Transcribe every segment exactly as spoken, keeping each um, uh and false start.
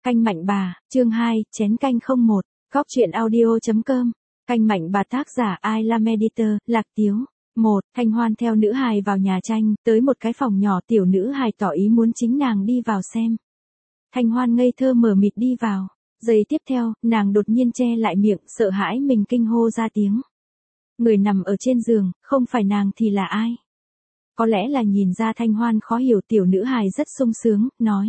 Canh Mạnh Bà, chương hai, chén canh không một, góc truyện audio.com, Canh Mạnh Bà tác giả I Lam Editor, Lạc Tiếu. một. Thanh Hoan theo nữ hài vào nhà tranh, tới một cái phòng nhỏ, tiểu nữ hài tỏ ý muốn chính nàng đi vào xem. Thanh Hoan ngây thơ mờ mịt đi vào, giây tiếp theo, nàng đột nhiên che lại miệng, sợ hãi mình kinh hô ra tiếng. Người nằm ở trên giường, không phải nàng thì là ai? Có lẽ là nhìn ra Thanh Hoan khó hiểu, tiểu nữ hài rất sung sướng, nói.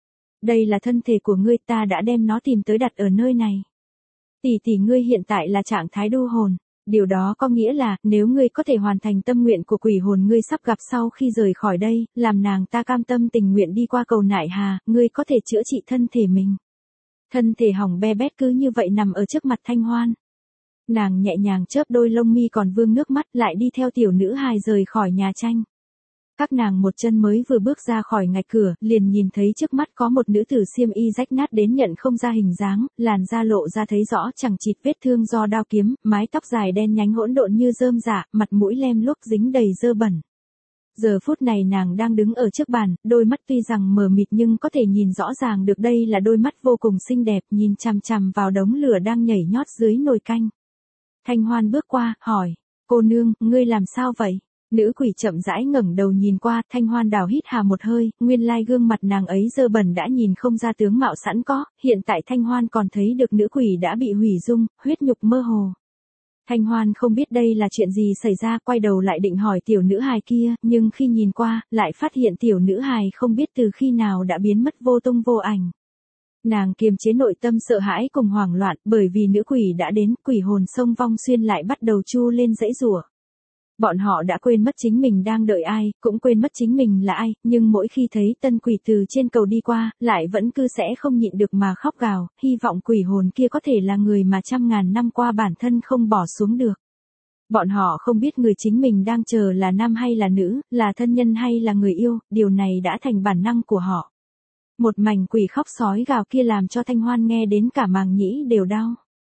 Đây là thân thể của ngươi, ta đã đem nó tìm tới đặt ở nơi này. Tỷ tỷ ngươi hiện tại là trạng thái đu hồn, điều đó có nghĩa là, nếu ngươi có thể hoàn thành tâm nguyện của quỷ hồn ngươi sắp gặp sau khi rời khỏi đây, làm nàng ta cam tâm tình nguyện đi qua cầu nại hà, ngươi có thể chữa trị thân thể mình. Thân thể hỏng be bét cứ như vậy nằm ở trước mặt Thanh Hoan. Nàng nhẹ nhàng chớp đôi lông mi còn vương nước mắt, lại đi theo tiểu nữ hài rời khỏi nhà tranh. Các nàng một chân mới vừa bước ra khỏi ngạch cửa, liền nhìn thấy trước mắt có một nữ tử xiêm y rách nát đến nhận không ra hình dáng, làn da lộ ra thấy rõ chẳng chịt vết thương do đao kiếm, mái tóc dài đen nhánh hỗn độn như rơm rạ, mặt mũi lem luốc dính đầy dơ bẩn. Giờ phút này nàng đang đứng ở trước bàn, đôi mắt tuy rằng mờ mịt nhưng có thể nhìn rõ ràng được đây là đôi mắt vô cùng xinh đẹp, nhìn chằm chằm vào đống lửa đang nhảy nhót dưới nồi canh. Thanh Hoan bước qua, hỏi, cô nương, ngươi làm sao vậy? Nữ quỷ chậm rãi ngẩng đầu nhìn qua, Thanh Hoan đào hít hà một hơi, nguyên lai gương mặt nàng ấy dơ bẩn đã nhìn không ra tướng mạo sẵn có, hiện tại Thanh Hoan còn thấy được nữ quỷ đã bị hủy dung, huyết nhục mơ hồ. Thanh Hoan không biết đây là chuyện gì xảy ra, quay đầu lại định hỏi tiểu nữ hài kia, nhưng khi nhìn qua, lại phát hiện tiểu nữ hài không biết từ khi nào đã biến mất vô tung vô ảnh. Nàng kiềm chế nội tâm sợ hãi cùng hoảng loạn, bởi vì nữ quỷ đã đến, quỷ hồn sông Vong Xuyên lại bắt đầu chu lên dãy rủa. Bọn họ đã quên mất chính mình đang đợi ai, cũng quên mất chính mình là ai, nhưng mỗi khi thấy tân quỷ từ trên cầu đi qua, lại vẫn cứ sẽ không nhịn được mà khóc gào, hy vọng quỷ hồn kia có thể là người mà trăm ngàn năm qua bản thân không bỏ xuống được. Bọn họ không biết người chính mình đang chờ là nam hay là nữ, là thân nhân hay là người yêu, điều này đã thành bản năng của họ. Một mảnh quỷ khóc sói gào kia làm cho Thanh Hoan nghe đến cả màng nhĩ đều đau.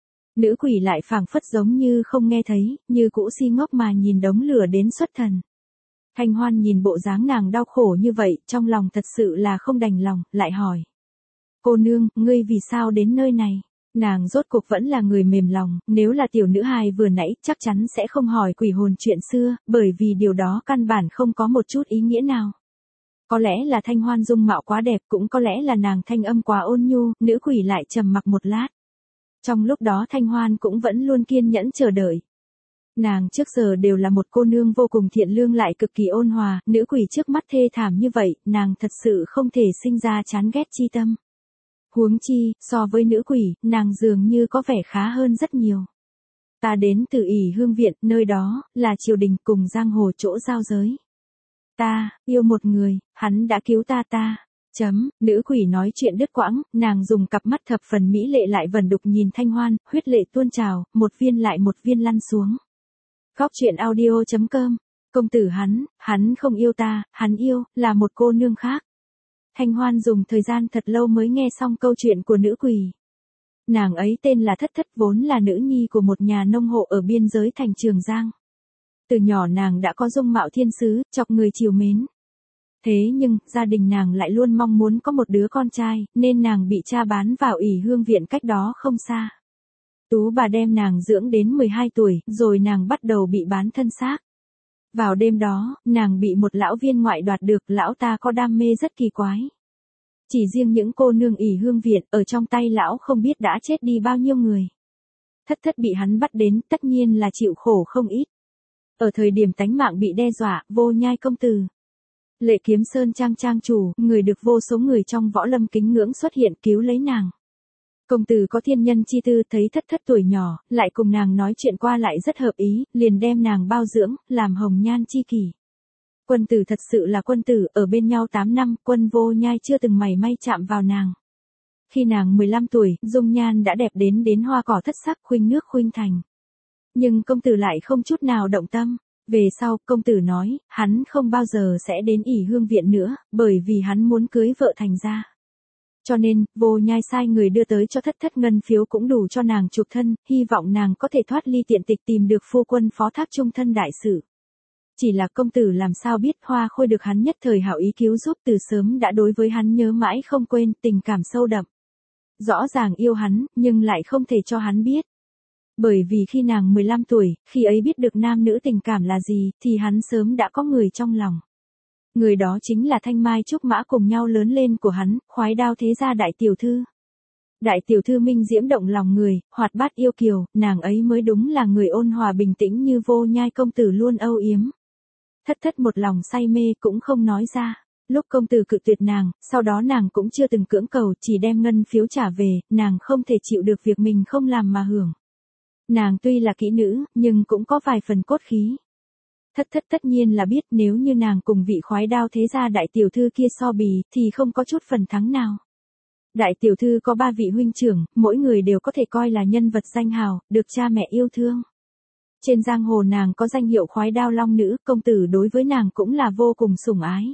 Nữ quỷ lại phảng phất giống như không nghe thấy, như cũ si ngốc mà nhìn đống lửa đến xuất thần. Thanh Hoan nhìn bộ dáng nàng đau khổ như vậy, trong lòng thật sự là không đành lòng, lại hỏi. Cô nương, ngươi vì sao đến nơi này? Nàng rốt cuộc vẫn là người mềm lòng, nếu là tiểu nữ hài vừa nãy, chắc chắn sẽ không hỏi quỷ hồn chuyện xưa, bởi vì điều đó căn bản không có một chút ý nghĩa nào. Có lẽ là Thanh Hoan dung mạo quá đẹp, cũng có lẽ là nàng thanh âm quá ôn nhu, nữ quỷ lại trầm mặc một lát. Trong lúc đó Thanh Hoan cũng vẫn luôn kiên nhẫn chờ đợi. Nàng trước giờ đều là một cô nương vô cùng thiện lương lại cực kỳ ôn hòa, nữ quỷ trước mắt thê thảm như vậy, nàng thật sự không thể sinh ra chán ghét chi tâm. Huống chi, so với nữ quỷ, nàng dường như có vẻ khá hơn rất nhiều. Ta đến từ ỷ Hương Viện, nơi đó, là triều đình cùng giang hồ chỗ giao giới. Ta, yêu một người, hắn đã cứu ta ta. Chấm, nữ quỷ nói chuyện đứt quãng, nàng dùng cặp mắt thập phần mỹ lệ lại vẩn đục nhìn Thanh Hoan, huyết lệ tuôn trào, một viên lại một viên lăn xuống. Góc truyện audio.com, công tử hắn, hắn không yêu ta, hắn yêu, là một cô nương khác. Thanh Hoan dùng thời gian thật lâu mới nghe xong câu chuyện của nữ quỷ. Nàng ấy tên là Thất Thất, vốn là nữ nhi của một nhà nông hộ ở biên giới thành Trường Giang. Từ nhỏ nàng đã có dung mạo thiên sứ, chọc người chiều mến. Thế nhưng, gia đình nàng lại luôn mong muốn có một đứa con trai, nên nàng bị cha bán vào ỷ Hương Viện cách đó không xa. Tú bà đem nàng dưỡng đến mười hai tuổi, rồi nàng bắt đầu bị bán thân xác. Vào đêm đó, nàng bị một lão viên ngoại đoạt được, lão ta có đam mê rất kỳ quái. Chỉ riêng những cô nương ỷ Hương Viện, ở trong tay lão không biết đã chết đi bao nhiêu người. Thất Thất bị hắn bắt đến, tất nhiên là chịu khổ không ít. Ở thời điểm tánh mạng bị đe dọa, Vô Nhai công tử, Lệ Kiếm Sơn trang trang chủ, người được vô số người trong võ lâm kính ngưỡng xuất hiện cứu lấy nàng. Công tử có thiên nhân chi tư, thấy Thất Thất tuổi nhỏ, lại cùng nàng nói chuyện qua lại rất hợp ý, liền đem nàng bao dưỡng, làm hồng nhan chi kỷ. Quân tử thật sự là quân tử, ở bên nhau tám năm, Quân Vô Nhai chưa từng mảy may chạm vào nàng. Khi nàng mười lăm tuổi, dung nhan đã đẹp đến đến hoa cỏ thất sắc, khuynh nước khuynh thành. Nhưng công tử lại không chút nào động tâm. Về sau, công tử nói, hắn không bao giờ sẽ đến ỷ Hương Viện nữa, bởi vì hắn muốn cưới vợ thành gia. Cho nên, Vô Nhai sai người đưa tới cho Thất Thất ngân phiếu cũng đủ cho nàng chuộc thân, hy vọng nàng có thể thoát ly tiện tịch tìm được phu quân phó thác trung thân đại sự. Chỉ là công tử làm sao biết Hoa Khôi được hắn nhất thời hảo ý cứu giúp, từ sớm đã đối với hắn nhớ mãi không quên, tình cảm sâu đậm. rõ ràng yêu hắn, nhưng lại không thể cho hắn biết. Bởi vì khi nàng mười lăm tuổi, khi ấy biết được nam nữ tình cảm là gì, thì hắn sớm đã có người trong lòng. Người đó chính là Thanh Mai Trúc Mã cùng nhau lớn lên của hắn, khoái đao thế gia đại tiểu thư. Đại tiểu thư minh diễm động lòng người, hoạt bát yêu kiều, nàng ấy mới đúng là người ôn hòa bình tĩnh như Vô Nhai công tử luôn âu yếm. Thất thất một lòng say mê cũng không nói ra. Lúc công tử cự tuyệt nàng, sau đó nàng cũng chưa từng cưỡng cầu, chỉ đem ngân phiếu trả về, nàng không thể chịu được việc mình không làm mà hưởng. Nàng tuy là kỹ nữ, nhưng cũng có vài phần cốt khí. Thất thất tất nhiên là biết nếu như nàng cùng vị khoái đao thế gia đại tiểu thư kia so bì, thì không có chút phần thắng nào. Đại tiểu thư có ba vị huynh trưởng, mỗi người đều có thể coi là nhân vật danh hào, được cha mẹ yêu thương. Trên giang hồ nàng có danh hiệu khoái đao long nữ, công tử đối với nàng cũng là vô cùng sủng ái.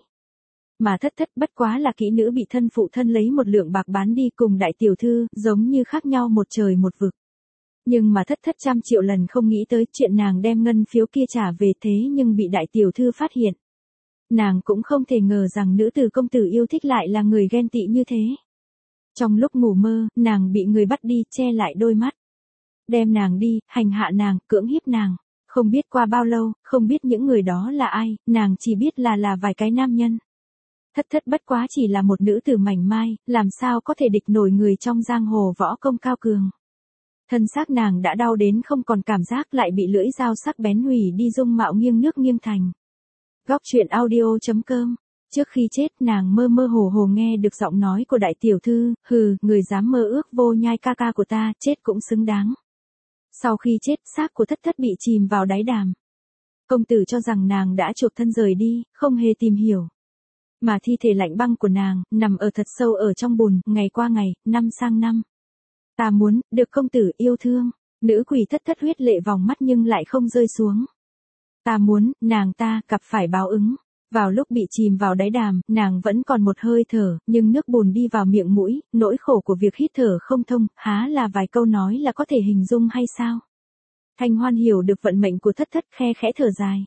Mà thất thất bất quá là kỹ nữ bị thân phụ thân lấy một lượng bạc bán đi cùng đại tiểu thư, giống như khác nhau một trời một vực. Nhưng mà thất thất trăm triệu lần không nghĩ tới chuyện nàng đem ngân phiếu kia trả về thế nhưng bị đại tiểu thư phát hiện. Nàng cũng không thể ngờ rằng nữ tử công tử yêu thích lại là người ghen tị như thế. Trong lúc ngủ mơ, nàng bị người bắt đi, che lại đôi mắt. Đem nàng đi, hành hạ nàng, cưỡng hiếp nàng. Không biết qua bao lâu, không biết những người đó là ai, nàng chỉ biết là là vài cái nam nhân. Thất thất bất quá chỉ là một nữ tử mảnh mai, làm sao có thể địch nổi người trong giang hồ võ công cao cường. Thân xác nàng đã đau đến không còn cảm giác lại bị lưỡi dao sắc bén hủy đi dung mạo nghiêng nước nghiêng thành. Góc truyện audio chấm com. Trước khi chết nàng mơ mơ hồ hồ nghe được giọng nói của đại tiểu thư, hừ, người dám mơ ước Vô Nhai ca ca của ta, chết cũng xứng đáng. Sau khi chết, xác của thất thất bị chìm vào đáy đàm. Công tử cho rằng nàng đã chuộc thân rời đi, không hề tìm hiểu. Mà thi thể lạnh băng của nàng, nằm ở thật sâu ở trong bùn, ngày qua ngày, năm sang năm. Ta muốn, được công tử yêu thương. Nữ quỷ thất thất huyết lệ vòng mắt nhưng lại không rơi xuống. Ta muốn, nàng ta, gặp phải báo ứng. Vào lúc bị chìm vào đáy đàm, nàng vẫn còn một hơi thở, nhưng nước bùn đi vào miệng mũi, nỗi khổ của việc hít thở không thông, há là vài câu nói là có thể hình dung hay sao? Thanh Hoan hiểu được vận mệnh của thất thất, khe khẽ thở dài.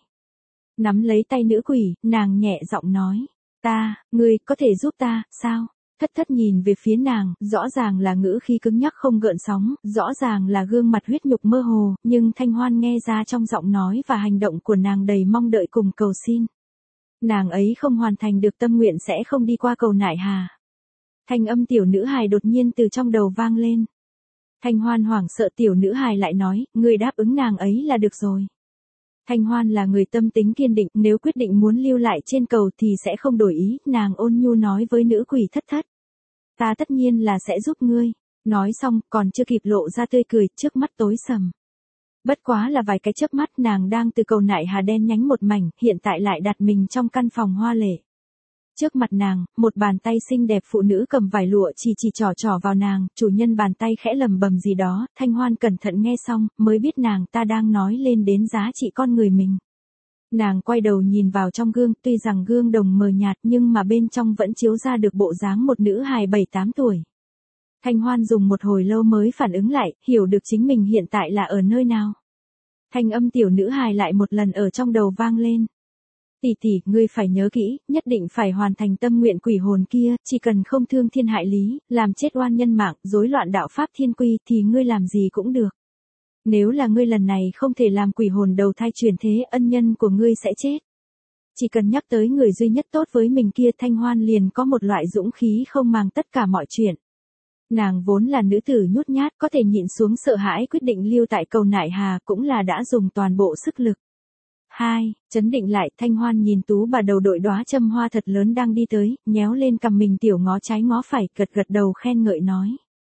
Nắm lấy tay nữ quỷ, nàng nhẹ giọng nói. Ta, ngươi, có thể giúp ta, sao? Thất thất nhìn về phía nàng, rõ ràng là ngữ khí cứng nhắc không gợn sóng, rõ ràng là gương mặt huyết nhục mơ hồ, nhưng Thanh Hoan nghe ra trong giọng nói và hành động của nàng đầy mong đợi cùng cầu xin. Nàng ấy không hoàn thành được tâm nguyện sẽ không đi qua cầu nại hà. Thanh âm tiểu nữ hài đột nhiên từ trong đầu vang lên. Thanh Hoan hoảng sợ, tiểu nữ hài lại nói, ngươi đáp ứng nàng ấy là được rồi. Thanh Hoan là người tâm tính kiên định, nếu quyết định muốn lưu lại trên cầu thì sẽ không đổi ý, nàng ôn nhu nói với nữ quỷ thất thất. Ta tất nhiên là sẽ giúp ngươi. Nói xong, còn chưa kịp lộ ra tươi cười, trước mắt tối sầm. Bất quá là vài cái chớp mắt, nàng đang từ cầu nại hà đen nhánh một mảnh, hiện tại lại đặt mình trong căn phòng hoa lệ. Trước mặt nàng, một bàn tay xinh đẹp phụ nữ cầm vải lụa chỉ chỉ trỏ trỏ vào nàng, chủ nhân bàn tay khẽ lầm bầm gì đó, Thanh Hoan cẩn thận nghe xong, mới biết nàng ta đang nói lên đến giá trị con người mình. Nàng quay đầu nhìn vào trong gương, tuy rằng gương đồng mờ nhạt nhưng mà bên trong vẫn chiếu ra được bộ dáng một nữ hài bảy tám tuổi. Thanh Hoan dùng một hồi lâu mới phản ứng lại, hiểu được chính mình hiện tại là ở nơi nào. Thanh âm tiểu nữ hài lại một lần ở trong đầu vang lên. Tỷ tỷ, ngươi phải nhớ kỹ, nhất định phải hoàn thành tâm nguyện quỷ hồn kia, chỉ cần không thương thiên hại lý, làm chết oan nhân mạng, rối loạn đạo pháp thiên quy thì ngươi làm gì cũng được. Nếu là ngươi lần này không thể làm quỷ hồn đầu thai chuyển thế, ân nhân của ngươi sẽ chết. Chỉ cần nhắc tới người duy nhất tốt với mình kia, Thanh Hoan liền có một loại dũng khí không màng tất cả mọi chuyện. Nàng vốn là nữ tử nhút nhát, có thể nhịn xuống sợ hãi quyết định lưu tại cầu nại hà, cũng là đã dùng toàn bộ sức lực. Hai, chấn định lại, Thanh Hoan nhìn tú bà đầu đội đóa châm hoa thật lớn đang đi tới, nhéo lên cằm mình tiểu ngó trái ngó phải, gật gật đầu khen ngợi nói.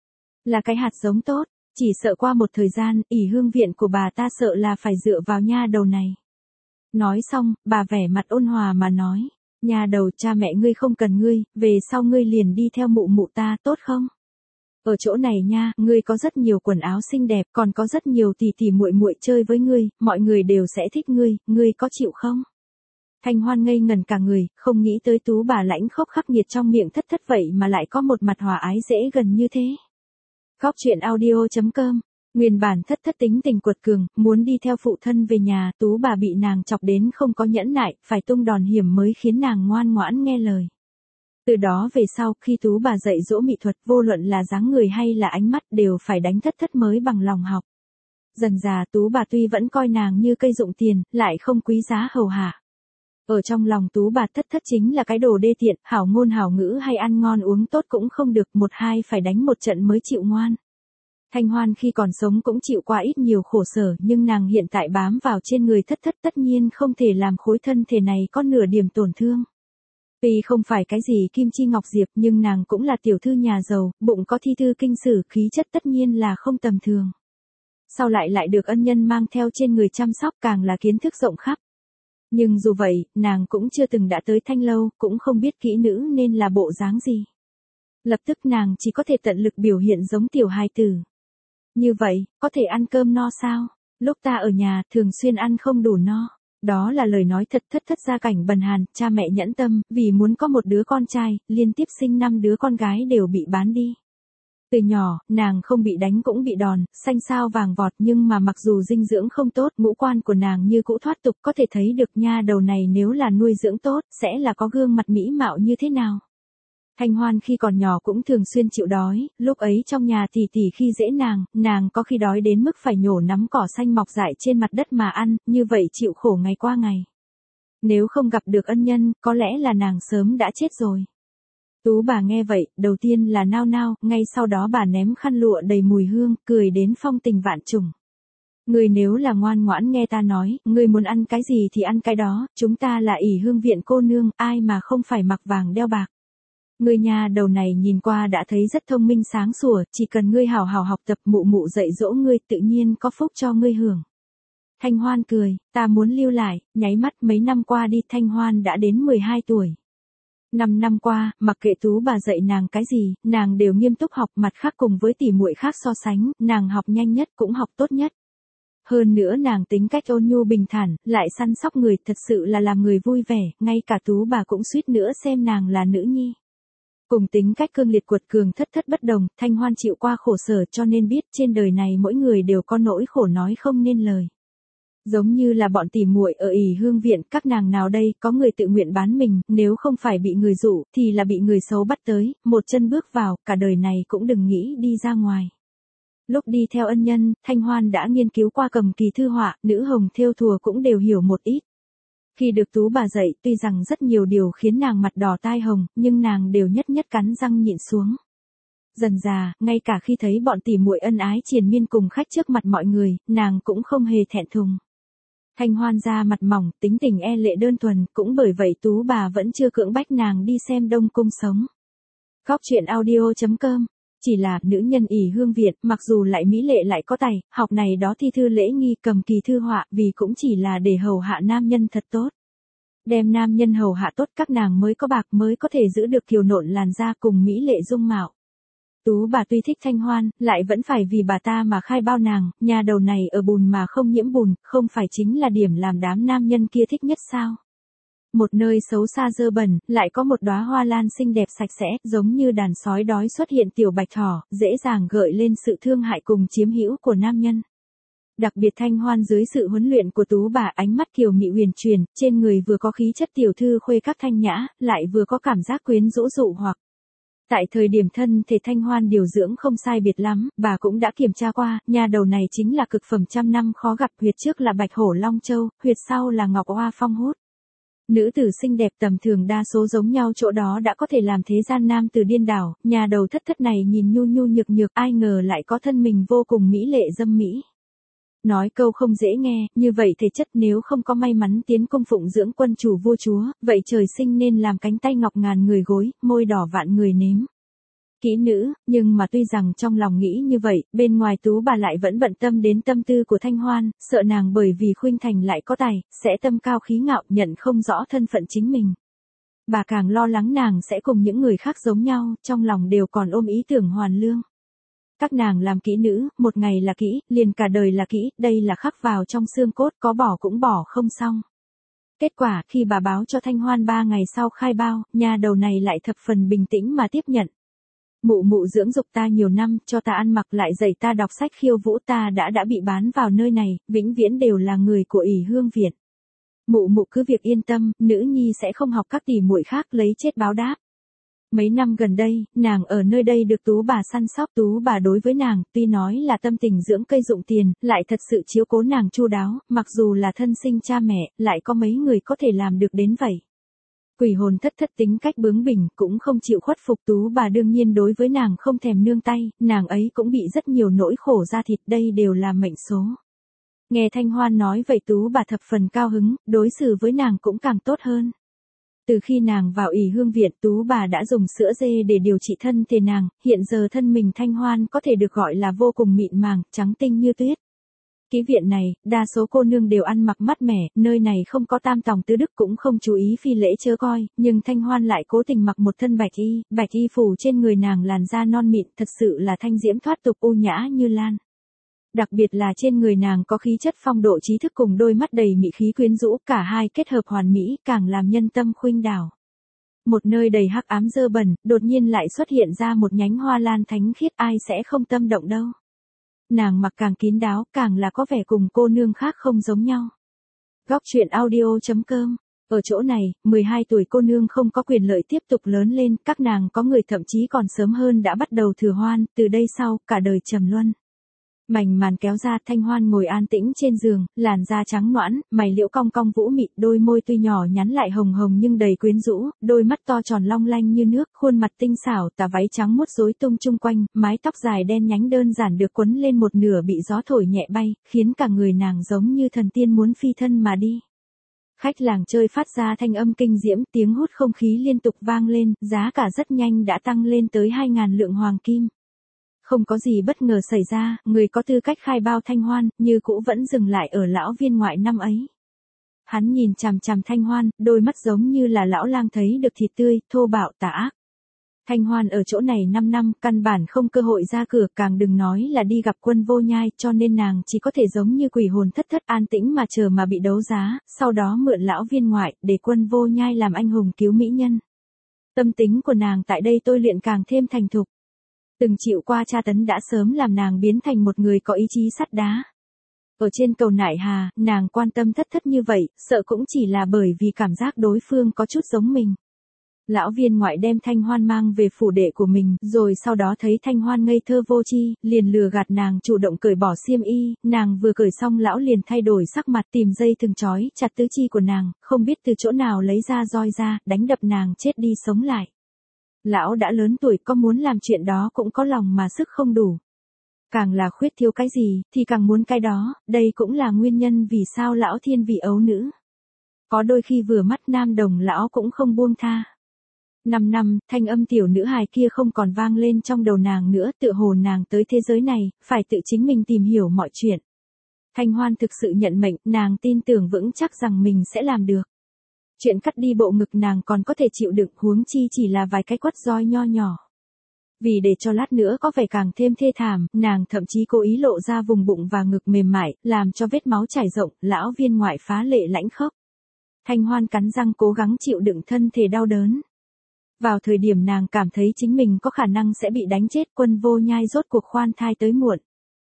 Là cái hạt giống tốt, chỉ sợ qua một thời gian, ỷ hương viện của bà ta sợ là phải dựa vào nha đầu này. Nói xong, bà vẻ mặt ôn hòa mà nói, nha đầu, cha mẹ ngươi không cần ngươi, về sau ngươi liền đi theo mụ mụ ta, tốt không? Ở chỗ này nha, ngươi có rất nhiều quần áo xinh đẹp, còn có rất nhiều tỷ tỷ muội muội chơi với ngươi, mọi người đều sẽ thích ngươi, ngươi có chịu không? Thanh Hoan ngây ngần cả người, không nghĩ tới tú bà lãnh khốc khắc nghiệt trong miệng thất thất vậy mà lại có một mặt hòa ái dễ gần như thế. Góc truyện audio chấm com. Nguyên bản thất thất tính tình cuột cường, muốn đi theo phụ thân về nhà, tú bà bị nàng chọc đến không có nhẫn nại, phải tung đòn hiểm mới khiến nàng ngoan ngoãn nghe lời. Từ đó về sau, khi Tú bà dạy dỗ mỹ thuật, vô luận là dáng người hay là ánh mắt đều phải đánh thất thất mới bằng lòng học. Dần dà Tú bà tuy vẫn coi nàng như cây dụng tiền, lại không quý giá hầu hạ. Ở trong lòng Tú bà thất thất chính là cái đồ đê tiện, hảo ngôn hảo ngữ hay ăn ngon uống tốt cũng không được, một hai phải đánh một trận mới chịu ngoan. Thanh Hoan khi còn sống cũng chịu qua ít nhiều khổ sở, nhưng nàng hiện tại bám vào trên người thất thất tất nhiên không thể làm khối thân thể này có nửa điểm tổn thương. Tuy không phải cái gì kim chi ngọc diệp nhưng nàng cũng là tiểu thư nhà giàu, bụng có thi thư kinh sử, khí chất tất nhiên là không tầm thường. Sau lại lại được ân nhân mang theo trên người chăm sóc, càng là kiến thức rộng khắp. Nhưng dù vậy, nàng cũng chưa từng đã tới Thanh lâu, cũng không biết kỹ nữ nên là bộ dáng gì. Lập tức nàng chỉ có thể tận lực biểu hiện giống tiểu hài tử. Như vậy, có thể ăn cơm no sao? Lúc ta ở nhà, thường xuyên ăn không đủ no. Đó là lời nói thật. Thất thất gia cảnh bần hàn, cha mẹ nhẫn tâm, vì muốn có một đứa con trai, liên tiếp sinh năm đứa con gái đều bị bán đi. Từ nhỏ, nàng không bị đánh cũng bị đòn, xanh xao vàng vọt, nhưng mà mặc dù dinh dưỡng không tốt, ngũ quan của nàng như cũ thoát tục, có thể thấy được nha đầu này nếu là nuôi dưỡng tốt, sẽ là có gương mặt mỹ mạo như thế nào. Thanh Hoan khi còn nhỏ cũng thường xuyên chịu đói, lúc ấy trong nhà tỷ tỷ khi dễ nàng, nàng có khi đói đến mức phải nhổ nắm cỏ xanh mọc dại trên mặt đất mà ăn, như vậy chịu khổ ngày qua ngày. Nếu không gặp được ân nhân, có lẽ là nàng sớm đã chết rồi. Tú bà nghe vậy, đầu tiên là nao nao, ngay sau đó bà ném khăn lụa đầy mùi hương, cười đến phong tình vạn trùng. Ngươi nếu là ngoan ngoãn nghe ta nói, ngươi muốn ăn cái gì thì ăn cái đó, chúng ta là ỷ hương viện cô nương, ai mà không phải mặc vàng đeo bạc. Ngươi nhà đầu này nhìn qua đã thấy rất thông minh sáng sủa, chỉ cần ngươi hào hào học tập, mụ mụ dạy dỗ ngươi, tự nhiên có phúc cho ngươi hưởng. Thanh Hoan cười, ta muốn lưu lại, nháy mắt mấy năm qua đi, Thanh Hoan đã đến mười hai tuổi. Năm năm qua, mặc kệ Tú bà dạy nàng cái gì, nàng đều nghiêm túc học, mặt khác cùng với tỷ muội khác so sánh, nàng học nhanh nhất cũng học tốt nhất. Hơn nữa nàng tính cách ôn nhu bình thản, lại săn sóc người, thật sự là làm người vui vẻ, ngay cả Tú bà cũng suýt nữa xem nàng là nữ nhi. Cùng tính cách cương liệt cuột cường thất thất bất đồng, Thanh Hoan chịu qua khổ sở cho nên biết trên đời này mỗi người đều có nỗi khổ nói không nên lời. Giống như là bọn tỉ muội ở ỷ hương viện, các nàng nào đây, có người tự nguyện bán mình, nếu không phải bị người dụ, thì là bị người xấu bắt tới, một chân bước vào, cả đời này cũng đừng nghĩ đi ra ngoài. Lúc đi theo ân nhân, Thanh Hoan đã nghiên cứu qua cầm kỳ thư họa, nữ hồng thêu thùa cũng đều hiểu một ít. Khi được Tú bà dạy, tuy rằng rất nhiều điều khiến nàng mặt đỏ tai hồng, nhưng nàng đều nhất nhất cắn răng nhịn xuống. Dần dà, ngay cả khi thấy bọn tỉ muội ân ái triền miên cùng khách trước mặt mọi người, nàng cũng không hề thẹn thùng. Thanh Hoan da mặt mỏng, tính tình e lệ đơn thuần, cũng bởi vậy Tú bà vẫn chưa cưỡng bách nàng đi xem Đông Cung sống. Góc truyện audio chấm com. Chỉ là, nữ nhân ỷ hương viện, mặc dù lại mỹ lệ lại có tài, học này đó thi thư lễ nghi cầm kỳ thư họa, vì cũng chỉ là để hầu hạ nam nhân thật tốt. Đem nam nhân hầu hạ tốt, các nàng mới có bạc, mới có thể giữ được kiều nộn làn da cùng mỹ lệ dung mạo. Tú bà tuy thích Thanh Hoan, lại vẫn phải vì bà ta mà khai bao nàng, nhà đầu này ở bùn mà không nhiễm bùn, không phải chính là điểm làm đám nam nhân kia thích nhất sao? Một nơi xấu xa dơ bẩn, lại có một đóa hoa lan xinh đẹp sạch sẽ, giống như đàn sói đói xuất hiện tiểu bạch thỏ, dễ dàng gợi lên sự thương hại cùng chiếm hữu của nam nhân. Đặc biệt Thanh Hoan dưới sự huấn luyện của Tú bà, ánh mắt kiều mị huyền truyền, trên người vừa có khí chất tiểu thư khuê các thanh nhã, lại vừa có cảm giác quyến rũ dụ hoặc. Tại thời điểm thân thể Thanh Hoan điều dưỡng không sai biệt lắm, bà cũng đã kiểm tra qua, nhà đầu này chính là cực phẩm trăm năm khó gặp, huyệt trước là bạch hổ long châu, huyệt sau là ngọc hoa phong hút. Nữ tử xinh đẹp tầm thường đa số giống nhau chỗ đó đã có thể làm thế gian nam tử điên đảo, nhà đầu thất thất này nhìn nhu nhu nhược nhược, ai ngờ lại có thân mình vô cùng mỹ lệ dâm mỹ. Nói câu không dễ nghe, như vậy thể chất nếu không có may mắn tiến cung phụng dưỡng quân chủ vua chúa, vậy trời sinh nên làm cánh tay ngọc ngàn người gối, môi đỏ vạn người nếm. Kỹ nữ, nhưng mà tuy rằng trong lòng nghĩ như vậy, bên ngoài Tú bà lại vẫn bận tâm đến tâm tư của Thanh Hoan, sợ nàng bởi vì khuynh thành lại có tài, sẽ tâm cao khí ngạo, nhận không rõ thân phận chính mình. Bà càng lo lắng nàng sẽ cùng những người khác giống nhau, trong lòng đều còn ôm ý tưởng hoàn lương. Các nàng làm kỹ nữ, một ngày là kỹ, liền cả đời là kỹ, đây là khắc vào trong xương cốt, có bỏ cũng bỏ không xong. Kết quả, khi bà báo cho Thanh Hoan ba ngày sau khai bao, nhà đầu này lại thập phần bình tĩnh mà tiếp nhận. Mụ mụ dưỡng dục ta nhiều năm, cho ta ăn mặc lại dạy ta đọc sách khiêu vũ, ta đã đã bị bán vào nơi này, vĩnh viễn đều là người của ỷ hương viện. Mụ mụ cứ việc yên tâm, nữ nhi sẽ không học các tỷ muội khác lấy chết báo đáp. Mấy năm gần đây, nàng ở nơi đây được Tú bà săn sóc. Tú bà đối với nàng, tuy nói là tâm tình dưỡng cây dụng tiền, lại thật sự chiếu cố nàng chu đáo, mặc dù là thân sinh cha mẹ, lại có mấy người có thể làm được đến vậy. Quỷ hồn thất thất tính cách bướng bỉnh, cũng không chịu khuất phục. Tú bà đương nhiên đối với nàng không thèm nương tay, nàng ấy cũng bị rất nhiều nỗi khổ da thịt, đây đều là mệnh số. Nghe Thanh Hoan nói vậy Tú bà thập phần cao hứng, đối xử với nàng cũng càng tốt hơn. Từ khi nàng vào ỷ hương viện, Tú bà đã dùng sữa dê để điều trị thân thể nàng, hiện giờ thân mình Thanh Hoan có thể được gọi là vô cùng mịn màng, trắng tinh như tuyết. Ký viện này, đa số cô nương đều ăn mặc mát mẻ, nơi này không có tam tòng tứ đức cũng không chú ý phi lễ chớ coi, nhưng Thanh Hoan lại cố tình mặc một thân bạch y, bạch y phủ trên người nàng làn da non mịn, thật sự là thanh diễm thoát tục u nhã như lan. Đặc biệt là trên người nàng có khí chất phong độ trí thức cùng đôi mắt đầy mị khí quyến rũ, cả hai kết hợp hoàn mỹ, càng làm nhân tâm khuynh đảo. Một nơi đầy hắc ám dơ bẩn, đột nhiên lại xuất hiện ra một nhánh hoa lan thánh khiết, ai sẽ không tâm động đâu. Nàng mặc càng kín đáo, càng là có vẻ cùng cô nương khác không giống nhau. Góc truyện audio chấm com. Ở chỗ này, mười hai tuổi cô nương không có quyền lợi tiếp tục lớn lên, các nàng có người thậm chí còn sớm hơn đã bắt đầu thừa hoan, từ đây sau, cả đời trầm luân. Mảnh màn kéo ra, Thanh Hoan ngồi an tĩnh trên giường, làn da trắng nõn, mày liễu cong cong vũ mị, đôi môi tuy nhỏ nhắn lại hồng hồng nhưng đầy quyến rũ, đôi mắt to tròn long lanh như nước, khuôn mặt tinh xảo, tà váy trắng muốt rối tung chung quanh, mái tóc dài đen nhánh đơn giản được quấn lên một nửa bị gió thổi nhẹ bay, khiến cả người nàng giống như thần tiên muốn phi thân mà đi. Khách làng chơi phát ra thanh âm kinh diễm, tiếng hút không khí liên tục vang lên, giá cả rất nhanh đã tăng lên tới hai ngàn lượng hoàng kim. Không có gì bất ngờ xảy ra, người có tư cách khai bao Thanh Hoan, như cũ vẫn dừng lại ở lão viên ngoại năm ấy. Hắn nhìn chằm chằm Thanh Hoan, đôi mắt giống như là lão lang thấy được thịt tươi, thô bạo tà ác. Thanh Hoan ở chỗ này năm năm, căn bản không cơ hội ra cửa, càng đừng nói là đi gặp Quân Vô Nhai, cho nên nàng chỉ có thể giống như quỷ hồn thất thất an tĩnh mà chờ mà bị đấu giá, sau đó mượn lão viên ngoại, để Quân Vô Nhai làm anh hùng cứu mỹ nhân. Tâm tính của nàng tại đây tôi luyện càng thêm thành thục. Từng chịu qua tra tấn đã sớm làm nàng biến thành một người có ý chí sắt đá. Ở trên cầu Nại Hà, nàng quan tâm thất thất như vậy, sợ cũng chỉ là bởi vì cảm giác đối phương có chút giống mình. Lão viên ngoại đem Thanh Hoan mang về phủ đệ của mình, rồi sau đó thấy Thanh Hoan ngây thơ vô tri, liền lừa gạt nàng chủ động cởi bỏ xiêm y, nàng vừa cởi xong lão liền thay đổi sắc mặt tìm dây thừng trói chặt tứ chi của nàng, không biết từ chỗ nào lấy ra roi ra, đánh đập nàng chết đi sống lại. Lão đã lớn tuổi, có muốn làm chuyện đó cũng có lòng mà sức không đủ. Càng là khuyết thiếu cái gì, thì càng muốn cái đó, đây cũng là nguyên nhân vì sao lão thiên vị ấu nữ. Có đôi khi vừa mắt nam đồng lão cũng không buông tha. Năm năm, thanh âm tiểu nữ hài kia không còn vang lên trong đầu nàng nữa, tựa hồ nàng tới thế giới này, phải tự chính mình tìm hiểu mọi chuyện. Thanh Hoan thực sự nhận mệnh, nàng tin tưởng vững chắc rằng mình sẽ làm được. Chuyện cắt đi bộ ngực nàng còn có thể chịu đựng, huống chi chỉ là vài cái quất roi nho nhỏ. Vì để cho lát nữa có vẻ càng thêm thê thảm, nàng thậm chí cố ý lộ ra vùng bụng và ngực mềm mại, làm cho vết máu chảy rộng, lão viên ngoại phá lệ lãnh khốc. Thanh Hoan cắn răng cố gắng chịu đựng thân thể đau đớn. Vào thời điểm nàng cảm thấy chính mình có khả năng sẽ bị đánh chết, Quân Vô Nhai rốt cuộc khoan thai tới muộn.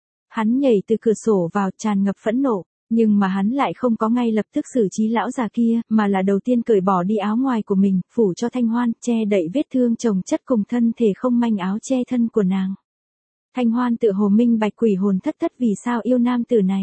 Hắn nhảy từ cửa sổ vào tràn ngập phẫn nộ. Nhưng mà hắn lại không có ngay lập tức xử trí lão già kia, mà là đầu tiên cởi bỏ đi áo ngoài của mình, phủ cho Thanh Hoan, che đậy vết thương chồng chất cùng thân thể không manh áo che thân của nàng. Thanh Hoan tự hồ minh bạch quỷ hồn thất thất vì sao yêu nam tử này.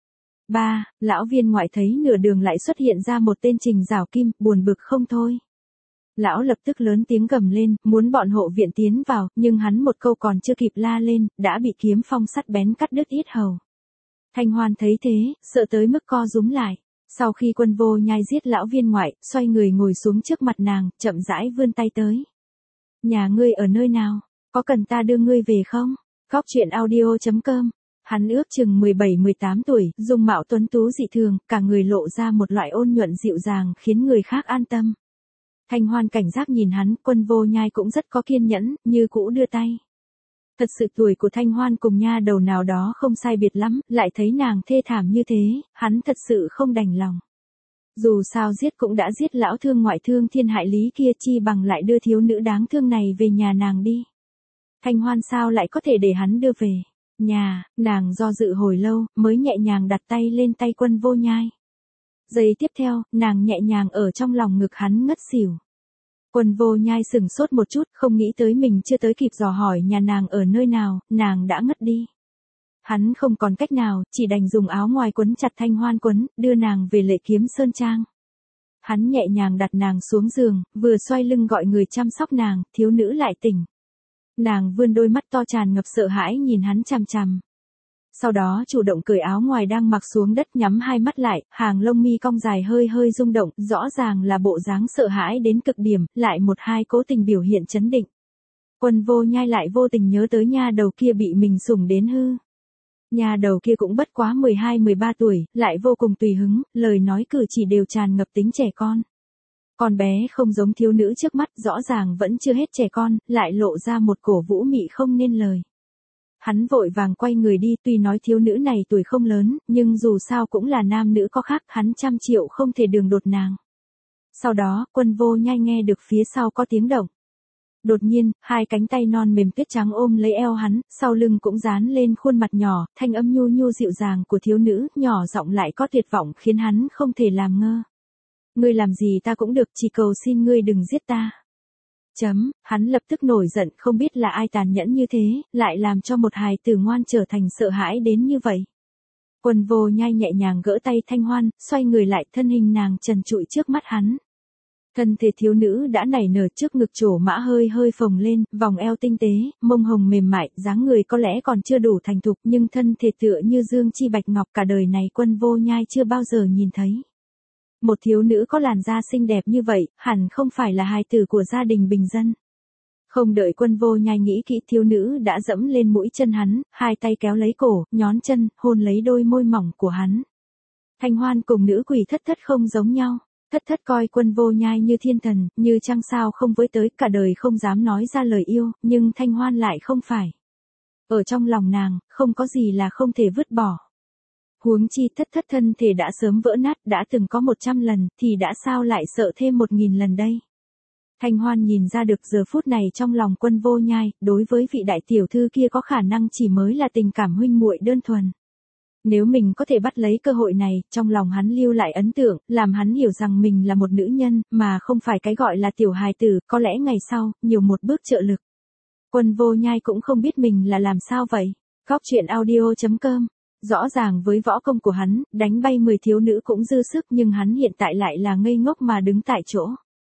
Ba, lão viên ngoại thấy nửa đường lại xuất hiện ra một tên Trình Giảo Kim, buồn bực không thôi. Lão lập tức lớn tiếng gầm lên, muốn bọn hộ viện tiến vào, nhưng hắn một câu còn chưa kịp la lên, đã bị kiếm phong sắt bén cắt đứt yết hầu. Thanh Hoan thấy thế, sợ tới mức co rúm lại. Sau khi Quân Vô Nhai giết lão viên ngoại, xoay người ngồi xuống trước mặt nàng, chậm rãi vươn tay tới. Nhà ngươi ở nơi nào? Có cần ta đưa ngươi về không? Góc truyện audio chấm com. Hắn ước chừng mười bảy mười tám tuổi, dung mạo tuấn tú dị thường, cả người lộ ra một loại ôn nhuận dịu dàng khiến người khác an tâm. Thanh Hoan cảnh giác nhìn hắn, Quân Vô Nhai cũng rất có kiên nhẫn, như cũ đưa tay. Thật sự tuổi của Thanh Hoan cùng nha đầu nào đó không sai biệt lắm, lại thấy nàng thê thảm như thế, hắn thật sự không đành lòng. Dù sao giết cũng đã giết lão thương ngoại thương thiên hại lý kia, chi bằng lại đưa thiếu nữ đáng thương này về nhà nàng đi. Thanh Hoan sao lại có thể để hắn đưa về nhà, nàng do dự hồi lâu, mới nhẹ nhàng đặt tay lên tay Quân Vô Nhai. Giây tiếp theo, nàng nhẹ nhàng ở trong lòng ngực hắn ngất xỉu. Quân Vô Nhai sừng sốt một chút, không nghĩ tới mình chưa tới kịp dò hỏi nhà nàng ở nơi nào, nàng đã ngất đi. Hắn không còn cách nào, chỉ đành dùng áo ngoài quấn chặt Thanh Hoan quấn, đưa nàng về Lệ Kiếm Sơn Trang. Hắn nhẹ nhàng đặt nàng xuống giường, vừa xoay lưng gọi người chăm sóc nàng, thiếu nữ lại tỉnh. Nàng vươn đôi mắt to tràn ngập sợ hãi nhìn hắn chằm chằm. Sau đó chủ động cởi áo ngoài đang mặc xuống đất, nhắm hai mắt lại, hàng lông mi cong dài hơi hơi rung động, rõ ràng là bộ dáng sợ hãi đến cực điểm, lại một hai cố tình biểu hiện chấn định. Quân Vô Nhai lại vô tình nhớ tới nha đầu kia bị mình sủng đến hư. Nha đầu kia cũng bất quá mười hai mười ba tuổi, lại vô cùng tùy hứng, lời nói cử chỉ đều tràn ngập tính trẻ con. Con bé không giống thiếu nữ trước mắt, rõ ràng vẫn chưa hết trẻ con, lại lộ ra một cổ vũ mị không nên lời. Hắn vội vàng quay người đi, tuy nói thiếu nữ này tuổi không lớn, nhưng dù sao cũng là nam nữ có khác, hắn trăm triệu không thể đường đột nàng. Sau đó, Quân Vô Nhai nghe được phía sau có tiếng động. Đột nhiên, hai cánh tay non mềm tuyết trắng ôm lấy eo hắn, sau lưng cũng dán lên khuôn mặt nhỏ, thanh âm nhu nhu dịu dàng của thiếu nữ, nhỏ giọng lại có tuyệt vọng khiến hắn không thể làm ngơ. Ngươi làm gì ta cũng được, chỉ cầu xin ngươi đừng giết ta. Chấm, hắn lập tức nổi giận, không biết là ai tàn nhẫn như thế, lại làm cho một hài tử ngoan trở thành sợ hãi đến như vậy. Quân Vô Nhai nhẹ nhàng gỡ tay Thanh Hoan, xoay người lại, thân hình nàng trần trụi trước mắt hắn. Thân thể thiếu nữ đã nảy nở, trước ngực trổ mã hơi hơi phồng lên, vòng eo tinh tế, mông hồng mềm mại, dáng người có lẽ còn chưa đủ thành thục nhưng thân thể tựa như dương chi bạch ngọc, cả đời này Quân Vô Nhai chưa bao giờ nhìn thấy. Một thiếu nữ có làn da xinh đẹp như vậy, hẳn không phải là hài tử của gia đình bình dân. Không đợi Quân Vô Nhai nghĩ kỹ, thiếu nữ đã dẫm lên mũi chân hắn, hai tay kéo lấy cổ, nhón chân, hôn lấy đôi môi mỏng của hắn. Thanh Hoan cùng nữ quỷ thất thất không giống nhau. Thất thất coi Quân Vô Nhai như thiên thần, như trăng sao không với tới, cả đời không dám nói ra lời yêu, nhưng Thanh Hoan lại không phải. Ở trong lòng nàng, không có gì là không thể vứt bỏ. Huống chi thất thất thân thể đã sớm vỡ nát, đã từng có một trăm lần, thì đã sao lại sợ thêm một nghìn lần đây. Thanh Hoan nhìn ra được giờ phút này trong lòng Quân Vô Nhai, đối với vị đại tiểu thư kia có khả năng chỉ mới là tình cảm huynh muội đơn thuần. Nếu mình có thể bắt lấy cơ hội này, trong lòng hắn lưu lại ấn tượng, làm hắn hiểu rằng mình là một nữ nhân, mà không phải cái gọi là tiểu hài tử, có lẽ ngày sau, nhiều một bước trợ lực. Quân Vô Nhai cũng không biết mình là làm sao vậy. Góc truyện audio chấm com. Rõ ràng với võ công của hắn, đánh bay mười thiếu nữ cũng dư sức, nhưng hắn hiện tại lại là ngây ngốc mà đứng tại chỗ.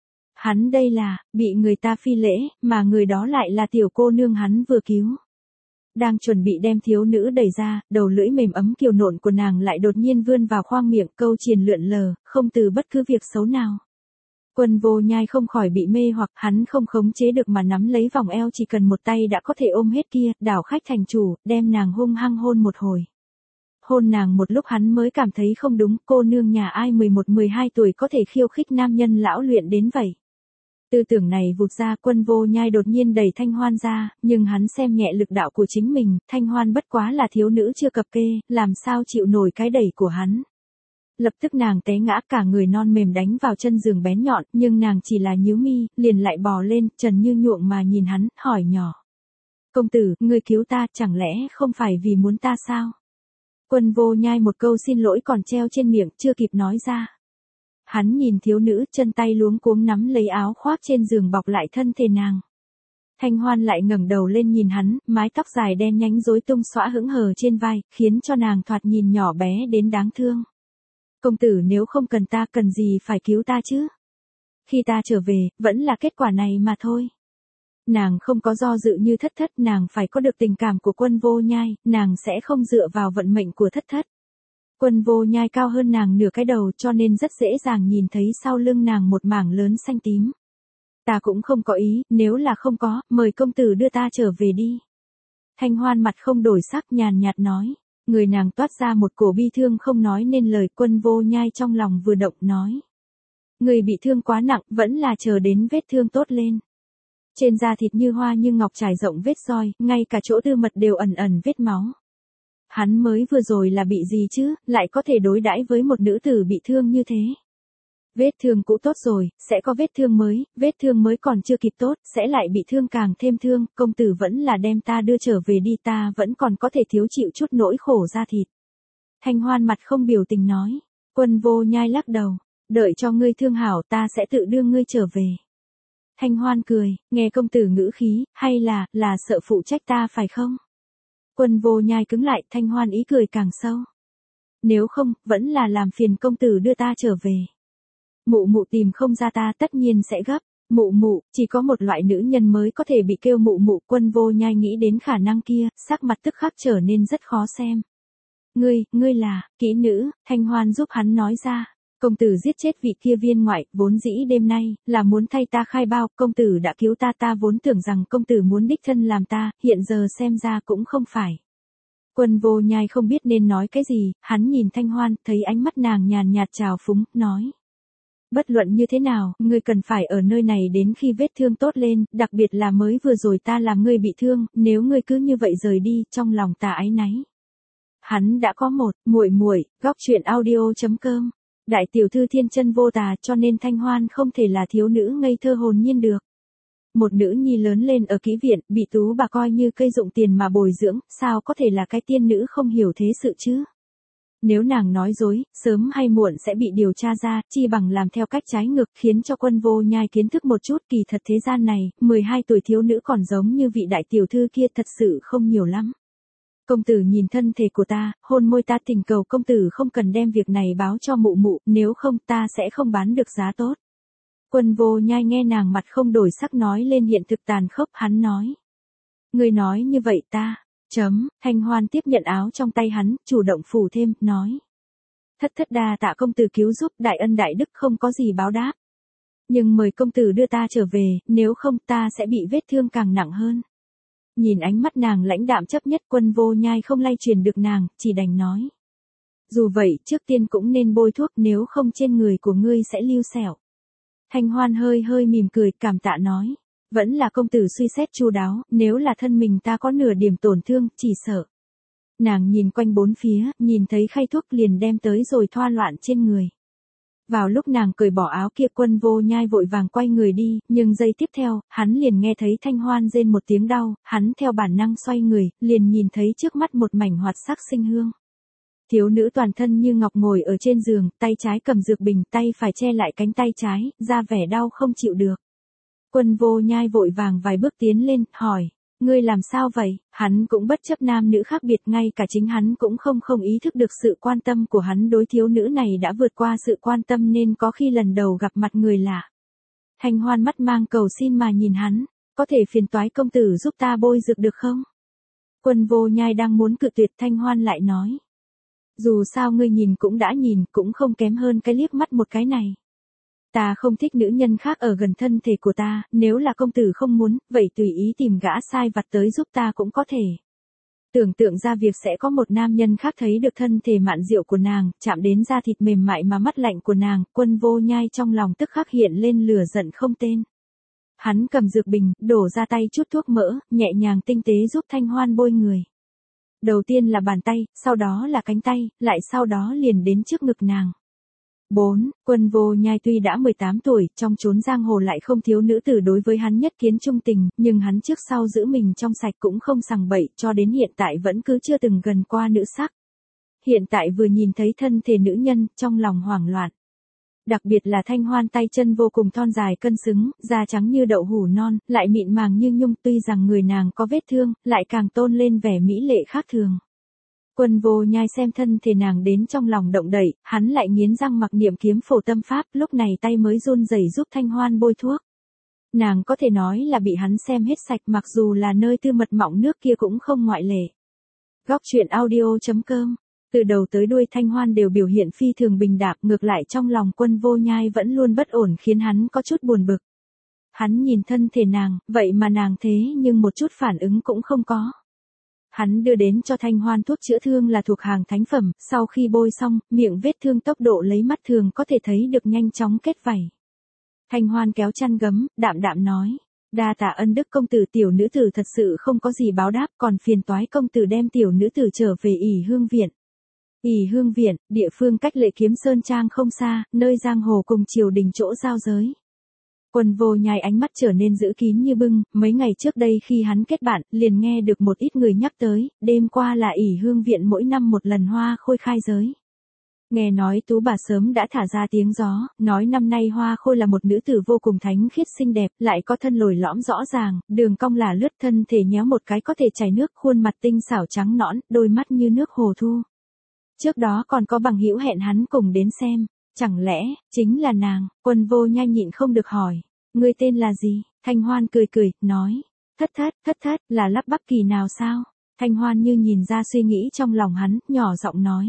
Hắn đây là, bị người ta phi lễ, mà người đó lại là tiểu cô nương hắn vừa cứu. Đang chuẩn bị đem thiếu nữ đẩy ra, đầu lưỡi mềm ấm kiều nộn của nàng lại đột nhiên vươn vào khoang miệng, câu triền lượn lờ, không từ bất cứ việc xấu nào. Quân Vô Nhai không khỏi bị mê hoặc, hắn không khống chế được mà nắm lấy vòng eo, chỉ cần một tay đã có thể ôm hết kia, đảo khách thành chủ, đem nàng hung hăng hôn một hồi. Hôn nàng một lúc hắn mới cảm thấy không đúng, cô nương nhà ai mười một mười hai tuổi có thể khiêu khích nam nhân lão luyện đến vậy. Tư tưởng này vụt ra, Quân Vô Nhai đột nhiên đẩy Thanh Hoan ra, nhưng hắn xem nhẹ lực đạo của chính mình, Thanh Hoan bất quá là thiếu nữ chưa cập kê, làm sao chịu nổi cái đẩy của hắn. Lập tức nàng té ngã, cả người non mềm đánh vào chân giường bén nhọn, nhưng nàng chỉ là nhíu mi, liền lại bò lên, trần như nhuộm mà nhìn hắn, hỏi nhỏ. Công tử, ngươi cứu ta, chẳng lẽ không phải vì muốn ta sao? Quân Vô Nhai một câu xin lỗi còn treo trên miệng, chưa kịp nói ra. Hắn nhìn thiếu nữ, chân tay luống cuống nắm lấy áo khoác trên giường bọc lại thân thể nàng. Thanh Hoan lại ngẩng đầu lên nhìn hắn, mái tóc dài đen nhánh rối tung xõa hững hờ trên vai, khiến cho nàng thoạt nhìn nhỏ bé đến đáng thương. Công tử, nếu không cần ta, cần gì phải cứu ta chứ? Khi ta trở về, vẫn là kết quả này mà thôi. Nàng không có do dự như thất thất, nàng phải có được tình cảm của Quân Vô Nhai, nàng sẽ không dựa vào vận mệnh của thất thất. Quân Vô Nhai cao hơn nàng nửa cái đầu, cho nên rất dễ dàng nhìn thấy sau lưng nàng một mảng lớn xanh tím. Ta cũng không có ý, nếu là không có, mời công tử đưa ta trở về đi. Thanh Hoan mặt không đổi sắc, nhàn nhạt nói. Người nàng toát ra một cổ bi thương không nói nên lời. Quân Vô Nhai trong lòng vừa động nói. Người bị thương quá nặng, vẫn là chờ đến vết thương tốt lên. Trên da thịt như hoa như ngọc trải rộng vết roi, ngay cả chỗ tư mật đều ẩn ẩn vết máu. Hắn mới vừa rồi là bị gì chứ, lại có thể đối đãi với một nữ tử bị thương như thế. Vết thương cũ tốt rồi, sẽ có vết thương mới, vết thương mới còn chưa kịp tốt, sẽ lại bị thương càng thêm thương, công tử vẫn là đem ta đưa trở về đi, ta vẫn còn có thể thiếu chịu chút nỗi khổ da thịt. Thanh Hoan mặt không biểu tình nói. Quân Vô Nhai lắc đầu, đợi cho ngươi thương hảo ta sẽ tự đưa ngươi trở về. Thanh Hoan cười, nghe công tử ngữ khí, hay là, là sợ phụ trách ta phải không? Quân Vô Nhai cứng lại, Thanh Hoan ý cười càng sâu. Nếu không, vẫn là làm phiền công tử đưa ta trở về. Mụ mụ tìm không ra ta tất nhiên sẽ gấp. Mụ mụ, chỉ có một loại nữ nhân mới có thể bị kêu mụ mụ. Quân Vô Nhai nghĩ đến khả năng kia, sắc mặt tức khắc trở nên rất khó xem. Ngươi, ngươi là, kỹ nữ, Thanh Hoan giúp hắn nói ra. Công tử giết chết vị kia viên ngoại, vốn dĩ đêm nay, là muốn thay ta khai bao, công tử đã cứu ta, ta vốn tưởng rằng công tử muốn đích thân làm ta, hiện giờ xem ra cũng không phải. Quân Vô Nhai không biết nên nói cái gì, hắn nhìn Thanh Hoan, thấy ánh mắt nàng nhàn nhạt trào phúng, nói. Bất luận như thế nào, ngươi cần phải ở nơi này đến khi vết thương tốt lên, đặc biệt là mới vừa rồi ta làm ngươi bị thương, nếu ngươi cứ như vậy rời đi, trong lòng ta áy náy. Hắn đã có một, muội muội, góc truyện audio chấm com. Đại tiểu thư thiên chân vô tà cho nên Thanh Hoan không thể là thiếu nữ ngây thơ hồn nhiên được. Một nữ nhi lớn lên ở kỹ viện, bị tú bà coi như cây dụng tiền mà bồi dưỡng, sao có thể là cái tiên nữ không hiểu thế sự chứ? Nếu nàng nói dối, sớm hay muộn sẽ bị điều tra ra, chi bằng làm theo cách trái ngược, khiến cho Quân Vô Nhai kiến thức một chút. Kỳ thật thế gian này, mười hai tuổi thiếu nữ còn giống như vị đại tiểu thư kia thật sự không nhiều lắm. Công tử nhìn thân thể của ta, hôn môi ta, tình cầu công tử không cần đem việc này báo cho mụ mụ, nếu không ta sẽ không bán được giá tốt. Quân Vô Nhai nghe nàng mặt không đổi sắc nói lên hiện thực tàn khốc, hắn nói. Ngươi nói như vậy ta, chấm, Thanh Hoan tiếp nhận áo trong tay hắn, chủ động phủ thêm, nói. Thất thất đa tạ công tử cứu giúp, đại ân đại đức không có gì báo đáp. Nhưng mời công tử đưa ta trở về, nếu không ta sẽ bị vết thương càng nặng hơn. Nhìn ánh mắt nàng lãnh đạm chấp nhất, Quân Vô Nhai không lay truyền được nàng, chỉ đành nói. Dù vậy, trước tiên cũng nên bôi thuốc, nếu không trên người của ngươi sẽ lưu sẹo. Thanh Hoan hơi hơi mỉm cười, cảm tạ nói. Vẫn là công tử suy xét chu đáo, nếu là thân mình ta có nửa điểm tổn thương, chỉ sợ. Nàng nhìn quanh bốn phía, nhìn thấy khay thuốc liền đem tới rồi thoa loạn trên người. Vào lúc nàng cởi bỏ áo kia, Quân Vô Nhai vội vàng quay người đi, nhưng giây tiếp theo, hắn liền nghe thấy Thanh Hoan rên một tiếng đau, hắn theo bản năng xoay người, liền nhìn thấy trước mắt một mảnh hoạt sắc sinh hương. Thiếu nữ toàn thân như ngọc ngồi ở trên giường, tay trái cầm dược bình, tay phải che lại cánh tay trái, ra vẻ đau không chịu được. Quân Vô Nhai vội vàng vài bước tiến lên, hỏi, ngươi làm sao vậy? Hắn cũng bất chấp nam nữ khác biệt, ngay cả chính hắn cũng không không ý thức được sự quan tâm của hắn đối thiếu nữ này đã vượt qua sự quan tâm nên có khi lần đầu gặp mặt người lạ. Thanh Hoan mắt mang cầu xin mà nhìn hắn, có thể phiền toái công tử giúp ta bôi dược được không? Quân Vô Nhai đang muốn cự tuyệt, Thanh Hoan lại nói. Dù sao ngươi nhìn cũng đã nhìn, cũng không kém hơn cái liếc mắt một cái này. Ta không thích nữ nhân khác ở gần thân thể của ta, nếu là công tử không muốn, vậy tùy ý tìm gã sai vặt tới giúp ta cũng có thể. Tưởng tượng ra việc sẽ có một nam nhân khác thấy được thân thể mạn diệu của nàng, chạm đến da thịt mềm mại mà mắt lạnh của nàng, Quân Vô Nhai trong lòng tức khắc hiện lên lửa giận không tên. Hắn cầm dược bình, đổ ra tay chút thuốc mỡ, nhẹ nhàng tinh tế giúp Thanh Hoan bôi người. Đầu tiên là bàn tay, sau đó là cánh tay, lại sau đó liền đến trước ngực nàng. bốn. Quân Vô Nhai tuy đã mười tám tuổi, trong chốn giang hồ lại không thiếu nữ tử đối với hắn nhất kiến trung tình, nhưng hắn trước sau giữ mình trong sạch cũng không sằng bậy, cho đến hiện tại vẫn cứ chưa từng gần qua nữ sắc. Hiện tại vừa nhìn thấy thân thể nữ nhân, trong lòng hoảng loạn. Đặc biệt là Thanh Hoan tay chân vô cùng thon dài cân xứng, da trắng như đậu hủ non, lại mịn màng như nhung, tuy rằng người nàng có vết thương, lại càng tôn lên vẻ mỹ lệ khác thường. Quân Vô Nhai xem thân thể nàng đến trong lòng động đậy, hắn lại nghiến răng mặc niệm kiếm phổ tâm pháp, lúc này tay mới run rẩy giúp Thanh Hoan bôi thuốc. Nàng có thể nói là bị hắn xem hết sạch, mặc dù là nơi tư mật mọng nước kia cũng không ngoại lệ. Góc truyện audio chấm com. Từ đầu tới đuôi Thanh Hoan đều biểu hiện phi thường bình đạm, ngược lại trong lòng Quân Vô Nhai vẫn luôn bất ổn khiến hắn có chút buồn bực. Hắn nhìn thân thể nàng, vậy mà nàng thế nhưng một chút phản ứng cũng không có. Hắn đưa đến cho Thanh Hoan thuốc chữa thương là thuộc hàng thánh phẩm, sau khi bôi xong, miệng vết thương tốc độ lấy mắt thường có thể thấy được nhanh chóng kết vảy. Thanh Hoan kéo chăn gấm, đạm đạm nói, đa tạ ân đức công tử, tiểu nữ tử thật sự không có gì báo đáp, còn phiền toái công tử đem tiểu nữ tử trở về ỷ Hương Viện. ỷ Hương Viện, địa phương cách Lệ Kiếm Sơn Trang không xa, nơi giang hồ cùng triều đình chỗ giao giới. Quân Vô Nhai ánh mắt trở nên giữ kín như bưng, mấy ngày trước đây khi hắn kết bạn, liền nghe được một ít người nhắc tới, đêm qua là ỷ Hương Viện mỗi năm một lần hoa khôi khai giới. Nghe nói Tú bà sớm đã thả ra tiếng gió, nói năm nay Hoa Khôi là một nữ tử vô cùng thánh khiết xinh đẹp, lại có thân lồi lõm rõ ràng, đường cong là lướt, thân thể nhéo một cái có thể chảy nước, khuôn mặt tinh xảo trắng nõn, đôi mắt như nước hồ thu. Trước đó còn có bằng hữu hẹn hắn cùng đến xem, chẳng lẽ, chính là nàng, Quân Vô Nhai nhịn không được hỏi, ngươi tên là gì? Thanh Hoan cười cười, nói, thất thất, thất thất, là lắp bắp kỳ nào sao? Thanh Hoan như nhìn ra suy nghĩ trong lòng hắn, nhỏ giọng nói.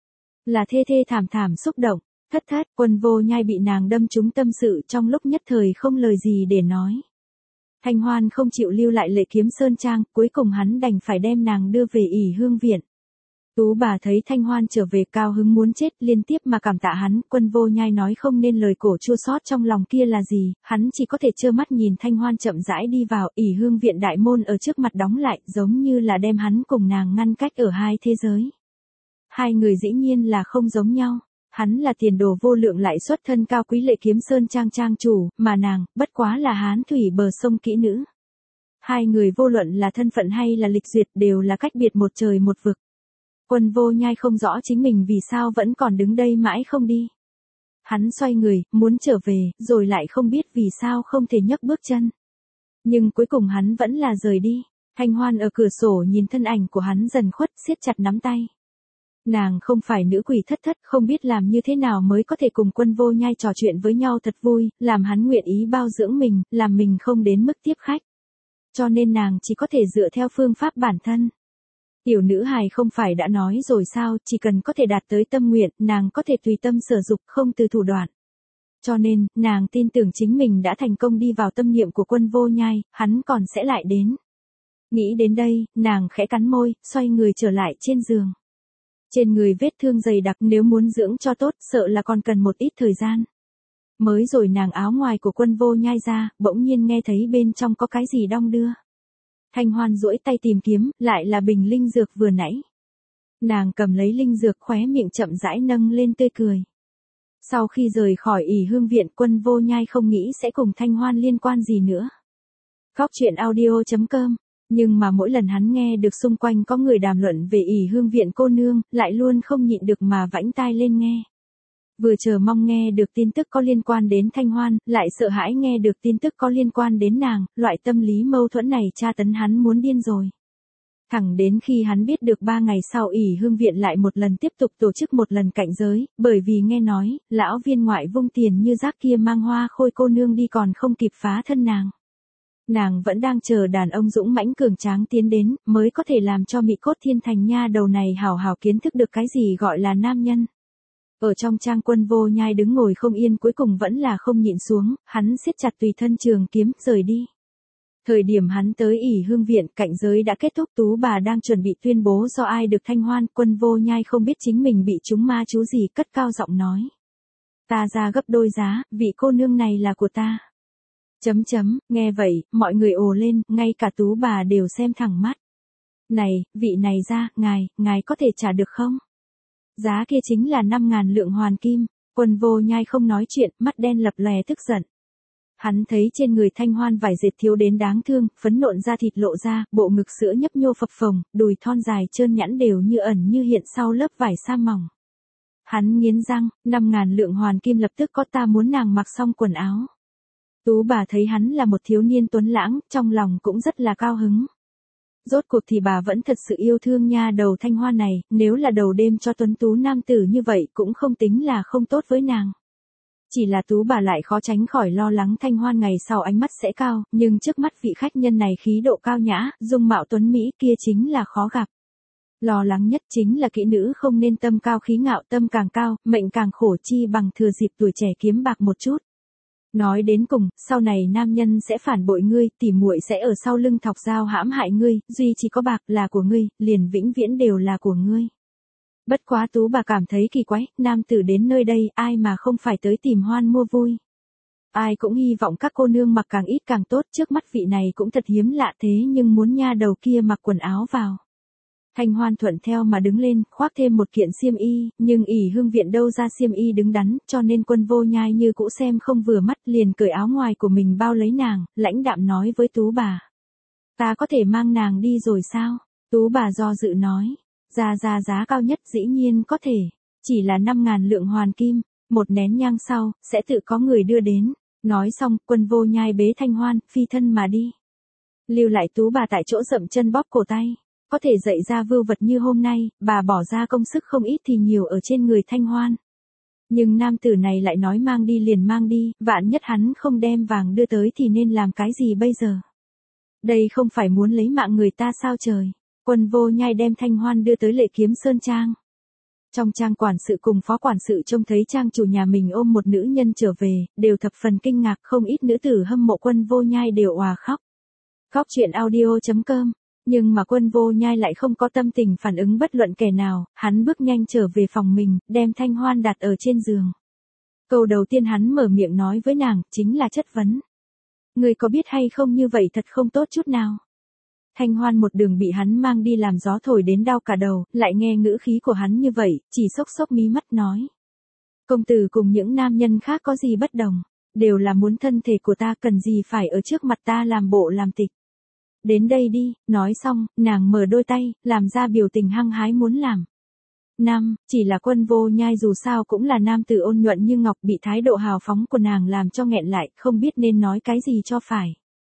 Là thê thê thảm thảm xúc động, thất thất, Quân Vô Nhai bị nàng đâm trúng tâm sự trong lúc nhất thời không lời gì để nói. Thanh Hoan không chịu lưu lại Lệ Kiếm Sơn Trang, cuối cùng hắn đành phải đem nàng đưa về ỷ hương viện. Tú bà thấy Thanh Hoan trở về cao hứng muốn chết, liên tiếp mà cảm tạ hắn, Quân Vô Nhai nói không nên lời cổ chua xót trong lòng kia là gì, hắn chỉ có thể trơ mắt nhìn Thanh Hoan chậm rãi đi vào, ỷ hương viện đại môn ở trước mặt đóng lại, giống như là đem hắn cùng nàng ngăn cách ở hai thế giới. Hai người dĩ nhiên là không giống nhau, hắn là tiền đồ vô lượng lại xuất thân cao quý Lệ Kiếm Sơn Trang trang chủ, mà nàng, bất quá là hán thủy bờ sông kỹ nữ. Hai người vô luận là thân phận hay là lịch duyệt đều là cách biệt một trời một vực. Quân Vô Nhai không rõ chính mình vì sao vẫn còn đứng đây mãi không đi. Hắn xoay người, muốn trở về, rồi lại không biết vì sao không thể nhấc bước chân. Nhưng cuối cùng hắn vẫn là rời đi. Thanh Hoan ở cửa sổ nhìn thân ảnh của hắn dần khuất, siết chặt nắm tay. Nàng không phải nữ quỷ thất thất, không biết làm như thế nào mới có thể cùng Quân Vô Nhai trò chuyện với nhau thật vui, làm hắn nguyện ý bao dưỡng mình, làm mình không đến mức tiếp khách. Cho nên nàng chỉ có thể dựa theo phương pháp bản thân. Tiểu nữ hài không phải đã nói rồi sao, chỉ cần có thể đạt tới tâm nguyện, nàng có thể tùy tâm sở dục, không từ thủ đoạn. Cho nên, nàng tin tưởng chính mình đã thành công đi vào tâm niệm của Quân Vô Nhai, hắn còn sẽ lại đến. Nghĩ đến đây, nàng khẽ cắn môi, xoay người trở lại trên giường. Trên người vết thương dày đặc, nếu muốn dưỡng cho tốt, sợ là còn cần một ít thời gian. Mới rồi nàng áo ngoài của Quân Vô Nhai ra, bỗng nhiên nghe thấy bên trong có cái gì đong đưa. Thanh Hoan duỗi tay tìm kiếm, lại là bình linh dược vừa nãy. Nàng cầm lấy linh dược, khóe miệng chậm rãi nâng lên tươi cười. Sau khi rời khỏi ỷ hương viện, Quân Vô Nhai không nghĩ sẽ cùng Thanh Hoan liên quan gì nữa. Góc truyện audio chấm com. Nhưng mà mỗi lần hắn nghe được xung quanh có người đàm luận về ỷ hương viện cô nương, lại luôn không nhịn được mà vãnh tai lên nghe. Vừa chờ mong nghe được tin tức có liên quan đến Thanh Hoan, lại sợ hãi nghe được tin tức có liên quan đến nàng, loại tâm lý mâu thuẫn này tra tấn hắn muốn điên rồi. Thẳng đến khi hắn biết được ba ngày sau ỷ hương viện lại một lần tiếp tục tổ chức một lần cạnh giới, bởi vì nghe nói, lão viên ngoại vung tiền như rác kia mang Hoa Khôi cô nương đi còn không kịp phá thân nàng. Nàng vẫn đang chờ đàn ông dũng mãnh cường tráng tiến đến, mới có thể làm cho Mị Cốt Thiên Thành nha đầu này hào hào kiến thức được cái gì gọi là nam nhân. Ở trong trang Quân Vô Nhai đứng ngồi không yên, cuối cùng vẫn là không nhịn xuống, hắn siết chặt tùy thân trường kiếm, rời đi. Thời điểm hắn tới ỷ hương viện, cạnh giới đã kết thúc, Tú bà đang chuẩn bị tuyên bố do ai được Thanh Hoan, Quân Vô Nhai không biết chính mình bị trúng ma chú gì, cất cao giọng nói. Ta ra gấp đôi giá, vị cô nương này là của ta. Chấm chấm, nghe vậy, mọi người ồ lên, ngay cả Tú bà đều xem thẳng mắt. Này, vị này ra, ngài, ngài có thể trả được không? Giá kia chính là năm ngàn lượng hoàn kim. Quân Vô Nhai không nói chuyện, mắt đen lập lòe tức giận. Hắn thấy trên người Thanh Hoan vải dệt thiếu đến đáng thương, phấn nộn da thịt lộ ra, bộ ngực sữa nhấp nhô phập phồng, đùi thon dài trơn nhẵn đều như ẩn như hiện sau lớp vải sa mỏng. Hắn nghiến răng, năm ngàn lượng hoàn kim lập tức có, ta muốn nàng mặc xong quần áo. Tú bà thấy hắn là một thiếu niên tuấn lãng, trong lòng cũng rất là cao hứng. Rốt cuộc thì bà vẫn thật sự yêu thương nha đầu Thanh Hoan này, nếu là đầu đêm cho tuấn tú nam tử như vậy cũng không tính là không tốt với nàng. Chỉ là Tú bà lại khó tránh khỏi lo lắng Thanh Hoan ngày sau ánh mắt sẽ cao, nhưng trước mắt vị khách nhân này khí độ cao nhã, dung mạo tuấn mỹ kia chính là khó gặp. Lo lắng nhất chính là kỹ nữ không nên tâm cao khí ngạo, tâm càng cao, mệnh càng khổ, chi bằng thừa dịp tuổi trẻ kiếm bạc một chút. Nói đến cùng, sau này nam nhân sẽ phản bội ngươi, tỉ muội sẽ ở sau lưng thọc dao hãm hại ngươi, duy chỉ có bạc là của ngươi, liền vĩnh viễn đều là của ngươi. Bất quá Tú bà cảm thấy kỳ quái, nam tử đến nơi đây, ai mà không phải tới tìm Hoan mua vui. Ai cũng hy vọng các cô nương mặc càng ít càng tốt, trước mắt vị này cũng thật hiếm lạ thế nhưng muốn nha đầu kia mặc quần áo vào. Thanh Hoan thuận theo mà đứng lên, khoác thêm một kiện xiêm y, nhưng ỷ hương viện đâu ra xiêm y đứng đắn, cho nên Quân Vô Nhai như cũ xem không vừa mắt, liền cởi áo ngoài của mình bao lấy nàng, lãnh đạm nói với Tú bà. Ta có thể mang nàng đi rồi sao? Tú bà do dự nói. Ra ra giá cao nhất dĩ nhiên có thể. chỉ là năm ngàn lượng hoàn kim, một nén nhang sau, sẽ tự có người đưa đến. Nói xong, Quân Vô Nhai bế Thanh Hoan, phi thân mà đi. Lưu lại Tú bà tại chỗ dậm chân bóp cổ tay. Có thể dạy ra vưu vật như hôm nay, bà bỏ ra công sức không ít thì nhiều ở trên người Thanh Hoan. Nhưng nam tử này lại nói mang đi liền mang đi, vạn nhất hắn không đem vàng đưa tới thì nên làm cái gì bây giờ? Đây không phải muốn lấy mạng người ta sao trời? Quân Vô Nhai đem Thanh Hoan đưa tới Lệ Kiếm Sơn Trang. Trong trang quản sự cùng phó quản sự trông thấy trang chủ nhà mình ôm một nữ nhân trở về, đều thập phần kinh ngạc, không ít nữ tử hâm mộ Quân Vô Nhai đều òa khóc. Khóc chuyện audio chấm com. Nhưng mà Quân Vô Nhai lại không có tâm tình phản ứng bất luận kẻ nào, hắn bước nhanh trở về phòng mình, đem Thanh Hoan đặt ở trên giường. Câu đầu tiên hắn mở miệng nói với nàng, chính là chất vấn. Người có biết hay không như vậy thật không tốt chút nào. Thanh Hoan một đường bị hắn mang đi làm gió thổi đến đau cả đầu, lại nghe ngữ khí của hắn như vậy, chỉ sốc sốc mí mắt nói. Công tử cùng những nam nhân khác có gì bất đồng, đều là muốn thân thể của ta, cần gì phải ở trước mặt ta làm bộ làm tịch. Đến đây đi, nói xong, nàng mở đôi tay, làm ra biểu tình hăng hái muốn làm. Năm, chỉ là Quân Vô Nhai dù sao cũng là nam tử ôn nhuận như ngọc, bị thái độ hào phóng của nàng làm cho nghẹn lại, không biết nên nói cái gì cho phải.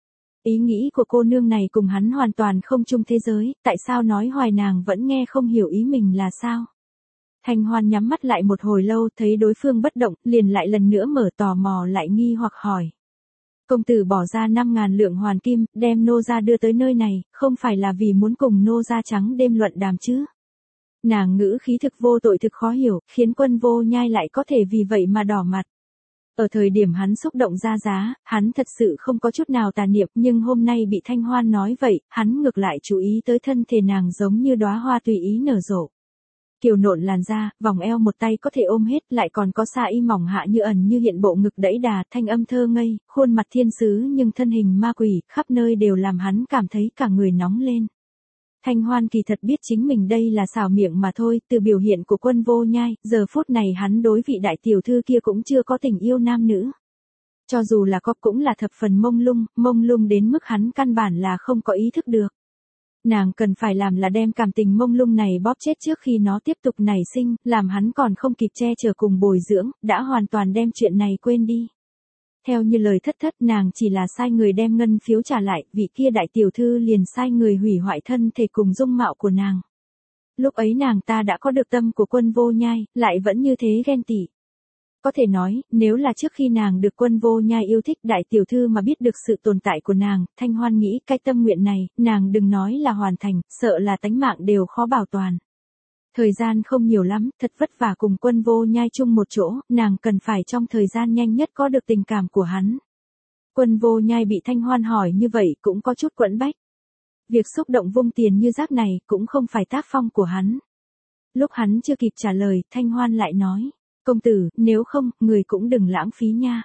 Ý nghĩ của cô nương này cùng hắn hoàn toàn không chung thế giới, tại sao nói hoài nàng vẫn nghe không hiểu ý mình là sao? Thanh Hoan nhắm mắt lại một hồi lâu, thấy đối phương bất động, liền lại lần nữa mở tò mò lại nghi hoặc hỏi. Công tử bỏ ra năm ngàn lượng hoàn kim, đem nô gia đưa tới nơi này, không phải là vì muốn cùng nô gia trắng đêm luận đàm chứ? Nàng ngữ khí thực vô tội thực khó hiểu, khiến Quân Vô Nhai lại có thể vì vậy mà đỏ mặt. Ở thời điểm hắn xúc động ra giá, hắn thật sự không có chút nào tà niệm, nhưng hôm nay bị Thanh Hoan nói vậy, hắn ngược lại chú ý tới thân thể nàng giống như đóa hoa tùy ý nở rộ. Kiều nộn làn da, vòng eo một tay có thể ôm hết, lại còn có xa y mỏng hạ như ẩn như hiện, bộ ngực đẫy đà, thanh âm thơ ngây, khuôn mặt thiên sứ nhưng thân hình ma quỷ, khắp nơi đều làm hắn cảm thấy cả người nóng lên. Thanh Hoan kỳ thật biết chính mình đây là xảo miệng mà thôi, từ biểu hiện của Quân Vô Nhai, giờ phút này hắn đối vị đại tiểu thư kia cũng chưa có tình yêu nam nữ. Cho dù là có cũng là thập phần mông lung, mông lung đến mức hắn căn bản là không có ý thức được. Nàng cần phải làm là đem cảm tình mông lung này bóp chết trước khi nó tiếp tục nảy sinh, làm hắn còn không kịp che chở cùng bồi dưỡng, đã hoàn toàn đem chuyện này quên đi. Theo như lời thất thất, nàng chỉ là sai người đem ngân phiếu trả lại, vị kia đại tiểu thư liền sai người hủy hoại thân thể cùng dung mạo của nàng. Lúc ấy nàng ta đã có được tâm của Quân Vô Nhai, lại vẫn như thế ghen tị. Có thể nói, nếu là trước khi nàng được Quân Vô Nhai yêu thích, đại tiểu thư mà biết được sự tồn tại của nàng, Thanh Hoan nghĩ cái tâm nguyện này, nàng đừng nói là hoàn thành, sợ là tánh mạng đều khó bảo toàn. Thời gian không nhiều lắm, thật vất vả cùng Quân Vô Nhai chung một chỗ, nàng cần phải trong thời gian nhanh nhất có được tình cảm của hắn. Quân Vô Nhai bị Thanh Hoan hỏi như vậy cũng có chút quẫn bách. Việc xúc động vung tiền như rác này cũng không phải tác phong của hắn. Lúc hắn chưa kịp trả lời, Thanh Hoan lại nói. Công tử, nếu không, người cũng đừng lãng phí nha.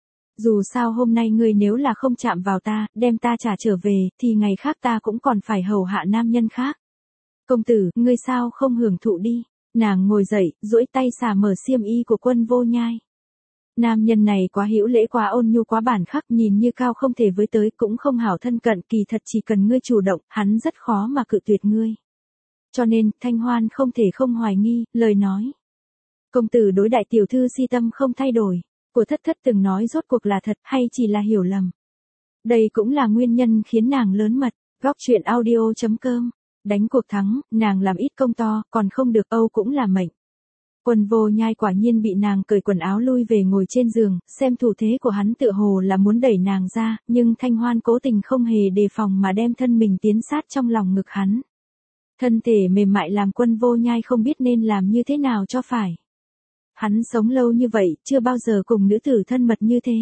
Dù sao hôm nay người nếu là không chạm vào ta, đem ta trả trở về, thì ngày khác ta cũng còn phải hầu hạ nam nhân khác. Công tử, ngươi sao không hưởng thụ đi. Nàng ngồi dậy, duỗi tay xả mở xiêm y của Quân Vô Nhai. Nam nhân này quá hữu lễ, quá ôn nhu, quá bản khắc, nhìn như cao không thể với tới, cũng không hảo thân cận, kỳ thật chỉ cần ngươi chủ động, hắn rất khó mà cự tuyệt ngươi. Cho nên, Thanh Hoan không thể không hoài nghi, lời nói. Công tử đối đại tiểu thư si tâm không thay đổi, của thất thất từng nói rốt cuộc là thật hay chỉ là hiểu lầm. Đây cũng là nguyên nhân khiến nàng lớn mật. Góc chuyện audio chấm com. Đánh cuộc thắng, nàng làm ít công to, còn không được, âu cũng là mệnh. Quân Vô Nhai quả nhiên bị nàng cởi quần áo lui về ngồi trên giường, xem thủ thế của hắn tựa hồ là muốn đẩy nàng ra, nhưng Thanh Hoan cố tình không hề đề phòng mà đem thân mình tiến sát trong lòng ngực hắn. Thân thể mềm mại làm Quân Vô Nhai không biết nên làm như thế nào cho phải. Hắn sống lâu như vậy, chưa bao giờ cùng nữ tử thân mật như thế.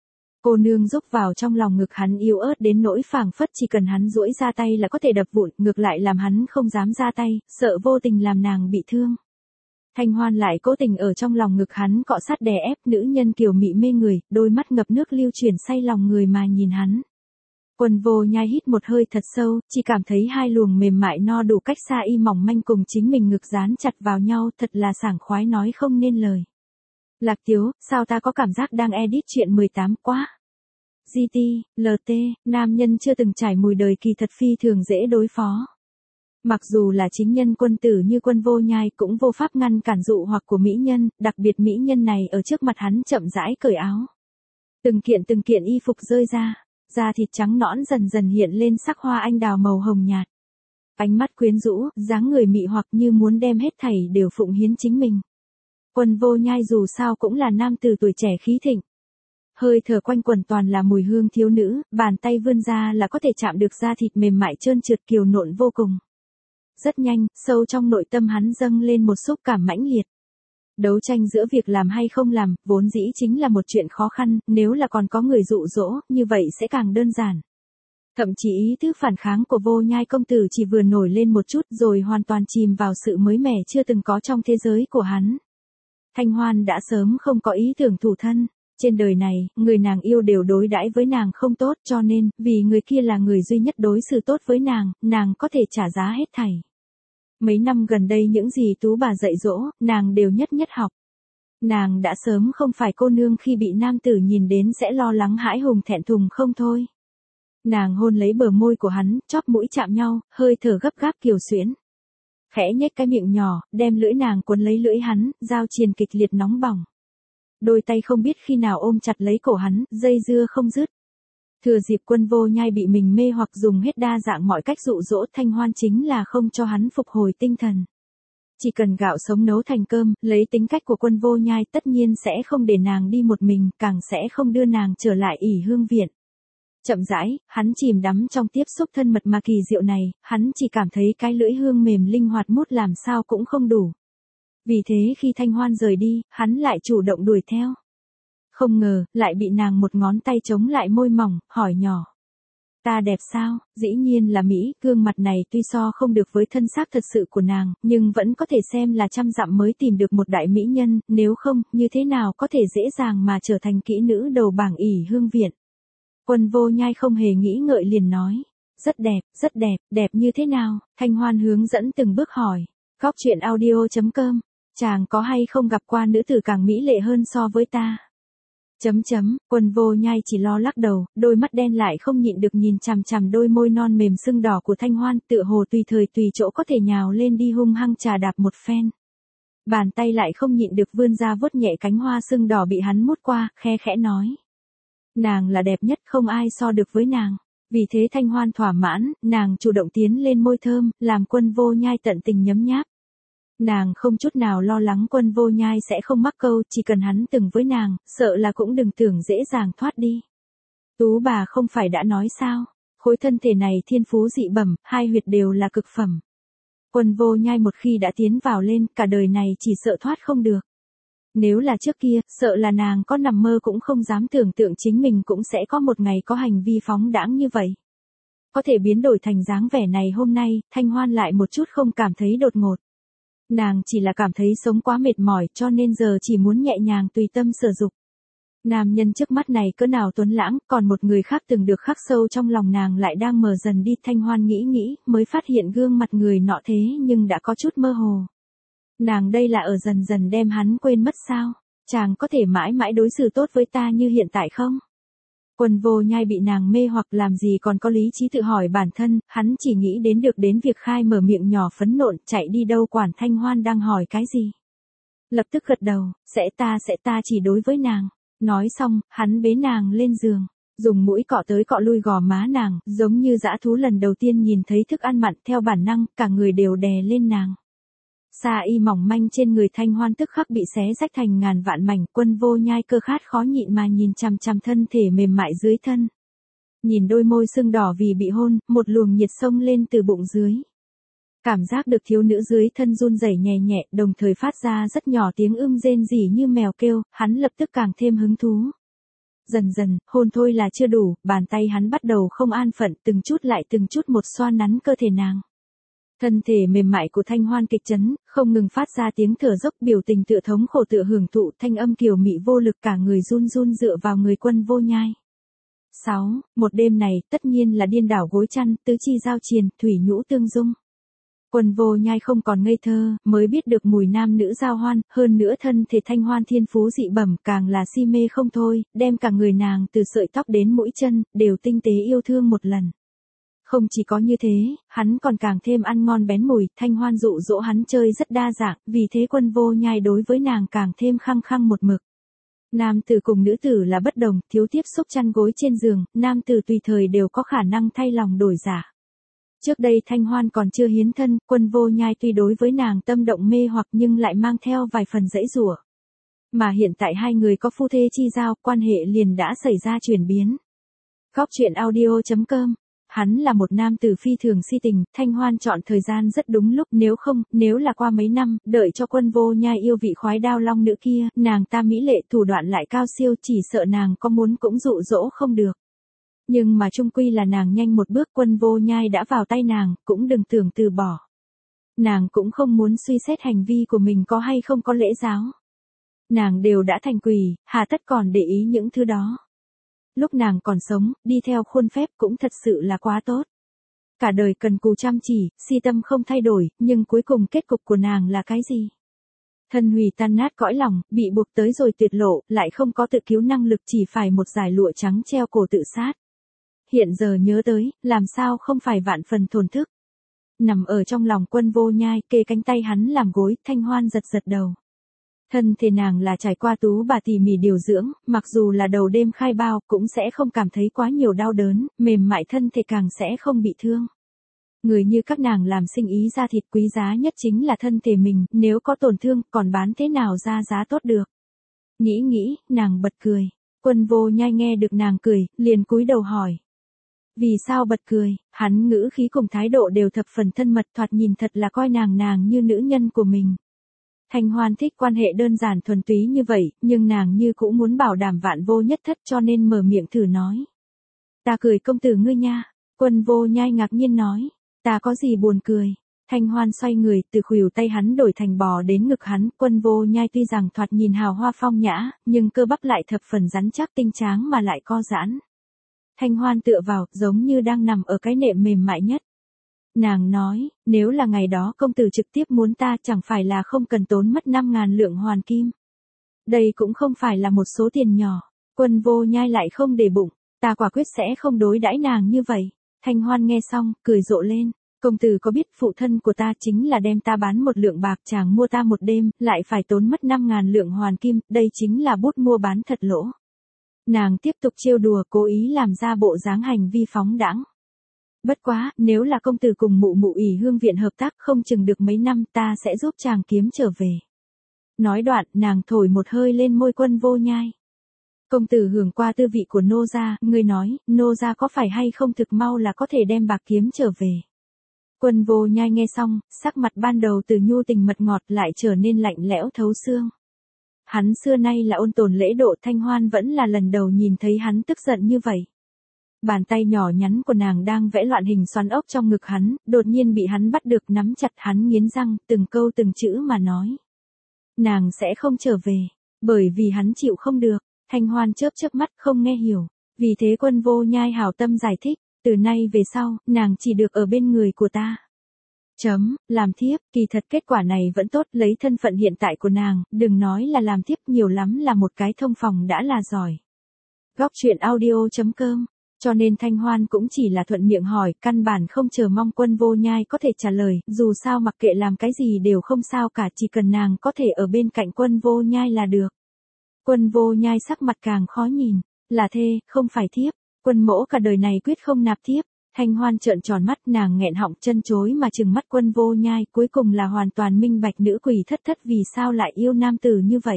Cô nương rúc vào trong lòng ngực hắn yếu ớt đến nỗi phảng phất chỉ cần hắn duỗi ra tay là có thể đập vụn, ngược lại làm hắn không dám ra tay, sợ vô tình làm nàng bị thương. Thanh Hoan lại cố tình ở trong lòng ngực hắn cọ sát đè ép, nữ nhân kiều mị mê người, đôi mắt ngập nước lưu chuyển say lòng người mà nhìn hắn. Quân Vô Nhai hít một hơi thật sâu, chỉ cảm thấy hai luồng mềm mại no đủ cách xa y mỏng manh cùng chính mình ngực dán chặt vào nhau, thật là sảng khoái nói không nên lời. Lạc Tiếu, sao ta có cảm giác đang edit chuyện mười tám quá. giê tê, lờ tê, nam nhân chưa từng trải mùi đời kỳ thật phi thường dễ đối phó. Mặc dù là chính nhân quân tử như Quân Vô Nhai cũng vô pháp ngăn cản dụ hoặc của mỹ nhân, đặc biệt mỹ nhân này ở trước mặt hắn chậm rãi cởi áo. Từng kiện từng kiện y phục rơi ra, da thịt trắng nõn dần dần hiện lên sắc hoa anh đào màu hồng nhạt. Ánh mắt quyến rũ, dáng người mị hoặc như muốn đem hết thảy đều phụng hiến chính mình. Quân Vô Nhai dù sao cũng là nam tử tuổi trẻ khí thịnh. Hơi thở quanh quần toàn là mùi hương thiếu nữ, bàn tay vươn ra là có thể chạm được da thịt mềm mại trơn trượt kiều nộn vô cùng. Rất nhanh, sâu trong nội tâm hắn dâng lên một xúc cảm mãnh liệt. Đấu tranh giữa việc làm hay không làm, vốn dĩ chính là một chuyện khó khăn, nếu là còn có người dụ dỗ, như vậy sẽ càng đơn giản. Thậm chí ý thức phản kháng của Vô Nhai công tử chỉ vừa nổi lên một chút rồi hoàn toàn chìm vào sự mới mẻ chưa từng có trong thế giới của hắn. Thanh Hoan đã sớm không có ý tưởng thủ thân. Trên đời này, người nàng yêu đều đối đãi với nàng không tốt cho nên, vì người kia là người duy nhất đối xử tốt với nàng, nàng có thể trả giá hết thảy. Mấy năm gần đây những gì Tú bà dạy dỗ, nàng đều nhất nhất học. Nàng đã sớm không phải cô nương khi bị nam tử nhìn đến sẽ lo lắng hãi hùng thẹn thùng không thôi. Nàng hôn lấy bờ môi của hắn, chóp mũi chạm nhau, hơi thở gấp gáp kiều xuyễn. Khẽ nhếch cái miệng nhỏ, đem lưỡi nàng cuốn lấy lưỡi hắn, giao triền kịch liệt nóng bỏng. Đôi tay không biết khi nào ôm chặt lấy cổ hắn, dây dưa không dứt. Thừa dịp Quân Vô Nhai bị mình mê hoặc dùng hết đa dạng mọi cách dụ dỗ, Thanh Hoan chính là không cho hắn phục hồi tinh thần. Chỉ cần gạo sống nấu thành cơm, lấy tính cách của Quân Vô Nhai tất nhiên sẽ không để nàng đi một mình, càng sẽ không đưa nàng trở lại ỷ hương viện. Chậm rãi, hắn chìm đắm trong tiếp xúc thân mật mà kỳ diệu này, hắn chỉ cảm thấy cái lưỡi hương mềm linh hoạt mút làm sao cũng không đủ. Vì thế khi Thanh Hoan rời đi, hắn lại chủ động đuổi theo. Không ngờ, lại bị nàng một ngón tay chống lại môi mỏng, hỏi nhỏ. Ta đẹp sao? Dĩ nhiên là Mỹ, gương mặt này tuy so không được với thân xác thật sự của nàng, nhưng vẫn có thể xem là trăm dặm mới tìm được một đại mỹ nhân, nếu không, như thế nào có thể dễ dàng mà trở thành kỹ nữ đầu bảng ỷ hương viện. Quân Vô Nhai không hề nghĩ ngợi liền nói. Rất đẹp, rất đẹp, đẹp như thế nào? Thanh Hoan hướng dẫn từng bước hỏi. Góc truyện audio chấm com. Chàng có hay không gặp qua nữ tử càng mỹ lệ hơn so với ta? Chấm chấm, Quân Vô Nhai chỉ lo lắc đầu, đôi mắt đen lại không nhịn được nhìn chằm chằm đôi môi non mềm sưng đỏ của Thanh Hoan, tựa hồ tùy thời tùy chỗ có thể nhào lên đi hung hăng trà đạp một phen. Bàn tay lại không nhịn được vươn ra vuốt nhẹ cánh hoa sưng đỏ bị hắn mút qua, khe khẽ nói. Nàng là đẹp nhất, không ai so được với nàng. Vì thế Thanh Hoan thỏa mãn, nàng chủ động tiến lên môi thơm, làm Quân Vô Nhai tận tình nhấm nháp. Nàng không chút nào lo lắng Quân Vô Nhai sẽ không mắc câu, chỉ cần hắn từng với nàng, sợ là cũng đừng tưởng dễ dàng thoát đi. Tú bà không phải đã nói sao, khối thân thể này thiên phú dị bẩm, hai huyệt đều là cực phẩm. Quân Vô Nhai một khi đã tiến vào lên, cả đời này chỉ sợ thoát không được. Nếu là trước kia, sợ là nàng có nằm mơ cũng không dám tưởng tượng chính mình cũng sẽ có một ngày có hành vi phóng đãng như vậy. Có thể biến đổi thành dáng vẻ này hôm nay, Thanh Hoan lại một chút không cảm thấy đột ngột. Nàng chỉ là cảm thấy sống quá mệt mỏi cho nên giờ chỉ muốn nhẹ nhàng tùy tâm sử dụng. Nam nhân trước mắt này cỡ nào tuấn lãng, còn một người khác từng được khắc sâu trong lòng nàng lại đang mờ dần đi. Thanh Hoan nghĩ nghĩ, mới phát hiện gương mặt người nọ thế nhưng đã có chút mơ hồ. Nàng đây là ở dần dần đem hắn quên mất sao? Chàng có thể mãi mãi đối xử tốt với ta như hiện tại không? Quân Vô Nhai bị nàng mê hoặc làm gì còn có lý trí tự hỏi bản thân, hắn chỉ nghĩ đến được đến việc khai mở miệng nhỏ phấn nộn, chạy đi đâu quản Thanh Hoan đang hỏi cái gì. Lập tức gật đầu, sẽ ta sẽ ta chỉ đối với nàng. Nói xong, hắn bế nàng lên giường, dùng mũi cọ tới cọ lui gò má nàng, giống như dã thú lần đầu tiên nhìn thấy thức ăn mặn, theo bản năng, cả người đều đè lên nàng. Sa y mỏng manh trên người Thanh Hoan tức khắc bị xé rách thành ngàn vạn mảnh, Quân Vô Nhai cơ khát khó nhịn mà nhìn chằm chằm thân thể mềm mại dưới thân. Nhìn đôi môi sưng đỏ vì bị hôn, một luồng nhiệt xông lên từ bụng dưới. Cảm giác được thiếu nữ dưới thân run rẩy nhẹ nhẹ, đồng thời phát ra rất nhỏ tiếng ưm rên rỉ như mèo kêu, hắn lập tức càng thêm hứng thú. Dần dần, hôn thôi là chưa đủ, bàn tay hắn bắt đầu không an phận, từng chút lại từng chút một xoa nắn cơ thể nàng. Thân thể mềm mại của Thanh Hoan kịch chấn, không ngừng phát ra tiếng thở dốc, biểu tình tựa thống khổ tựa hưởng thụ, thanh âm kiều mị vô lực, cả người run run dựa vào người Quân Vô Nhai. sáu. Một đêm này, tất nhiên là điên đảo gối chăn, tứ chi giao triền, thủy nhũ tương dung. Quân Vô Nhai không còn ngây thơ, mới biết được mùi nam nữ giao hoan, hơn nữa thân thể Thanh Hoan thiên phú dị bẩm, càng là si mê không thôi, đem cả người nàng từ sợi tóc đến mũi chân, đều tinh tế yêu thương một lần. Không chỉ có như thế, hắn còn càng thêm ăn ngon bén mùi, Thanh Hoan dụ dỗ hắn chơi rất đa dạng, vì thế Quân Vô Nhai đối với nàng càng thêm khăng khăng một mực. Nam tử cùng nữ tử là bất đồng, thiếu tiếp xúc chăn gối trên giường, nam tử tùy thời đều có khả năng thay lòng đổi dạ. Trước đây Thanh Hoan còn chưa hiến thân, Quân Vô Nhai tuy đối với nàng tâm động mê hoặc nhưng lại mang theo vài phần giãy giụa. Mà hiện tại hai người có phu thê chi giao, quan hệ liền đã xảy ra chuyển biến. Góc truyện audio chấm com. Hắn là một nam tử phi thường si tình, Thanh Hoan chọn thời gian rất đúng lúc, nếu không, nếu là qua mấy năm, đợi cho Quân Vô Nhai yêu vị khoái đao long nữ kia, nàng ta mỹ lệ thủ đoạn lại cao siêu, chỉ sợ nàng có muốn cũng dụ dỗ không được. Nhưng mà chung quy là nàng nhanh một bước, Quân Vô Nhai đã vào tay nàng, cũng đừng tưởng từ bỏ. Nàng cũng không muốn suy xét hành vi của mình có hay không có lễ giáo. Nàng đều đã thành quỷ, hà tất còn để ý những thứ đó. Lúc nàng còn sống, đi theo khuôn phép cũng thật sự là quá tốt. Cả đời cần cù chăm chỉ, si tâm không thay đổi, nhưng cuối cùng kết cục của nàng là cái gì? Thân hủy tan nát cõi lòng, bị buộc tới rồi tuyệt lộ, lại không có tự cứu năng lực, chỉ phải một dải lụa trắng treo cổ tự sát. Hiện giờ nhớ tới, làm sao không phải vạn phần thổn thức. Nằm ở trong lòng Quân Vô Nhai, kê cánh tay hắn làm gối, Thanh Hoan giật giật đầu. Thân thể nàng là trải qua tú bà tỉ mỉ điều dưỡng, mặc dù là đầu đêm khai bao cũng sẽ không cảm thấy quá nhiều đau đớn, mềm mại thân thể càng sẽ không bị thương. Người như các nàng làm sinh ý ra thịt, quý giá nhất chính là thân thể mình, nếu có tổn thương còn bán thế nào ra giá tốt được. Nghĩ nghĩ, nàng bật cười. Quân Vô Nhai nghe được nàng cười, liền cúi đầu hỏi. Vì sao bật cười? Hắn ngữ khí cùng thái độ đều thập phần thân mật, thoạt nhìn thật là coi nàng nàng như nữ nhân của mình. Thanh Hoan thích quan hệ đơn giản thuần túy như vậy, nhưng nàng như cũng muốn bảo đảm vạn vô nhất thất, cho nên mở miệng thử nói. Ta cười công tử ngươi nha. Quân Vô Nhai ngạc nhiên nói. Ta có gì buồn cười? Thanh Hoan xoay người, từ khuỷu tay hắn đổi thành bò đến ngực hắn. Quân Vô Nhai tuy rằng thoạt nhìn hào hoa phong nhã, nhưng cơ bắp lại thập phần rắn chắc tinh tráng mà lại co giãn. Thanh Hoan tựa vào, giống như đang nằm ở cái nệm mềm mại nhất. Nàng nói, nếu là ngày đó công tử trực tiếp muốn ta, chẳng phải là không cần tốn mất năm ngàn lượng hoàn kim. Đây cũng không phải là một số tiền nhỏ. Quân Vô Nhai lại không để bụng, ta quả quyết sẽ không đối đãi nàng như vậy. Thanh Hoan nghe xong, cười rộ lên. Công tử có biết phụ thân của ta chính là đem ta bán một lượng bạc, chàng mua ta một đêm, lại phải tốn mất năm ngàn lượng hoàn kim, đây chính là bút mua bán thật lỗ. Nàng tiếp tục trêu đùa, cố ý làm ra bộ dáng hành vi phóng đãng. Bất quá, nếu là công tử cùng mụ mụ ỷ hương viện hợp tác không chừng được mấy năm, ta sẽ giúp chàng kiếm trở về. Nói đoạn, nàng thổi một hơi lên môi Quân Vô Nhai. Công tử hưởng qua tư vị của nô gia, ngươi nói, nô gia có phải hay không thực mau là có thể đem bạc kiếm trở về. Quân Vô Nhai nghe xong, sắc mặt ban đầu từ nhu tình mật ngọt lại trở nên lạnh lẽo thấu xương. Hắn xưa nay là ôn tồn lễ độ, Thanh Hoan vẫn là lần đầu nhìn thấy hắn tức giận như vậy. Bàn tay nhỏ nhắn của nàng đang vẽ loạn hình xoắn ốc trong ngực hắn, đột nhiên bị hắn bắt được, nắm chặt hắn nghiến răng, từng câu từng chữ mà nói. Nàng sẽ không trở về, bởi vì hắn chịu không được. Thanh Hoan chớp chớp mắt không nghe hiểu, vì thế Quân Vô Nhai hảo tâm giải thích, từ nay về sau, nàng chỉ được ở bên người của ta. Chấm, làm thiếp, kỳ thật kết quả này vẫn tốt, lấy thân phận hiện tại của nàng, đừng nói là làm thiếp, nhiều lắm là một cái thông phòng đã là giỏi. Góc truyện audio chấm com. Cho nên Thanh Hoan cũng chỉ là thuận miệng hỏi, căn bản không chờ mong Quân Vô Nhai có thể trả lời, dù sao mặc kệ làm cái gì đều không sao cả, chỉ cần nàng có thể ở bên cạnh Quân Vô Nhai là được. Quân Vô Nhai sắc mặt càng khó nhìn, là thê, không phải thiếp, Quân mỗ cả đời này quyết không nạp thiếp. Thanh Hoan trợn tròn mắt, nàng nghẹn họng chân chối mà trừng mắt Quân Vô Nhai, cuối cùng là hoàn toàn minh bạch nữ quỷ thất thất vì sao lại yêu nam tử như vậy.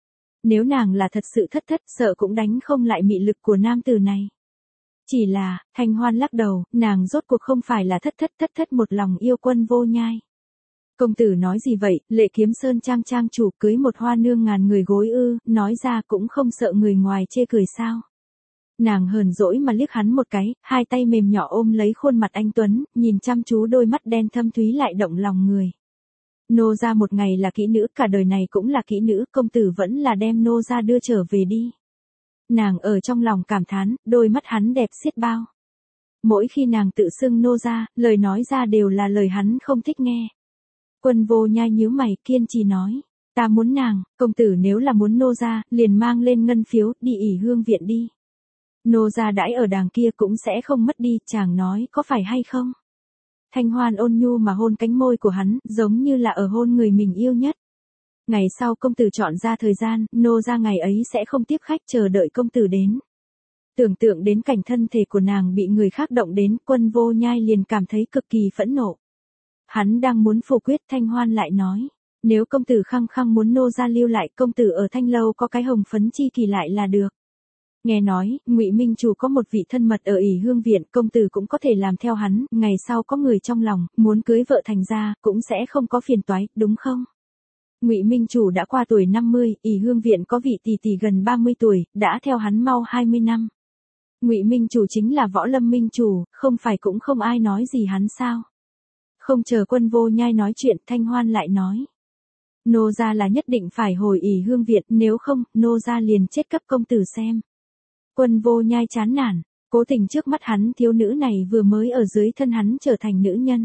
Nếu nàng là thật sự thất thất, sợ cũng đánh không lại mị lực của nam tử này. Chỉ là, Thanh Hoan lắc đầu, nàng rốt cuộc không phải là thất thất thất thất một lòng yêu Quân Vô Nhai. Công tử nói gì vậy, Lệ Kiếm Sơn trang trang chủ cưới một hoa nương ngàn người gối ư, nói ra cũng không sợ người ngoài chê cười sao. Nàng hờn dỗi mà liếc hắn một cái, hai tay mềm nhỏ ôm lấy khuôn mặt anh Tuấn, nhìn chăm chú đôi mắt đen thâm thúy lại động lòng người. Nô gia một ngày là kỹ nữ, cả đời này cũng là kỹ nữ, công tử vẫn là đem nô gia đưa trở về đi. Nàng ở trong lòng cảm thán, đôi mắt hắn đẹp xiết bao. Mỗi khi nàng tự xưng nô gia, lời nói ra đều là lời hắn không thích nghe. Quân Vô Nhai nhíu mày, kiên trì nói, ta muốn nàng, công tử nếu là muốn nô gia, liền mang lên ngân phiếu, đi ỷ hương viện đi. Nô gia đãi ở đàng kia cũng sẽ không mất đi, chàng nói có phải hay không? Thanh Hoan ôn nhu mà hôn cánh môi của hắn, giống như là ở hôn người mình yêu nhất. Ngày sau công tử chọn ra thời gian, nô gia ngày ấy sẽ không tiếp khách chờ đợi công tử đến. Tưởng tượng đến cảnh thân thể của nàng bị người khác động đến, Quân Vô Nhai liền cảm thấy cực kỳ phẫn nộ. Hắn đang muốn phủ quyết, Thanh Hoan lại nói, nếu công tử khăng khăng muốn nô gia lưu lại, công tử ở Thanh lâu có cái hồng phấn chi kỳ lại là được. Nghe nói, Ngụy Minh chủ có một vị thân mật ở ỷ hương viện, công tử cũng có thể làm theo hắn, ngày sau có người trong lòng, muốn cưới vợ thành gia, cũng sẽ không có phiền toái, đúng không? Ngụy Minh chủ đã qua tuổi năm mươi, ỷ hương viện có vị tỷ tỷ gần ba mươi tuổi, đã theo hắn mau hai mươi năm. Ngụy Minh chủ chính là Võ Lâm Minh chủ, không phải cũng không ai nói gì hắn sao? Không chờ Quân Vô Nhai nói chuyện, Thanh Hoan lại nói. Nô gia là nhất định phải hồi ỷ hương viện, nếu không, nô gia liền chết cấp công tử xem. Quân Vô Nhai chán nản, cố tình trước mắt hắn thiếu nữ này vừa mới ở dưới thân hắn trở thành nữ nhân.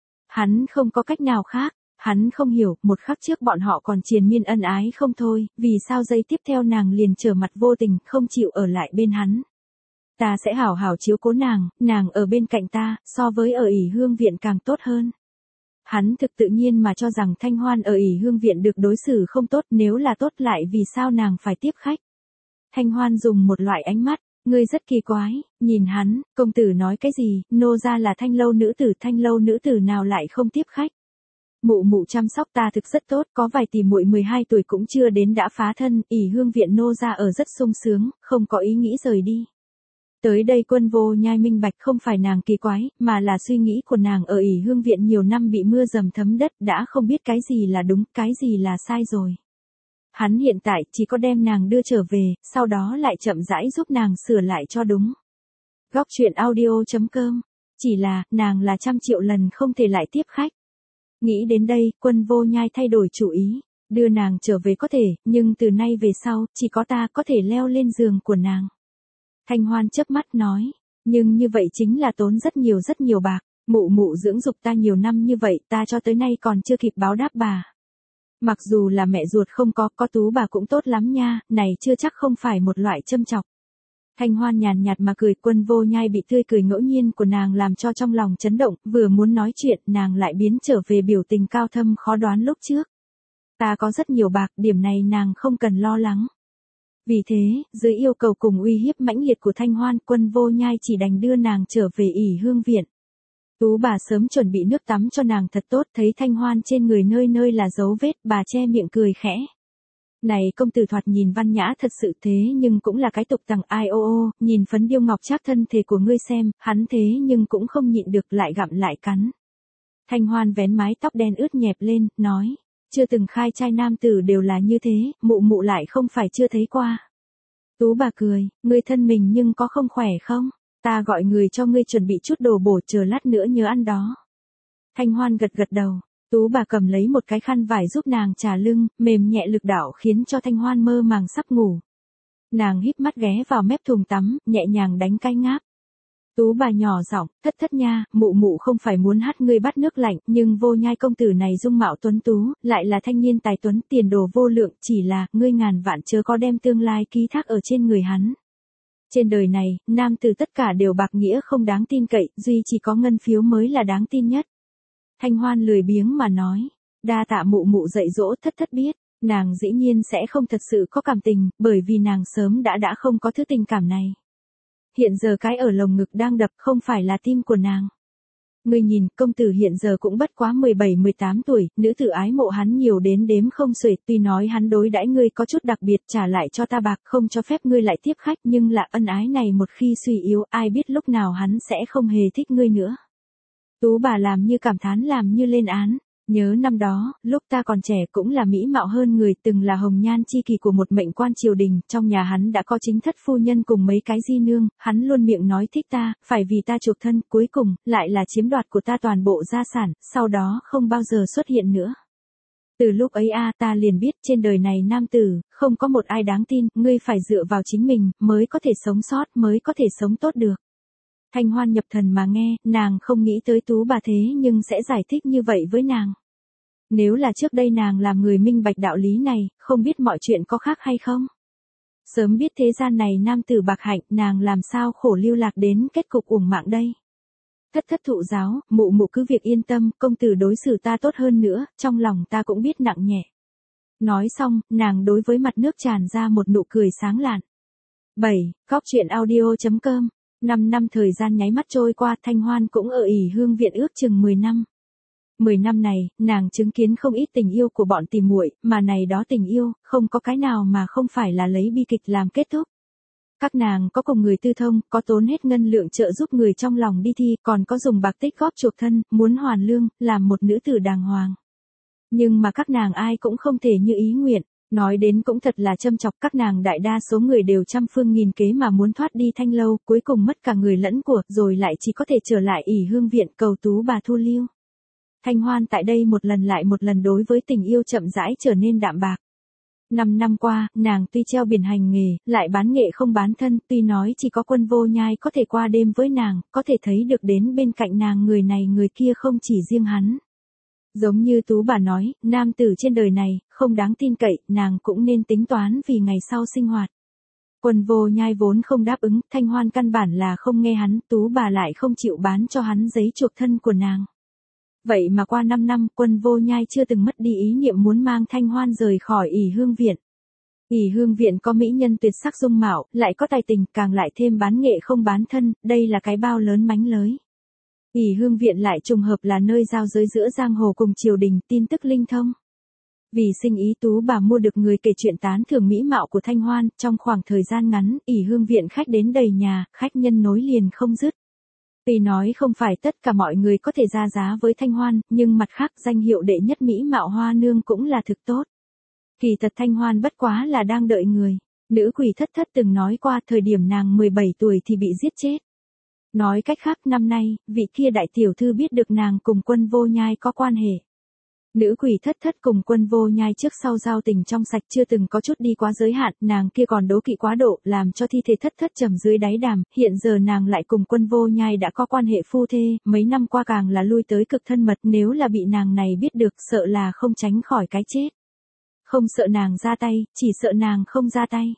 Hắn không có cách nào khác, hắn không hiểu, một khắc trước bọn họ còn triền miên ân ái không thôi, vì sao giây tiếp theo nàng liền trở mặt vô tình, không chịu ở lại bên hắn. Ta sẽ hảo hảo chiếu cố nàng, nàng ở bên cạnh ta, so với ở ỷ hương viện càng tốt hơn. Hắn thực tự nhiên mà cho rằng Thanh Hoan ở ỷ hương viện được đối xử không tốt, nếu là tốt lại vì sao nàng phải tiếp khách. Thanh Hoan dùng một loại ánh mắt, ngươi rất kỳ quái, nhìn hắn, công tử nói cái gì, nô gia là Thanh lâu nữ tử, Thanh lâu nữ tử nào lại không tiếp khách. Mụ mụ chăm sóc ta thực rất tốt, có vài tỷ muội mười hai tuổi cũng chưa đến đã phá thân, ỷ hương viện nô gia ở rất sung sướng, không có ý nghĩ rời đi. Tới đây Quân Vô Nhai minh bạch không phải nàng kỳ quái, mà là suy nghĩ của nàng ở ỷ hương viện nhiều năm bị mưa dầm thấm đất, đã không biết cái gì là đúng, cái gì là sai rồi. Hắn hiện tại chỉ có đem nàng đưa trở về, sau đó lại chậm rãi giúp nàng sửa lại cho đúng. Góc truyện audio chấm com. Chỉ là, nàng là trăm triệu lần không thể lại tiếp khách. Nghĩ đến đây, Quân Vô Nhai thay đổi chủ ý. Đưa nàng trở về có thể, nhưng từ nay về sau, chỉ có ta có thể leo lên giường của nàng. Thanh Hoan chớp mắt nói, nhưng như vậy chính là tốn rất nhiều rất nhiều bạc. Mụ mụ dưỡng dục ta nhiều năm như vậy, ta cho tới nay còn chưa kịp báo đáp bà. Mặc dù là mẹ ruột không có, có tú bà cũng tốt lắm nha, này chưa chắc không phải một loại châm chọc. Thanh Hoan nhàn nhạt mà cười, Quân Vô Nhai bị tươi cười ngẫu nhiên của nàng làm cho trong lòng chấn động, vừa muốn nói chuyện, nàng lại biến trở về biểu tình cao thâm khó đoán lúc trước. Ta có rất nhiều bạc, điểm này nàng không cần lo lắng. Vì thế, dưới yêu cầu cùng uy hiếp mãnh liệt của Thanh Hoan, Quân Vô Nhai chỉ đành đưa nàng trở về ỷ hương viện. Tú bà sớm chuẩn bị nước tắm cho nàng thật tốt, thấy Thanh Hoan trên người nơi nơi là dấu vết, bà che miệng cười khẽ. Này công tử thoạt nhìn văn nhã thật sự thế nhưng cũng là cái tục tằng ai ô ô, nhìn phấn điêu ngọc trác thân thể của ngươi xem, hắn thế nhưng cũng không nhịn được lại gặm lại cắn. Thanh Hoan vén mái tóc đen ướt nhẹp lên, nói, chưa từng khai trai nam tử đều là như thế, mụ mụ lại không phải chưa thấy qua. Tú bà cười, ngươi thân mình nhưng có không khỏe không? Ta gọi người cho ngươi chuẩn bị chút đồ bổ chờ lát nữa nhớ ăn đó. Thanh Hoan gật gật đầu, Tú bà cầm lấy một cái khăn vải giúp nàng trà lưng, mềm nhẹ lực đạo khiến cho Thanh Hoan mơ màng sắp ngủ. Nàng híp mắt ghé vào mép thùng tắm, nhẹ nhàng đánh cái ngáp. Tú bà nhỏ giọng, thất thất nha, mụ mụ không phải muốn hát ngươi bắt nước lạnh, nhưng Vô Nhai công tử này dung mạo tuấn tú, lại là thanh niên tài tuấn, tiền đồ vô lượng, chỉ là, ngươi ngàn vạn chớ có đem tương lai ký thác ở trên người hắn. Trên đời này, nam tử tất cả đều bạc nghĩa không đáng tin cậy, duy chỉ có ngân phiếu mới là đáng tin nhất. Thanh Hoan lười biếng mà nói, đa tạ mụ mụ dạy dỗ, thất thất biết, nàng dĩ nhiên sẽ không thật sự có cảm tình, bởi vì nàng sớm đã đã không có thứ tình cảm này. Hiện giờ cái ở lồng ngực đang đập không phải là tim của nàng. Ngươi nhìn, công tử hiện giờ cũng bất quá mười bảy mười tám tuổi, nữ tử ái mộ hắn nhiều đến đếm không xuể, tuy nói hắn đối đãi ngươi có chút đặc biệt, trả lại cho ta bạc, không cho phép ngươi lại tiếp khách, nhưng là ân ái này một khi suy yếu, ai biết lúc nào hắn sẽ không hề thích ngươi nữa. Tú bà làm như cảm thán làm như lên án. Nhớ năm đó, lúc ta còn trẻ cũng là mỹ mạo hơn người, từng là hồng nhan chi kỳ của một mệnh quan triều đình, trong nhà hắn đã có chính thất phu nhân cùng mấy cái di nương, hắn luôn miệng nói thích ta, phải vì ta chuộc thân, cuối cùng, lại là chiếm đoạt của ta toàn bộ gia sản, sau đó không bao giờ xuất hiện nữa. Từ lúc ấy a ta liền biết trên đời này nam tử, không có một ai đáng tin, ngươi phải dựa vào chính mình, mới có thể sống sót, mới có thể sống tốt được. Thanh Hoan nhập thần mà nghe, nàng không nghĩ tới Tú bà thế nhưng sẽ giải thích như vậy với nàng. Nếu là trước đây nàng làm người minh bạch đạo lý này, không biết mọi chuyện có khác hay không? Sớm biết thế gian này nam tử bạc hạnh, nàng làm sao khổ lưu lạc đến kết cục uổng mạng đây. Thất thất thụ giáo, mụ mụ cứ việc yên tâm, công tử đối xử ta tốt hơn nữa, trong lòng ta cũng biết nặng nhẹ. Nói xong, nàng đối với mặt nước tràn ra một nụ cười sáng lạn. bảy. Góc truyện audio chấm com. năm năm thời gian nháy mắt trôi qua, Thanh Hoan cũng ở ỷ hương viện ước chừng mười năm. mười năm này, nàng chứng kiến không ít tình yêu của bọn tỉ muội, mà này đó tình yêu, không có cái nào mà không phải là lấy bi kịch làm kết thúc. Các nàng có cùng người tư thông, có tốn hết ngân lượng trợ giúp người trong lòng đi thi, còn có dùng bạc tích góp chuộc thân, muốn hoàn lương, làm một nữ tử đàng hoàng. Nhưng mà các nàng ai cũng không thể như ý nguyện, nói đến cũng thật là châm chọc, các nàng đại đa số người đều trăm phương nghìn kế mà muốn thoát đi Thanh lâu, cuối cùng mất cả người lẫn của, rồi lại chỉ có thể trở lại ỷ hương viện cầu tú bà thu lưu. Thanh Hoan tại đây một lần lại một lần đối với tình yêu chậm rãi trở nên đạm bạc. Năm năm qua, nàng tuy treo biển hành nghề, lại bán nghệ không bán thân, tuy nói chỉ có Quân Vô Nhai có thể qua đêm với nàng, có thể thấy được đến bên cạnh nàng người này người kia không chỉ riêng hắn. Giống như Tú bà nói, nam tử trên đời này, không đáng tin cậy, nàng cũng nên tính toán vì ngày sau sinh hoạt. Quân Vô Nhai vốn không đáp ứng, Thanh Hoan căn bản là không nghe hắn, Tú bà lại không chịu bán cho hắn giấy chuộc thân của nàng. Vậy mà qua năm năm, Quân Vô Nhai chưa từng mất đi ý niệm muốn mang Thanh Hoan rời khỏi ỷ hương viện. ỷ hương viện có mỹ nhân tuyệt sắc dung mạo, lại có tài tình, càng lại thêm bán nghệ không bán thân, đây là cái bao lớn mánh lới. ỷ hương viện lại trùng hợp là nơi giao giới giữa giang hồ cùng triều đình, tin tức linh thông. Vì sinh ý Tú bà mua được người kể chuyện tán thưởng mỹ mạo của Thanh Hoan, trong khoảng thời gian ngắn, ỷ hương viện khách đến đầy nhà, khách nhân nối liền không dứt. Tuy nói không phải tất cả mọi người có thể ra giá với Thanh Hoan, nhưng mặt khác danh hiệu đệ nhất mỹ mạo hoa nương cũng là thực tốt. Kỳ thật Thanh Hoan bất quá là đang đợi người. Nữ quỷ thất thất từng nói qua thời điểm nàng mười bảy tuổi thì bị giết chết. Nói cách khác năm nay, vị kia đại tiểu thư biết được nàng cùng Quân Vô Nhai có quan hệ. Nữ quỷ thất thất cùng Quân Vô Nhai trước sau giao tình trong sạch chưa từng có chút đi quá giới hạn, nàng kia còn đố kỵ quá độ, làm cho thi thể thất thất trầm dưới đáy đàm, hiện giờ nàng lại cùng Quân Vô Nhai đã có quan hệ phu thê, mấy năm qua càng là lui tới cực thân mật, nếu là bị nàng này biết được sợ là không tránh khỏi cái chết. Không sợ nàng ra tay, chỉ sợ nàng không ra tay.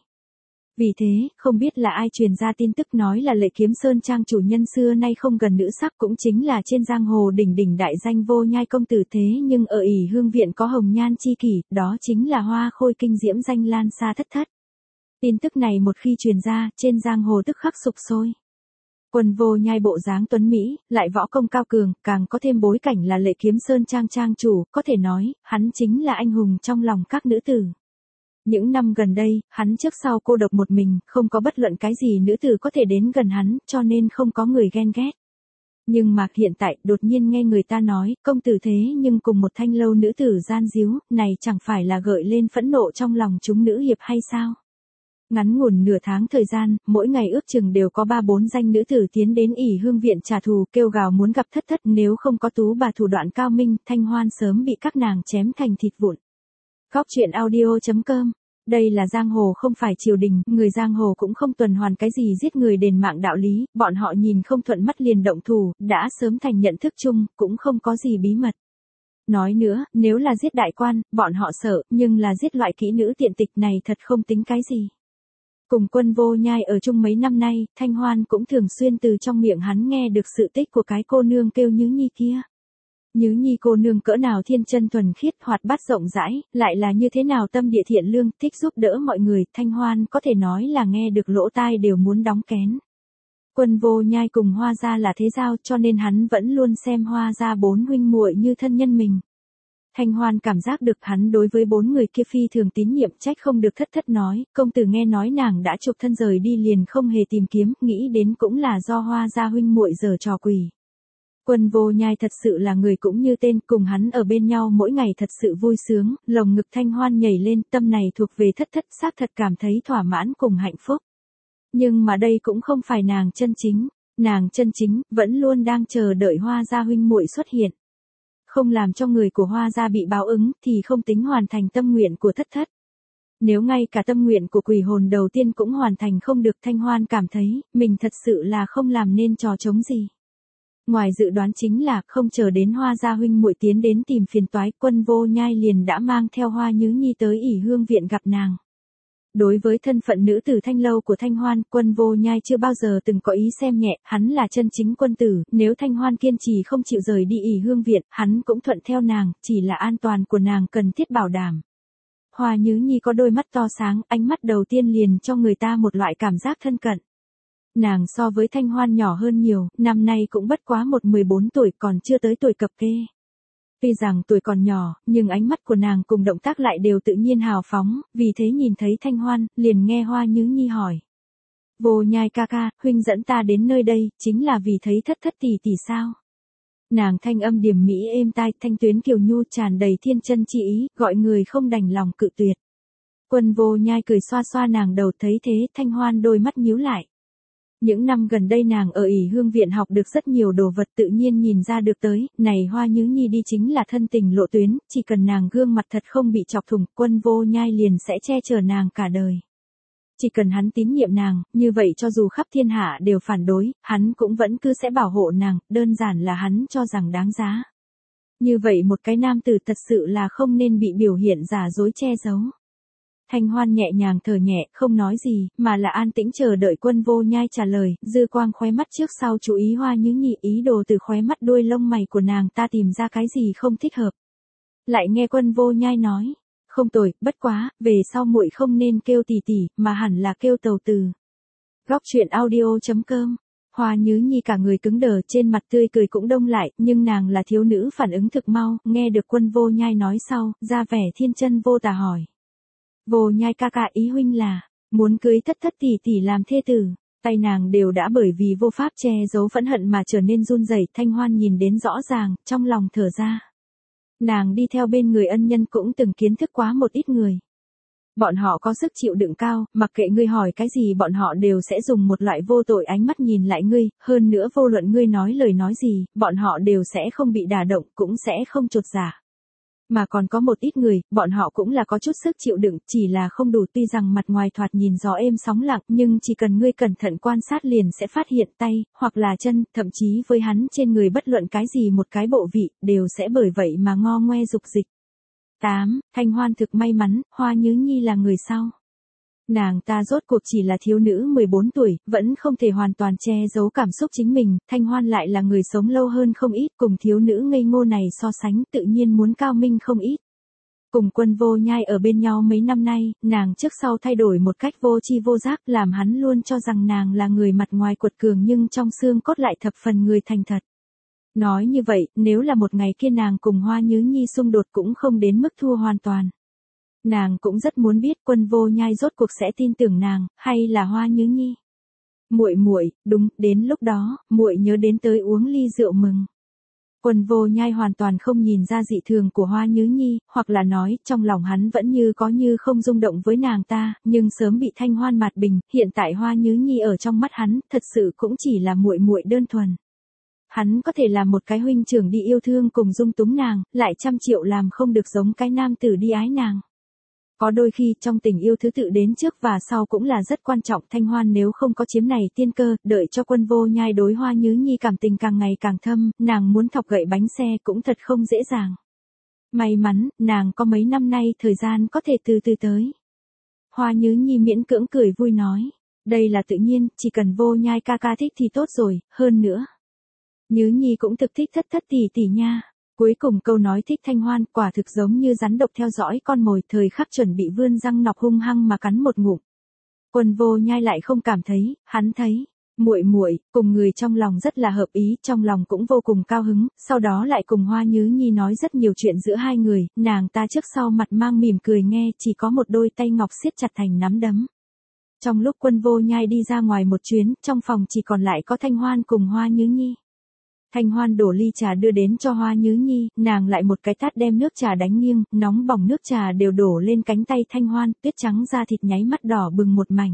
Vì thế, không biết là ai truyền ra tin tức nói là Lệ Kiếm Sơn trang chủ nhân xưa nay không gần nữ sắc, cũng chính là trên giang hồ đỉnh đỉnh đại danh Vô Nhai công tử, thế nhưng ở ỷ hương viện có hồng nhan chi kỷ, đó chính là Hoa Khôi kinh diễm danh lan xa thất thất. Tin tức này một khi truyền ra, trên giang hồ tức khắc sục sôi. Quân Vô Nhai bộ dáng tuấn Mỹ, lại võ công cao cường, càng có thêm bối cảnh là Lệ Kiếm Sơn trang trang chủ, có thể nói, hắn chính là anh hùng trong lòng các nữ tử. Những năm gần đây, hắn trước sau cô độc một mình, không có bất luận cái gì nữ tử có thể đến gần hắn, cho nên không có người ghen ghét. Nhưng mà hiện tại, đột nhiên nghe người ta nói, công tử thế nhưng cùng một Thanh lâu nữ tử gian díu, này chẳng phải là gợi lên phẫn nộ trong lòng chúng nữ hiệp hay sao? Ngắn ngủn nửa tháng thời gian, mỗi ngày ước chừng đều có ba bốn danh nữ tử tiến đến ỷ hương viện trả thù, kêu gào muốn gặp thất thất, nếu không có Tú bà thủ đoạn cao minh, Thanh Hoan sớm bị các nàng chém thành thịt vụn. Góc truyện audio chấm com. Đây là giang hồ không phải triều đình, người giang hồ cũng không tuần hoàn cái gì giết người đền mạng đạo lý, bọn họ nhìn không thuận mắt liền động thủ, đã sớm thành nhận thức chung, cũng không có gì bí mật. Nói nữa, nếu là giết đại quan, bọn họ sợ, nhưng là giết loại kỹ nữ tiện tịch này thật không tính cái gì. Cùng Quân Vô Nhai ở chung mấy năm nay, Thanh Hoan cũng thường xuyên từ trong miệng hắn nghe được sự tích của cái cô nương kêu Nhứ Nhi kia. Nhứ Nhi cô nương cỡ nào thiên chân thuần khiết, hoạt bát rộng rãi, lại là như thế nào tâm địa thiện lương, thích giúp đỡ mọi người, Thanh Hoan có thể nói là nghe được lỗ tai đều muốn đóng kén. Quân Vô Nhai cùng Hoa gia là thế giao, cho nên hắn vẫn luôn xem Hoa gia bốn huynh muội như thân nhân mình. Thanh Hoan cảm giác được hắn đối với bốn người kia phi thường tín nhiệm, trách không được thất thất nói, công tử nghe nói nàng đã chụp thân rời đi liền không hề tìm kiếm, nghĩ đến cũng là do Hoa gia huynh muội giở trò quỷ. Quân Vô Nhai thật sự là người cũng như tên, cùng hắn ở bên nhau mỗi ngày thật sự vui sướng, lồng ngực Thanh Hoan nhảy lên, tâm này thuộc về thất thất, xác thật cảm thấy thỏa mãn cùng hạnh phúc. Nhưng mà đây cũng không phải nàng chân chính, nàng chân chính, vẫn luôn đang chờ đợi Hoa gia huynh muội xuất hiện. Không làm cho người của Hoa gia bị báo ứng, thì không tính hoàn thành tâm nguyện của thất thất. Nếu ngay cả tâm nguyện của quỷ hồn đầu tiên cũng hoàn thành không được, Thanh Hoan cảm thấy, mình thật sự là không làm nên trò trống gì. Ngoài dự đoán chính là, không chờ đến Hoa gia huynh muội tiến đến tìm phiền toái, Quân Vô Nhai liền đã mang theo Hoa Nhứ Nhi tới ỷ hương viện gặp nàng. Đối với thân phận nữ tử Thanh Lâu của Thanh Hoan, Quân Vô Nhai chưa bao giờ từng có ý xem nhẹ, hắn là chân chính quân tử, nếu Thanh Hoan kiên trì không chịu rời đi ỷ hương viện, hắn cũng thuận theo nàng, chỉ là an toàn của nàng cần thiết bảo đảm. Hoa Nhứ Nhi có đôi mắt to sáng, ánh mắt đầu tiên liền cho người ta một loại cảm giác thân cận. Nàng so với Thanh Hoan nhỏ hơn nhiều, năm nay cũng bất quá một mười bốn tuổi, còn chưa tới tuổi cập kê. Tuy rằng tuổi còn nhỏ, nhưng ánh mắt của nàng cùng động tác lại đều tự nhiên hào phóng, vì thế nhìn thấy Thanh Hoan, liền nghe Hoa Nhứ Nhi hỏi. Vô Nhai ca ca, huynh dẫn ta đến nơi đây, chính là vì thấy thất thất tỷ tỷ sao? Nàng thanh âm điềm mỹ êm tai, thanh tuyến kiều nhu tràn đầy thiên chân chi ý, gọi người không đành lòng cự tuyệt. Quân Vô Nhai cười xoa xoa nàng đầu, thấy thế, Thanh Hoan đôi mắt nhíu lại. Những năm gần đây nàng ở ỷ hương viện học được rất nhiều đồ vật, tự nhiên nhìn ra được tới, này Hoa Nhứ Nhi đi chính là thân tình lộ tuyến, chỉ cần nàng gương mặt thật không bị chọc thủng, Quân Vô Nhai liền sẽ che chở nàng cả đời. Chỉ cần hắn tín nhiệm nàng, như vậy cho dù khắp thiên hạ đều phản đối, hắn cũng vẫn cứ sẽ bảo hộ nàng, đơn giản là hắn cho rằng đáng giá. Như vậy một cái nam tử thật sự là không nên bị biểu hiện giả dối che giấu. Thanh Hoan nhẹ nhàng thở nhẹ, không nói gì, mà là an tĩnh chờ đợi Quân Vô Nhai trả lời, dư quang khóe mắt trước sau chú ý Hoa Nhứ Nhi, ý đồ từ khóe mắt đuôi lông mày của nàng ta tìm ra cái gì không thích hợp. Lại nghe Quân Vô Nhai nói, không tồi, bất quá, về sau muội không nên kêu tỷ tỷ, mà hẳn là kêu tàu từ. Góc truyện audio chấm com. Hoa Nhứ Nhi cả người cứng đờ, trên mặt tươi cười cũng đông lại, nhưng nàng là thiếu nữ phản ứng thực mau, nghe được Quân Vô Nhai nói sau, ra vẻ thiên chân vô tà hỏi. Vô Nhai ca ca, ý huynh là, muốn cưới thất thất tỷ tỷ làm thê tử. Tay nàng đều đã bởi vì vô pháp che giấu phẫn hận mà trở nên run rẩy. Thanh Hoan nhìn đến rõ ràng, trong lòng thở ra. Nàng đi theo bên người ân nhân cũng từng kiến thức quá một ít người. Bọn họ có sức chịu đựng cao, mặc kệ ngươi hỏi cái gì bọn họ đều sẽ dùng một loại vô tội ánh mắt nhìn lại ngươi, hơn nữa vô luận ngươi nói lời nói gì, bọn họ đều sẽ không bị đả động, cũng sẽ không chột dạ. Mà còn có một ít người, bọn họ cũng là có chút sức chịu đựng, chỉ là không đủ, tuy rằng mặt ngoài thoạt nhìn gió êm sóng lặng, nhưng chỉ cần ngươi cẩn thận quan sát liền sẽ phát hiện tay, hoặc là chân, thậm chí với hắn trên người bất luận cái gì một cái bộ vị, đều sẽ bởi vậy mà ngo ngoe dục dịch. tám. Thanh Hoan thực may mắn, Hoa Nhứ Nhi là người sau. Nàng ta rốt cuộc chỉ là thiếu nữ mười bốn tuổi, vẫn không thể hoàn toàn che giấu cảm xúc chính mình, Thanh Hoan lại là người sống lâu hơn không ít, cùng thiếu nữ ngây ngô này so sánh tự nhiên muốn cao minh không ít. Cùng Quân Vô Nhai ở bên nhau mấy năm nay, nàng trước sau thay đổi một cách vô tri vô giác, làm hắn luôn cho rằng nàng là người mặt ngoài quật cường nhưng trong xương cốt lại thập phần người thành thật. Nói như vậy, nếu là một ngày kia nàng cùng Hoa Nhứ Nhi xung đột cũng không đến mức thua hoàn toàn. Nàng cũng rất muốn biết Quân Vô Nhai rốt cuộc sẽ tin tưởng nàng, hay là Hoa Nhứ Nhi. Muội muội, đúng, đến lúc đó, muội nhớ đến tới uống ly rượu mừng. Quân Vô Nhai hoàn toàn không nhìn ra dị thường của Hoa Nhứ Nhi, hoặc là nói, trong lòng hắn vẫn như có như không rung động với nàng ta, nhưng sớm bị Thanh Hoan mạt bình, hiện tại Hoa Nhứ Nhi ở trong mắt hắn, thật sự cũng chỉ là muội muội đơn thuần. Hắn có thể làm một cái huynh trưởng đi yêu thương cùng dung túng nàng, lại trăm triệu làm không được giống cái nam tử đi ái nàng. Có đôi khi trong tình yêu thứ tự đến trước và sau cũng là rất quan trọng. Thanh Hoan nếu không có chiếm này tiên cơ, đợi cho Quân Vô Nhai đối Hoa Nhứ Nhi cảm tình càng ngày càng thâm, nàng muốn thọc gậy bánh xe cũng thật không dễ dàng. May mắn, nàng có mấy năm nay thời gian có thể từ từ tới. Hoa Nhứ Nhi miễn cưỡng cười vui nói, đây là tự nhiên, chỉ cần Vô Nhai ca ca thích thì tốt rồi, hơn nữa. Nhứ Nhi cũng thực thích thất thất tỷ tỷ nha. Cuối cùng câu nói thích Thanh Hoan quả thực giống như rắn độc theo dõi con mồi, thời khắc chuẩn bị vươn răng nọc hung hăng mà cắn một ngụm. Quân Vô Nhai lại không cảm thấy, hắn thấy, muội muội cùng người trong lòng rất là hợp ý, trong lòng cũng vô cùng cao hứng, sau đó lại cùng Hoa Nhứ Nhi nói rất nhiều chuyện giữa hai người, nàng ta trước sau mặt mang mỉm cười nghe, chỉ có một đôi tay ngọc siết chặt thành nắm đấm. Trong lúc Quân Vô Nhai đi ra ngoài một chuyến, trong phòng chỉ còn lại có Thanh Hoan cùng Hoa Nhứ Nhi. Thanh Hoan đổ ly trà đưa đến cho Hoa Nhứ Nhi, nàng lại một cái tát đem nước trà đánh nghiêng, nóng bỏng nước trà đều đổ lên cánh tay Thanh Hoan, tuyết trắng da thịt nháy mắt đỏ bừng một mảnh.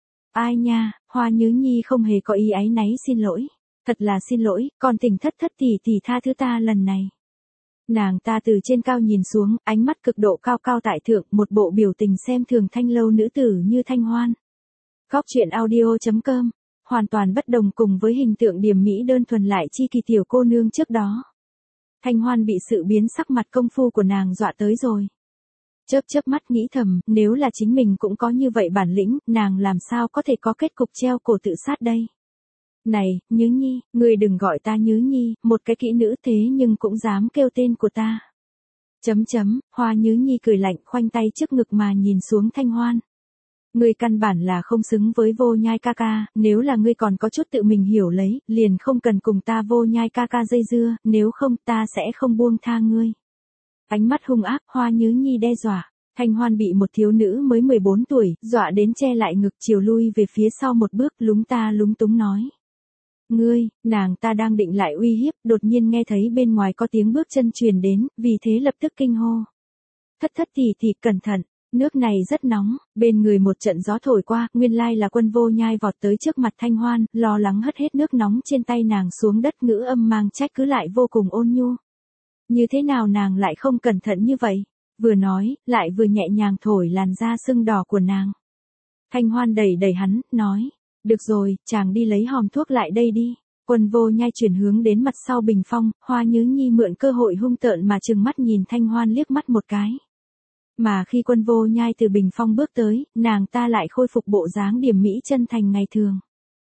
Ai nha, Hoa Nhứ Nhi không hề có ý áy náy xin lỗi. Thật là xin lỗi, con tình thất thất tỷ tỷ tha thứ ta lần này. Nàng ta từ trên cao nhìn xuống, ánh mắt cực độ cao cao tại thượng, một bộ biểu tình xem thường thanh lâu nữ tử như Thanh Hoan. Góc truyện audio chấm com. Hoàn toàn bất đồng cùng với hình tượng điềm mỹ đơn thuần lại chi kỳ tiểu cô nương trước đó. Thanh Hoan bị sự biến sắc mặt công phu của nàng dọa tới rồi. Chớp chớp mắt nghĩ thầm, nếu là chính mình cũng có như vậy bản lĩnh, nàng làm sao có thể có kết cục treo cổ tự sát đây. Này, Nhứ Nhi, ngươi đừng gọi ta Nhứ Nhi, một cái kỹ nữ thế nhưng cũng dám kêu tên của ta. Chấm chấm, Hoa Nhứ Nhi cười lạnh khoanh tay trước ngực mà nhìn xuống Thanh Hoan. Ngươi căn bản là không xứng với Vô Nhai ca ca, nếu là ngươi còn có chút tự mình hiểu lấy, liền không cần cùng ta Vô Nhai ca ca dây dưa, nếu không ta sẽ không buông tha ngươi. Ánh mắt hung ác, Hoa Nhứ Nhi đe dọa. Thanh Hoan bị một thiếu nữ mới mười bốn tuổi, dọa đến che lại ngực chiều lui về phía sau một bước, lúng ta lúng túng nói. Ngươi, nàng ta đang định lại uy hiếp, đột nhiên nghe thấy bên ngoài có tiếng bước chân truyền đến, vì thế lập tức kinh hô. Thất thất tỷ tỷ cẩn thận, nước này rất nóng, bên người một trận gió thổi qua, nguyên lai là Quân Vô Nhai vọt tới trước mặt Thanh Hoan, lo lắng hất hết nước nóng trên tay nàng xuống đất, ngữ âm mang trách cứ lại vô cùng ôn nhu. Như thế nào nàng lại không cẩn thận như vậy? Vừa nói, lại vừa nhẹ nhàng thổi làn da sưng đỏ của nàng. Thanh Hoan đẩy đẩy hắn, nói. Được rồi, chàng đi lấy hòm thuốc lại đây đi. Quân Vô Nhai chuyển hướng đến mặt sau bình phong, Hoa Nhứ Nhi mượn cơ hội hung tợn mà trừng mắt nhìn Thanh Hoan liếc mắt một cái. Mà khi Quân Vô Nhai từ bình phong bước tới, nàng ta lại khôi phục bộ dáng điềm mỹ chân thành ngày thường.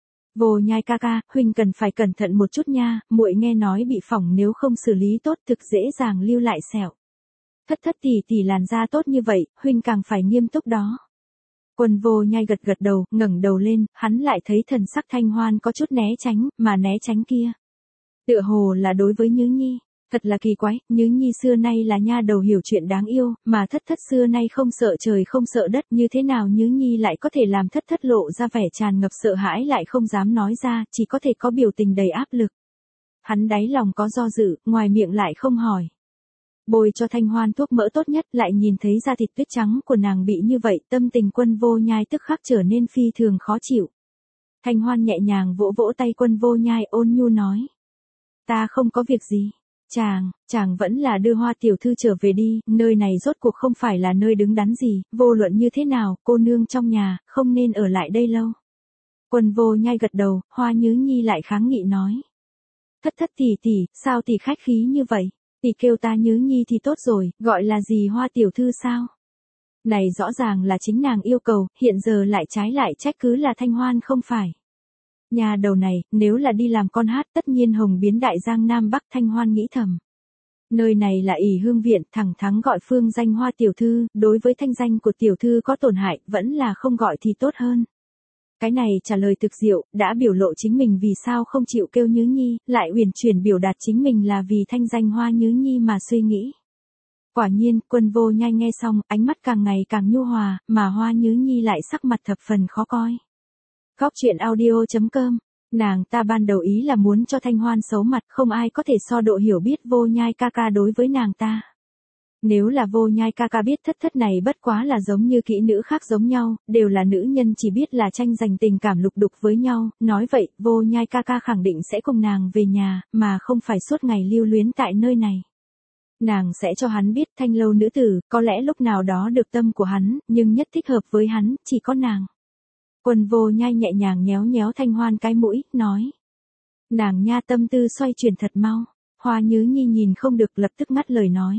Vô Nhai ca ca, huynh cần phải cẩn thận một chút nha, muội nghe nói bị phỏng nếu không xử lý tốt thực dễ dàng lưu lại sẹo. Thất thất tỷ tỷ làn da tốt như vậy, huynh càng phải nghiêm túc đó. Quân Vô Nhai gật gật đầu, ngẩng đầu lên, hắn lại thấy thần sắc Thanh Hoan có chút né tránh, mà né tránh kia. Tựa hồ là đối với Nhứ Nhi. Thật là kỳ quái, Nhứ Nhi xưa nay là nha đầu hiểu chuyện đáng yêu, mà thất thất xưa nay không sợ trời không sợ đất, như thế nào Nhứ Nhi lại có thể làm thất thất lộ ra vẻ tràn ngập sợ hãi lại không dám nói ra, chỉ có thể có biểu tình đầy áp lực. Hắn đáy lòng có do dự, ngoài miệng lại không hỏi. Bôi cho Thanh Hoan thuốc mỡ tốt nhất, lại nhìn thấy da thịt tuyết trắng của nàng bị như vậy, tâm tình Quân Vô Nhai tức khắc trở nên phi thường khó chịu. Thanh Hoan nhẹ nhàng vỗ vỗ tay Quân Vô Nhai ôn nhu nói. Ta không có việc gì. Chàng, chàng vẫn là đưa Hoa tiểu thư trở về đi, nơi này rốt cuộc không phải là nơi đứng đắn gì, vô luận như thế nào, cô nương trong nhà, không nên ở lại đây lâu. Quân Vô Nhai gật đầu, Hoa Nhứ Nhi lại kháng nghị nói. Thất thất tỷ tỷ, sao tỷ khách khí như vậy? Tỷ kêu ta Nhứ Nhi thì tốt rồi, gọi là gì Hoa tiểu thư sao? Này rõ ràng là chính nàng yêu cầu, hiện giờ lại trái lại trách cứ là Thanh Hoan không phải. Nhà đầu này, nếu là đi làm con hát tất nhiên hồng biến đại giang Nam Bắc. Thanh Hoan nghĩ thầm. Nơi này là ỷ hương viện, thẳng thắn gọi phương danh Hoa tiểu thư, đối với thanh danh của tiểu thư có tổn hại, vẫn là không gọi thì tốt hơn. Cái này trả lời thực diệu, đã biểu lộ chính mình vì sao không chịu kêu Nhứ Nhi, lại uyển chuyển biểu đạt chính mình là vì thanh danh Hoa Nhứ Nhi mà suy nghĩ. Quả nhiên, Quân Vô Nhai nghe xong, ánh mắt càng ngày càng nhu hòa, mà Hoa Nhứ Nhi lại sắc mặt thập phần khó coi. Góc truyện audio chấm com, nàng ta ban đầu ý là muốn cho Thanh Hoan xấu mặt, không ai có thể so độ hiểu biết Vô Nhai ca ca đối với nàng ta. Nếu là Vô Nhai ca ca biết thất thất này bất quá là giống như kỹ nữ khác giống nhau, đều là nữ nhân chỉ biết là tranh giành tình cảm lục đục với nhau, nói vậy, Vô Nhai ca ca khẳng định sẽ cùng nàng về nhà, mà không phải suốt ngày lưu luyến tại nơi này. Nàng sẽ cho hắn biết Thanh lâu nữ tử, có lẽ lúc nào đó được tâm của hắn, nhưng nhất thích hợp với hắn, chỉ có nàng. Quân Vô Nhai nhẹ nhàng nhéo nhéo Thanh Hoan cái mũi, nói. Nàng nha tâm tư xoay chuyển thật mau, Hoa Nhứ Nhi nhìn không được lập tức ngắt lời nói.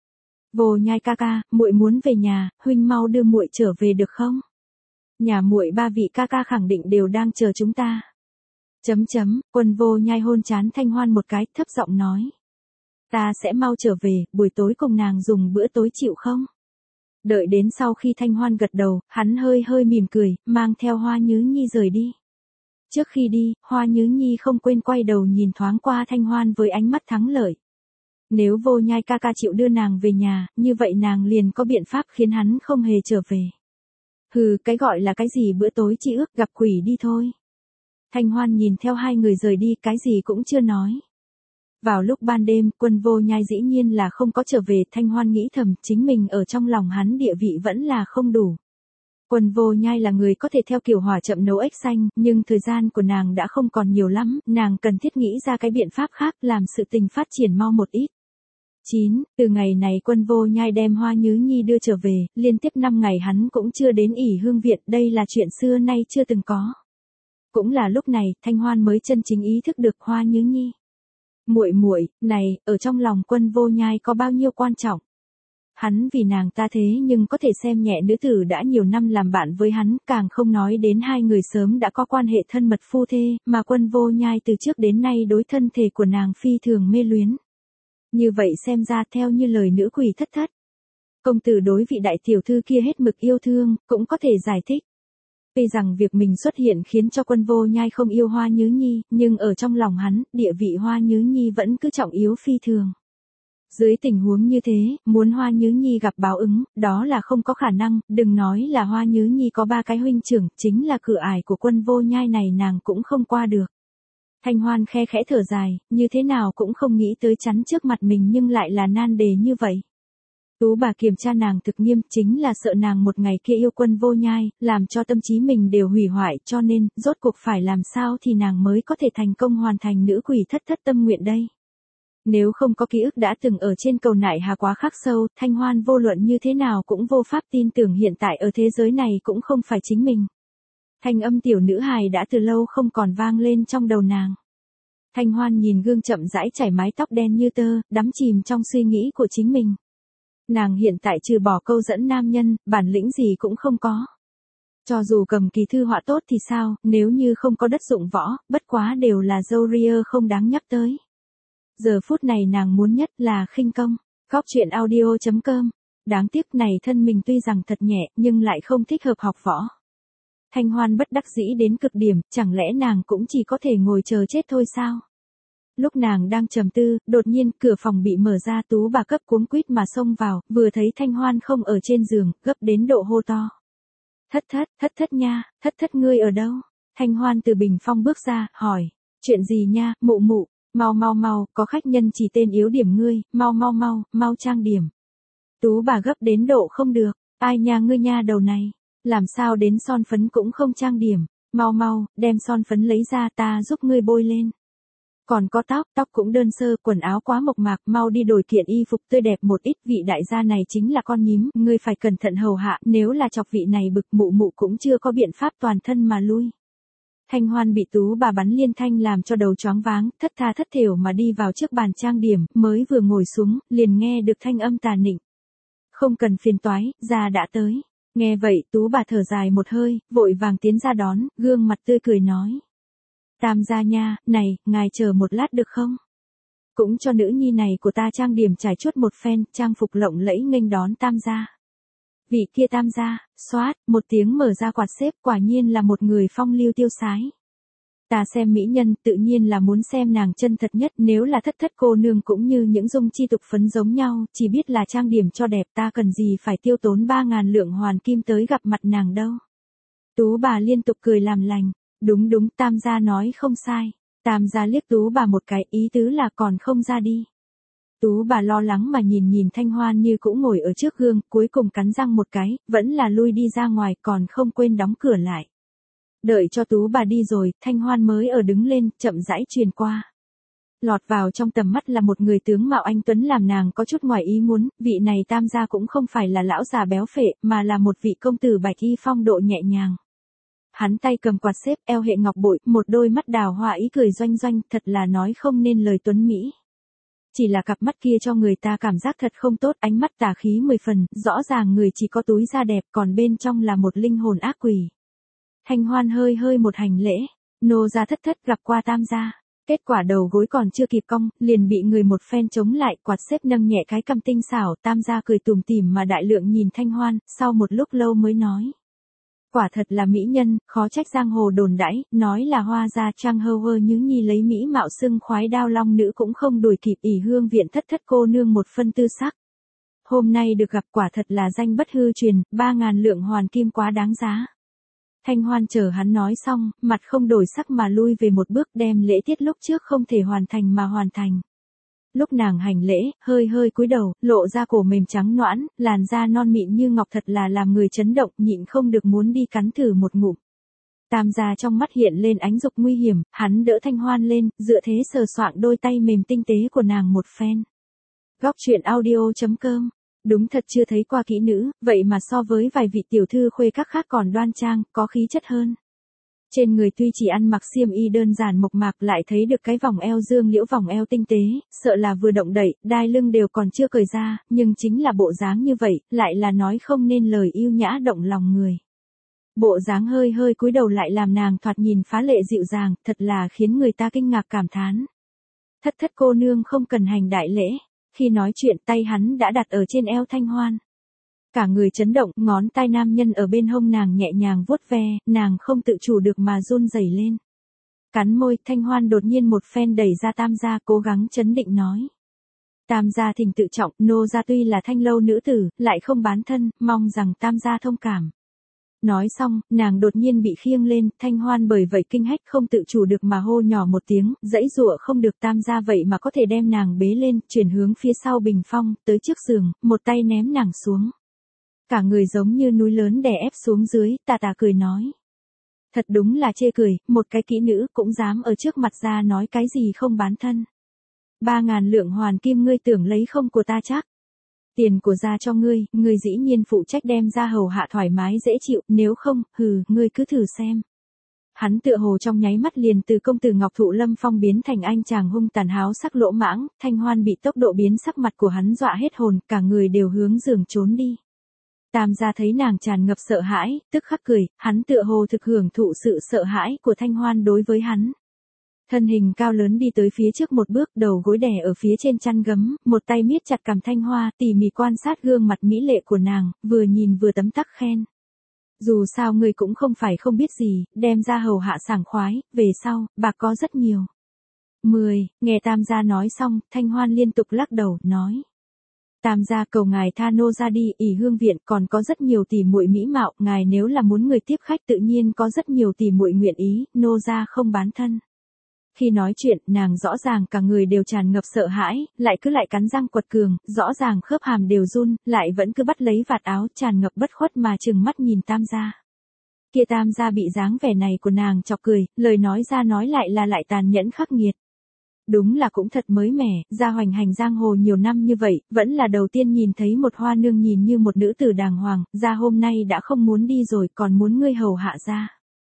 Vô Nhai ca ca, muội muốn về nhà, huynh mau đưa muội trở về được không? Nhà muội ba vị ca ca khẳng định đều đang chờ chúng ta. Chấm chấm, Quân Vô Nhai hôn trán Thanh Hoan một cái, thấp giọng nói. Ta sẽ mau trở về, buổi tối cùng nàng dùng bữa tối chịu không? Đợi đến sau khi Thanh Hoan gật đầu, hắn hơi hơi mỉm cười, mang theo Hoa Nhứ Nhi rời đi. Trước khi đi, Hoa Nhứ Nhi không quên quay đầu nhìn thoáng qua Thanh Hoan với ánh mắt thắng lợi. Nếu Vô Nhai ca ca chịu đưa nàng về nhà, như vậy nàng liền có biện pháp khiến hắn không hề trở về. Hừ, cái gọi là cái gì bữa tối chỉ ước gặp quỷ đi thôi. Thanh Hoan nhìn theo hai người rời đi, cái gì cũng chưa nói. Vào lúc ban đêm, Quân Vô Nhai dĩ nhiên là không có trở về, Thanh Hoan nghĩ thầm, chính mình ở trong lòng hắn địa vị vẫn là không đủ. Quân Vô Nhai là người có thể theo kiểu hỏa chậm nấu ếch xanh, nhưng thời gian của nàng đã không còn nhiều lắm, nàng cần thiết nghĩ ra cái biện pháp khác làm sự tình phát triển mau một ít. chín. Từ ngày này Quân Vô Nhai đem Hoa Nhứ Nhi đưa trở về, liên tiếp năm ngày hắn cũng chưa đến ỷ hương viện, đây là chuyện xưa nay chưa từng có. Cũng là lúc này, Thanh Hoan mới chân chính ý thức được Hoa Nhứ Nhi. Muội muội, này, ở trong lòng Quân Vô Nhai có bao nhiêu quan trọng. Hắn vì nàng ta thế nhưng có thể xem nhẹ nữ tử đã nhiều năm làm bạn với hắn, càng không nói đến hai người sớm đã có quan hệ thân mật phu thê, mà Quân Vô Nhai từ trước đến nay đối thân thể của nàng phi thường mê luyến. Như vậy xem ra theo như lời nữ quỷ Thất Thất, công tử đối vị đại tiểu thư kia hết mực yêu thương, cũng có thể giải thích. Tuy rằng việc mình xuất hiện khiến cho Quân Vô Nhai không yêu Hoa Nhớ Nhi, nhưng ở trong lòng hắn, địa vị Hoa Nhớ Nhi vẫn cứ trọng yếu phi thường. Dưới tình huống như thế, muốn Hoa Nhớ Nhi gặp báo ứng, đó là không có khả năng, đừng nói là Hoa Nhớ Nhi có ba cái huynh trưởng, chính là cửa ải của Quân Vô Nhai này nàng cũng không qua được. Thanh Hoan khe khẽ thở dài, như thế nào cũng không nghĩ tới chắn trước mặt mình nhưng lại là nan đề như vậy. Tú bà kiểm tra nàng thực nghiêm, chính là sợ nàng một ngày kia yêu Quân Vô Nhai, làm cho tâm trí mình đều hủy hoại, cho nên, rốt cuộc phải làm sao thì nàng mới có thể thành công hoàn thành nữ quỷ Thất Thất tâm nguyện đây. Nếu không có ký ức đã từng ở trên cầu nại hà quá khắc sâu, Thanh Hoan vô luận như thế nào cũng vô pháp tin tưởng hiện tại ở thế giới này cũng không phải chính mình. Thanh âm tiểu nữ hài đã từ lâu không còn vang lên trong đầu nàng. Thanh Hoan nhìn gương chậm rãi chảy mái tóc đen như tơ, đắm chìm trong suy nghĩ của chính mình. Nàng hiện tại trừ bỏ câu dẫn nam nhân, bản lĩnh gì cũng không có. Cho dù cầm kỳ thư họa tốt thì sao, nếu như không có đất dụng võ, bất quá đều là dâu ria không đáng nhắc tới. Giờ phút này nàng muốn nhất là khinh công. Góc truyện audio chấm com. Đáng tiếc này thân mình tuy rằng thật nhẹ, nhưng lại không thích hợp học võ. Thanh Hoan bất đắc dĩ đến cực điểm, chẳng lẽ nàng cũng chỉ có thể ngồi chờ chết thôi sao? Lúc nàng đang trầm tư, đột nhiên cửa phòng bị mở ra, Tú bà cấp cuống quýt mà xông vào, vừa thấy Thanh Hoan không ở trên giường, gấp đến độ hô to. Thất Thất, Thất Thất nha, Thất Thất ngươi ở đâu? Thanh Hoan từ bình phong bước ra, hỏi. Chuyện gì nha, mụ mụ? Mau mau mau, có khách nhân chỉ tên yếu điểm ngươi, mau mau mau, mau trang điểm. Tú bà gấp đến độ không được, ai nha ngươi nha đầu này, làm sao đến son phấn cũng không trang điểm, mau mau, đem son phấn lấy ra ta giúp ngươi bôi lên. Còn có tóc, tóc cũng đơn sơ, quần áo quá mộc mạc, mau đi đổi kiện y phục tươi đẹp một ít, vị đại gia này chính là con nhím, ngươi phải cẩn thận hầu hạ, nếu là chọc vị này bực mụ mụ cũng chưa có biện pháp toàn thân mà lui. Thanh Hoan bị Tú bà bắn liên thanh làm cho đầu choáng váng, thất tha thất thểu mà đi vào trước bàn trang điểm, mới vừa ngồi xuống, liền nghe được thanh âm tà nịnh. Không cần phiền toái, già đã tới. Nghe vậy, Tú bà thở dài một hơi, vội vàng tiến ra đón, gương mặt tươi cười nói. Tam gia nha, này, ngài chờ một lát được không? Cũng cho nữ nhi này của ta trang điểm trải chuốt một phen, trang phục lộng lẫy nghênh đón tam gia. Vị kia tam gia, xoát, một tiếng mở ra quạt xếp, quả nhiên là một người phong lưu tiêu sái. Ta xem mỹ nhân, tự nhiên là muốn xem nàng chân thật nhất, nếu là Thất Thất cô nương cũng như những dung chi tục phấn giống nhau, chỉ biết là trang điểm cho đẹp, ta cần gì phải tiêu tốn ba ngàn lượng hoàn kim tới gặp mặt nàng đâu. Tú bà liên tục cười làm lành, đúng đúng, tam gia nói không sai. Tam gia liếc Tú bà một cái, ý tứ là còn không ra đi. Tú bà lo lắng mà nhìn nhìn Thanh Hoan như cũng ngồi ở trước gương, cuối cùng cắn răng một cái, vẫn là lui đi ra ngoài, còn không quên đóng cửa lại. Đợi cho Tú bà đi rồi, Thanh Hoan mới ở đứng lên, chậm rãi truyền qua. Lọt vào trong tầm mắt là một người tướng mạo anh tuấn làm nàng có chút ngoài ý muốn, vị này tam gia cũng không phải là lão già béo phệ, mà là một vị công tử bạch y phong độ nhẹ nhàng. Hắn tay cầm quạt xếp, eo hệ ngọc bội, một đôi mắt đào hoa ý cười doanh doanh, thật là nói không nên lời tuấn mỹ. Chỉ là cặp mắt kia cho người ta cảm giác thật không tốt, ánh mắt tà khí mười phần, rõ ràng người chỉ có túi da đẹp, còn bên trong là một linh hồn ác quỷ. Thanh Hoan hơi hơi một hành lễ, nô gia Thất Thất gặp qua tam gia. Kết quả đầu gối còn chưa kịp cong, liền bị người một phen chống lại, quạt xếp nâng nhẹ cái cằm tinh xảo, tam gia cười tủm tỉm mà đại lượng nhìn Thanh Hoan, sau một lúc lâu mới nói. Quả thật là mỹ nhân, khó trách giang hồ đồn đãi, nói là Hoa gia Trang hơ hơ Nhứ Nhi lấy mỹ mạo xưng khoái đao long nữ cũng không đuổi kịp ỷ hương viện Thất Thất cô nương một phân tư sắc. Hôm nay được gặp quả thật là danh bất hư truyền, ba ngàn lượng hoàn kim quá đáng giá. Thanh Hoan chờ hắn nói xong, mặt không đổi sắc mà lui về một bước, đem lễ tiết lúc trước không thể hoàn thành mà hoàn thành. Lúc nàng hành lễ, hơi hơi cúi đầu, lộ ra cổ mềm trắng nõn, làn da non mịn như ngọc thật là làm người chấn động, nhịn không được muốn đi cắn thử một ngụm. Tam gia trong mắt hiện lên ánh dục nguy hiểm, hắn đỡ Thanh Hoan lên, dựa thế sờ soạng đôi tay mềm tinh tế của nàng một phen. Góc truyện audio chấm com. Đúng thật chưa thấy qua kỹ nữ, vậy mà so với vài vị tiểu thư khuê các khác còn đoan trang, có khí chất hơn. Trên người tuy chỉ ăn mặc xiêm y đơn giản mộc mạc lại thấy được cái vòng eo dương liễu vòng eo tinh tế, sợ là vừa động đậy, đai lưng đều còn chưa cởi ra, nhưng chính là bộ dáng như vậy, lại là nói không nên lời yêu nhã động lòng người. Bộ dáng hơi hơi cúi đầu lại làm nàng thoạt nhìn phá lệ dịu dàng, thật là khiến người ta kinh ngạc cảm thán. Thất thất cô nương không cần hành đại lễ, khi nói chuyện tay hắn đã đặt ở trên eo Thanh Hoan. Cả người chấn động, ngón tay nam nhân ở bên hông nàng nhẹ nhàng vuốt ve, nàng không tự chủ được mà run rẩy lên. Cắn môi, Thanh Hoan đột nhiên một phen đẩy ra Tam gia cố gắng chấn định nói. Tam gia thỉnh tự trọng, nô gia tuy là thanh lâu nữ tử, lại không bán thân, mong rằng Tam gia thông cảm. Nói xong, nàng đột nhiên bị khiêng lên, Thanh Hoan bởi vậy kinh hách không tự chủ được mà hô nhỏ một tiếng, dãy dụa không được Tam gia vậy mà có thể đem nàng bế lên, chuyển hướng phía sau bình phong, tới trước giường, một tay ném nàng xuống. Cả người giống như núi lớn đè ép xuống dưới, tà tà cười nói. Thật đúng là chê cười, một cái kỹ nữ cũng dám ở trước mặt ra nói cái gì không bán thân. Ba ngàn lượng hoàn kim ngươi tưởng lấy không của ta chắc. Tiền của gia cho ngươi, ngươi dĩ nhiên phụ trách đem ra hầu hạ thoải mái dễ chịu, nếu không, hừ, ngươi cứ thử xem. Hắn tựa hồ trong nháy mắt liền từ công tử Ngọc Thụ Lâm Phong biến thành anh chàng hung tàn háo sắc lỗ mãng, Thanh Hoan bị tốc độ biến sắc mặt của hắn dọa hết hồn, cả người đều hướng giường trốn đi. Tam gia thấy nàng tràn ngập sợ hãi, tức khắc cười, hắn tựa hồ thực hưởng thụ sự sợ hãi của Thanh Hoan đối với hắn. Thân hình cao lớn đi tới phía trước một bước, đầu gối đè ở phía trên chăn gấm, một tay miết chặt cằm Thanh Hoa, tỉ mỉ quan sát gương mặt mỹ lệ của nàng, vừa nhìn vừa tấm tắc khen. Dù sao người cũng không phải không biết gì, đem ra hầu hạ sảng khoái, về sau, bạc có rất nhiều. Mười, nghe Tam gia nói xong, Thanh Hoan liên tục lắc đầu, nói. Tam gia cầu ngài tha nô ra đi, ỷ hương viện còn có rất nhiều tỷ muội mỹ mạo, ngài nếu là muốn người tiếp khách tự nhiên có rất nhiều tỷ muội nguyện ý, nô ra không bán thân. Khi nói chuyện, nàng rõ ràng cả người đều tràn ngập sợ hãi, lại cứ lại cắn răng quật cường, rõ ràng khớp hàm đều run, lại vẫn cứ bắt lấy vạt áo tràn ngập bất khuất mà trừng mắt nhìn Tam gia. Kia Tam gia bị dáng vẻ này của nàng chọc cười, lời nói ra nói lại là lại tàn nhẫn khắc nghiệt. Đúng là cũng thật mới mẻ, gia hoành hành giang hồ nhiều năm như vậy, vẫn là đầu tiên nhìn thấy một hoa nương nhìn như một nữ tử đàng hoàng, gia hôm nay đã không muốn đi rồi còn muốn ngươi hầu hạ gia.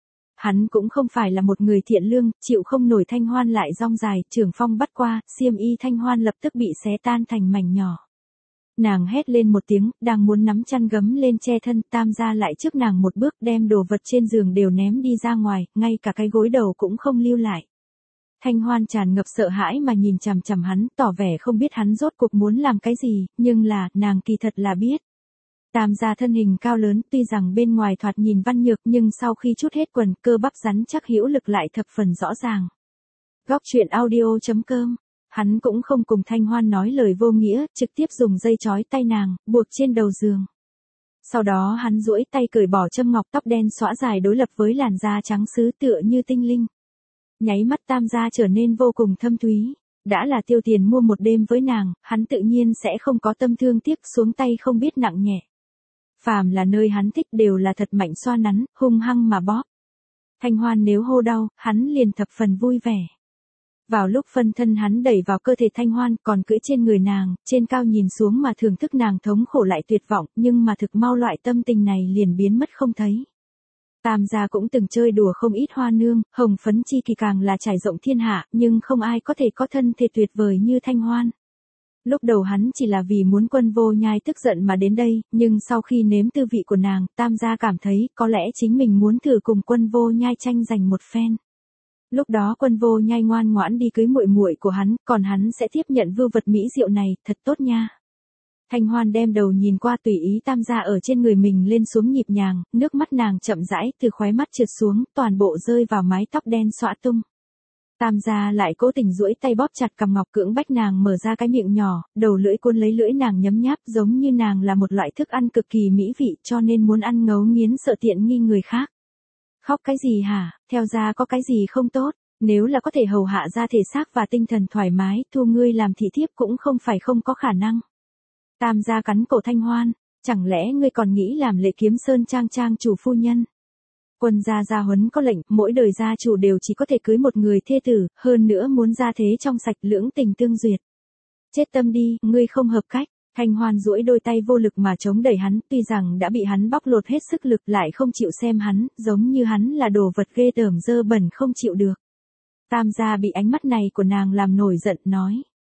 Hắn cũng không phải là một người thiện lương, chịu không nổi Thanh Hoan lại rong dài, trường phong bắt qua, xiêm y Thanh Hoan lập tức bị xé tan thành mảnh nhỏ. Nàng hét lên một tiếng, đang muốn nắm chăn gấm lên che thân, Tam gia lại trước nàng một bước đem đồ vật trên giường đều ném đi ra ngoài, ngay cả cái gối đầu cũng không lưu lại. Thanh Hoan tràn ngập sợ hãi mà nhìn chằm chằm hắn, tỏ vẻ không biết hắn rốt cuộc muốn làm cái gì, nhưng là, nàng kỳ thật là biết. Tam gia thân hình cao lớn, tuy rằng bên ngoài thoạt nhìn văn nhược nhưng sau khi trút hết quần, cơ bắp rắn chắc hữu lực lại thập phần rõ ràng. Góc truyện audio chấm com. Hắn cũng không cùng Thanh Hoan nói lời vô nghĩa, trực tiếp dùng dây trói tay nàng, buộc trên đầu giường. Sau đó hắn duỗi tay cởi bỏ châm ngọc tóc đen xõa dài đối lập với làn da trắng sứ tựa như tinh linh. Nháy mắt Tam gia trở nên vô cùng thâm thúy. Đã là tiêu tiền mua một đêm với nàng, hắn tự nhiên sẽ không có tâm thương tiếc xuống tay không biết nặng nhẹ. Phàm là nơi hắn thích đều là thật mạnh xoa nắn, hung hăng mà bóp. Thanh Hoan nếu hô đau, hắn liền thập phần vui vẻ. Vào lúc phân thân hắn đẩy vào cơ thể Thanh Hoan còn cưỡi trên người nàng, trên cao nhìn xuống mà thưởng thức nàng thống khổ lại tuyệt vọng, nhưng mà thực mau loại tâm tình này liền biến mất không thấy. Tam gia cũng từng chơi đùa không ít hoa nương, hồng phấn chi kỳ càng là trải rộng thiên hạ, nhưng không ai có thể có thân thể tuyệt vời như Thanh Hoan. Lúc đầu hắn chỉ là vì muốn Quân Vô Nhai tức giận mà đến đây, nhưng sau khi nếm tư vị của nàng, Tam gia cảm thấy có lẽ chính mình muốn thử cùng Quân Vô Nhai tranh giành một phen. Lúc đó Quân Vô Nhai ngoan ngoãn đi cưới muội muội của hắn, còn hắn sẽ tiếp nhận vưu vật mỹ diệu này, thật tốt nha. Thanh Hoan đem đầu nhìn qua tùy ý Tam gia ở trên người mình lên xuống nhịp nhàng, nước mắt nàng chậm rãi từ khóe mắt trượt xuống, toàn bộ rơi vào mái tóc đen xõa tung. Tam gia lại cố tình duỗi tay bóp chặt cằm ngọc cưỡng bách nàng mở ra cái miệng nhỏ, đầu lưỡi cuốn lấy lưỡi nàng nhấm nháp giống như nàng là một loại thức ăn cực kỳ mỹ vị cho nên muốn ăn ngấu nghiến sợ tiện nghi người khác. Khóc cái gì hả, theo gia có cái gì không tốt, nếu là có thể hầu hạ ra thể xác và tinh thần thoải mái, thu ngươi làm thị thiếp cũng không phải không có khả năng. Tam gia cắn cổ Thanh Hoan, chẳng lẽ ngươi còn nghĩ làm Lệ Kiếm Sơn trang trang chủ phu nhân? Quân gia gia huấn có lệnh, mỗi đời gia chủ đều chỉ có thể cưới một người thê tử, hơn nữa muốn gia thế trong sạch lưỡng tình tương duyệt. Chết tâm đi, ngươi không hợp cách. Thanh Hoan duỗi đôi tay vô lực mà chống đẩy hắn, tuy rằng đã bị hắn bóc lột hết sức lực lại không chịu xem hắn, giống như hắn là đồ vật ghê tởm dơ bẩn không chịu được. Tam gia bị ánh mắt này của nàng làm nổi giận, nói.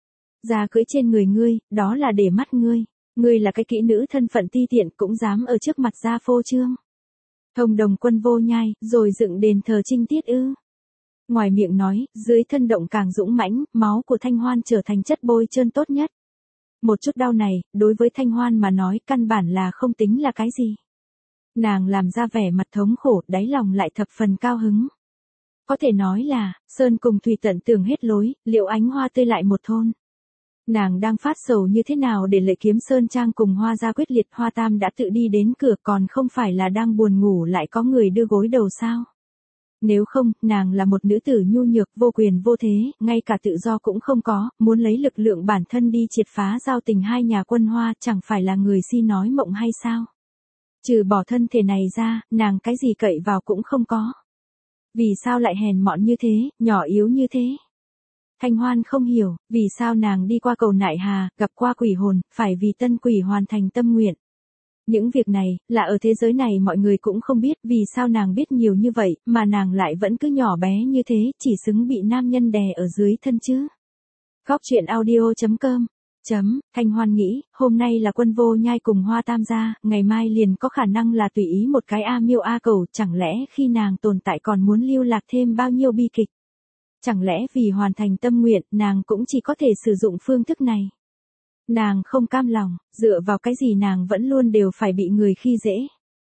Gia cưỡi trên người ngươi, đó là để mắt ngươi. Ngươi là cái kỹ nữ thân phận ti tiện cũng dám ở trước mặt gia phô trương. Thông đồng quân vô nhai, rồi dựng đền thờ trinh tiết ư. Ngoài miệng nói, dưới thân động càng dũng mãnh, máu của Thanh Hoan trở thành chất bôi trơn tốt nhất. Một chút đau này, đối với Thanh Hoan mà nói căn bản là không tính là cái gì. Nàng làm ra vẻ mặt thống khổ, đáy lòng lại thập phần cao hứng. Có thể nói là, sơn cùng thủy tận tưởng hết lối, liệu ánh hoa tươi lại một thôn. Nàng đang phát sầu như thế nào để Lệ Kiếm Sơn Trang cùng Hoa gia quyết liệt, Hoa Tam đã tự đi đến cửa, còn không phải là đang buồn ngủ lại có người đưa gối đầu sao. Nếu không, nàng là một nữ tử nhu nhược, vô quyền vô thế, ngay cả tự do cũng không có, muốn lấy lực lượng bản thân đi triệt phá giao tình hai nhà quân Hoa, chẳng phải là người si nói mộng hay sao? Trừ bỏ thân thể này ra, nàng cái gì cậy vào cũng không có. Vì sao lại hèn mọn như thế, nhỏ yếu như thế? Thanh Hoan không hiểu, vì sao nàng đi qua cầu Nại Hà, gặp qua quỷ hồn, phải vì tân quỷ hoàn thành tâm nguyện. Những việc này, là ở thế giới này mọi người cũng không biết, vì sao nàng biết nhiều như vậy, mà nàng lại vẫn cứ nhỏ bé như thế, chỉ xứng bị nam nhân đè ở dưới thân chứ. Góc truyện audio chấm com Chấm, Thanh Hoan nghĩ, hôm nay là quân vô nhai cùng Hoa Tam gia, ngày mai liền có khả năng là tùy ý một cái A Miêu A Cầu, chẳng lẽ khi nàng tồn tại còn muốn lưu lạc thêm bao nhiêu bi kịch. Chẳng lẽ vì hoàn thành tâm nguyện, nàng cũng chỉ có thể sử dụng phương thức này. Nàng không cam lòng, dựa vào cái gì nàng vẫn luôn đều phải bị người khi dễ.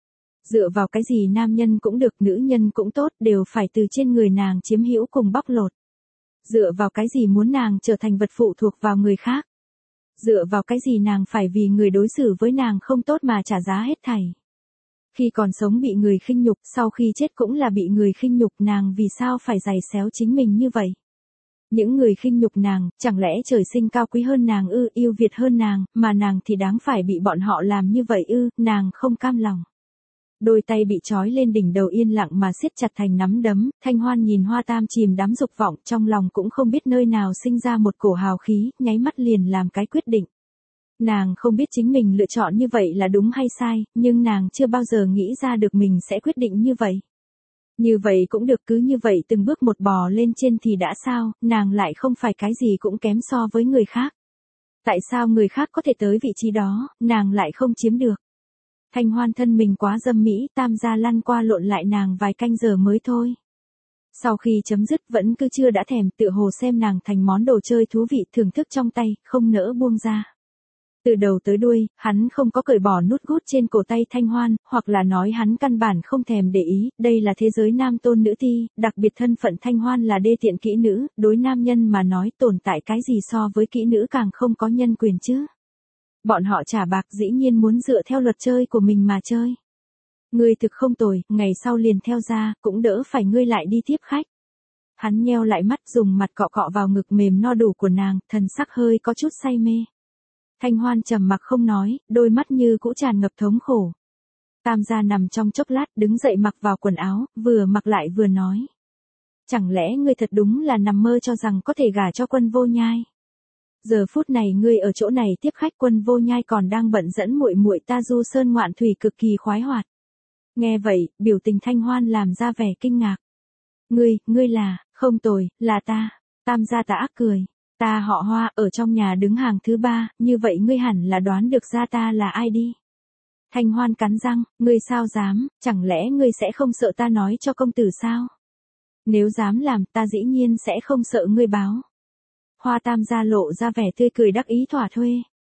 Dựa vào cái gì nam nhân cũng được, nữ nhân cũng tốt, đều phải từ trên người nàng chiếm hữu cùng bóc lột. Dựa vào cái gì muốn nàng trở thành vật phụ thuộc vào người khác. Dựa vào cái gì nàng phải vì người đối xử với nàng không tốt mà trả giá hết thảy. Khi còn sống bị người khinh nhục, sau khi chết cũng là bị người khinh nhục, nàng vì sao phải giày xéo chính mình như vậy? Những người khinh nhục nàng, chẳng lẽ trời sinh cao quý hơn nàng ư, yêu Việt hơn nàng, mà nàng thì đáng phải bị bọn họ làm như vậy ư, nàng không cam lòng. Đôi tay bị trói lên đỉnh đầu yên lặng mà siết chặt thành nắm đấm, Thanh Hoan nhìn Hoa Tam chìm đắm dục vọng, trong lòng cũng không biết nơi nào sinh ra một cổ hào khí, nháy mắt liền làm cái quyết định. Nàng không biết chính mình lựa chọn như vậy là đúng hay sai, nhưng nàng chưa bao giờ nghĩ ra được mình sẽ quyết định như vậy. Như vậy cũng được, cứ như vậy từng bước một bò lên trên thì đã sao, nàng lại không phải cái gì cũng kém so với người khác. Tại sao người khác có thể tới vị trí đó, nàng lại không chiếm được? Thanh Hoan thân mình quá dâm mỹ, Tam gia lăn qua lộn lại nàng vài canh giờ mới thôi. Sau khi chấm dứt vẫn cứ chưa đã thèm, tựa hồ xem nàng thành món đồ chơi thú vị, thưởng thức trong tay, không nỡ buông ra. Từ đầu tới đuôi, hắn không có cởi bỏ nút gút trên cổ tay Thanh Hoan, hoặc là nói hắn căn bản không thèm để ý, đây là thế giới nam tôn nữ ti, đặc biệt thân phận Thanh Hoan là đê tiện kỹ nữ, đối nam nhân mà nói tồn tại cái gì so với kỹ nữ càng không có nhân quyền chứ. Bọn họ trả bạc dĩ nhiên muốn dựa theo luật chơi của mình mà chơi. Ngươi thực không tồi, ngày sau liền theo ra, cũng đỡ phải ngươi lại đi tiếp khách. Hắn nheo lại mắt dùng mặt cọ cọ vào ngực mềm no đủ của nàng, thần sắc hơi có chút say mê. Thanh Hoan trầm mặc không nói, đôi mắt như cũ tràn ngập thống khổ. Tam gia nằm trong chốc lát đứng dậy mặc vào quần áo, vừa mặc lại vừa nói. Chẳng lẽ ngươi thật đúng là nằm mơ cho rằng có thể gả cho quân vô nhai. Giờ phút này ngươi ở chỗ này tiếp khách, quân vô nhai còn đang bận dẫn muội muội ta du sơn ngoạn thủy cực kỳ khoái hoạt. Nghe vậy, biểu tình Thanh Hoan làm ra vẻ kinh ngạc. Ngươi, ngươi là, không tồi, là ta. Tam gia tà ác cười. Ta họ Hoa, ở trong nhà đứng hàng thứ ba, như vậy ngươi hẳn là đoán được ra ta là ai đi. Thanh Hoan cắn răng, ngươi sao dám, chẳng lẽ ngươi sẽ không sợ ta nói cho công tử sao? Nếu dám làm, ta dĩ nhiên sẽ không sợ ngươi báo. Hoa Tam gia lộ ra vẻ tươi cười đắc ý thỏa thuê.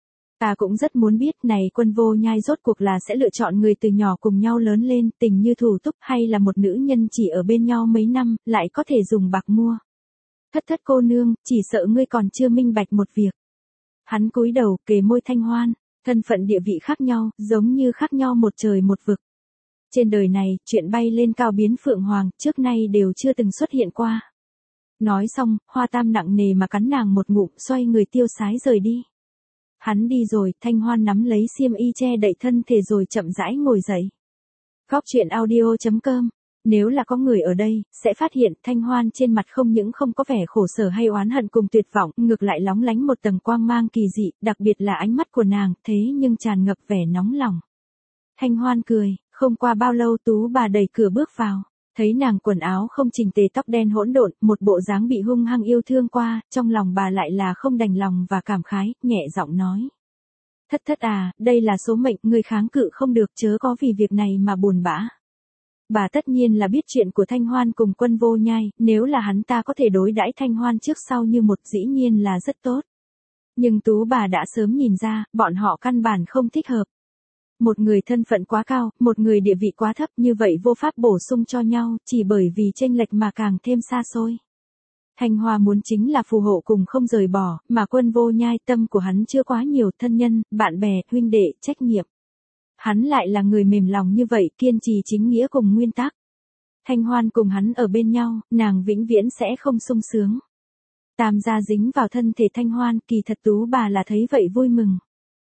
Ta cũng rất muốn biết này quân vô nhai rốt cuộc là sẽ lựa chọn người từ nhỏ cùng nhau lớn lên, tình như thủ túc, hay là một nữ nhân chỉ ở bên nhau mấy năm, lại có thể dùng bạc mua. Thất thất cô nương, chỉ sợ ngươi còn chưa minh bạch một việc. Hắn cúi đầu kề môi Thanh Hoan, thân phận địa vị khác nhau, giống như khác nhau một trời một vực. Trên đời này, chuyện bay lên cao biến phượng hoàng, trước nay đều chưa từng xuất hiện qua. Nói xong, Hoa Tam nặng nề mà cắn nàng một ngụm, xoay người tiêu sái rời đi. Hắn đi rồi, Thanh Hoan nắm lấy xiêm y che đậy thân thể rồi chậm rãi ngồi dậy. Góc truyện audio chấm com Nếu là có người ở đây, sẽ phát hiện Thanh Hoan trên mặt không những không có vẻ khổ sở hay oán hận cùng tuyệt vọng, ngược lại lóng lánh một tầng quang mang kỳ dị, đặc biệt là ánh mắt của nàng, thế nhưng tràn ngập vẻ nóng lòng. Thanh Hoan cười, không qua bao lâu Tú bà đẩy cửa bước vào. Thấy nàng quần áo không chỉnh tề, tóc đen hỗn độn, một bộ dáng bị hung hăng yêu thương qua, trong lòng bà lại là không đành lòng và cảm khái, nhẹ giọng nói. Thất thất à, đây là số mệnh, người kháng cự không được, chớ có vì việc này mà buồn bã. Bà tất nhiên là biết chuyện của Thanh Hoan cùng Quân Vô Nhai, nếu là hắn ta có thể đối đãi Thanh Hoan trước sau như một dĩ nhiên là rất tốt. Nhưng Tú bà đã sớm nhìn ra, bọn họ căn bản không thích hợp. Một người thân phận quá cao, một người địa vị quá thấp, như vậy vô pháp bổ sung cho nhau, chỉ bởi vì chênh lệch mà càng thêm xa xôi. Thanh Hoa muốn chính là phù hộ cùng không rời bỏ, mà Quân Vô Nhai tâm của hắn chưa quá nhiều thân nhân, bạn bè, huynh đệ, trách nhiệm. Hắn lại là người mềm lòng như vậy, kiên trì chính nghĩa cùng nguyên tắc. Thanh Hoan cùng hắn ở bên nhau, nàng vĩnh viễn sẽ không sung sướng. Tam gia dính vào thân thể Thanh Hoan, kỳ thật Tú bà là thấy vậy vui mừng.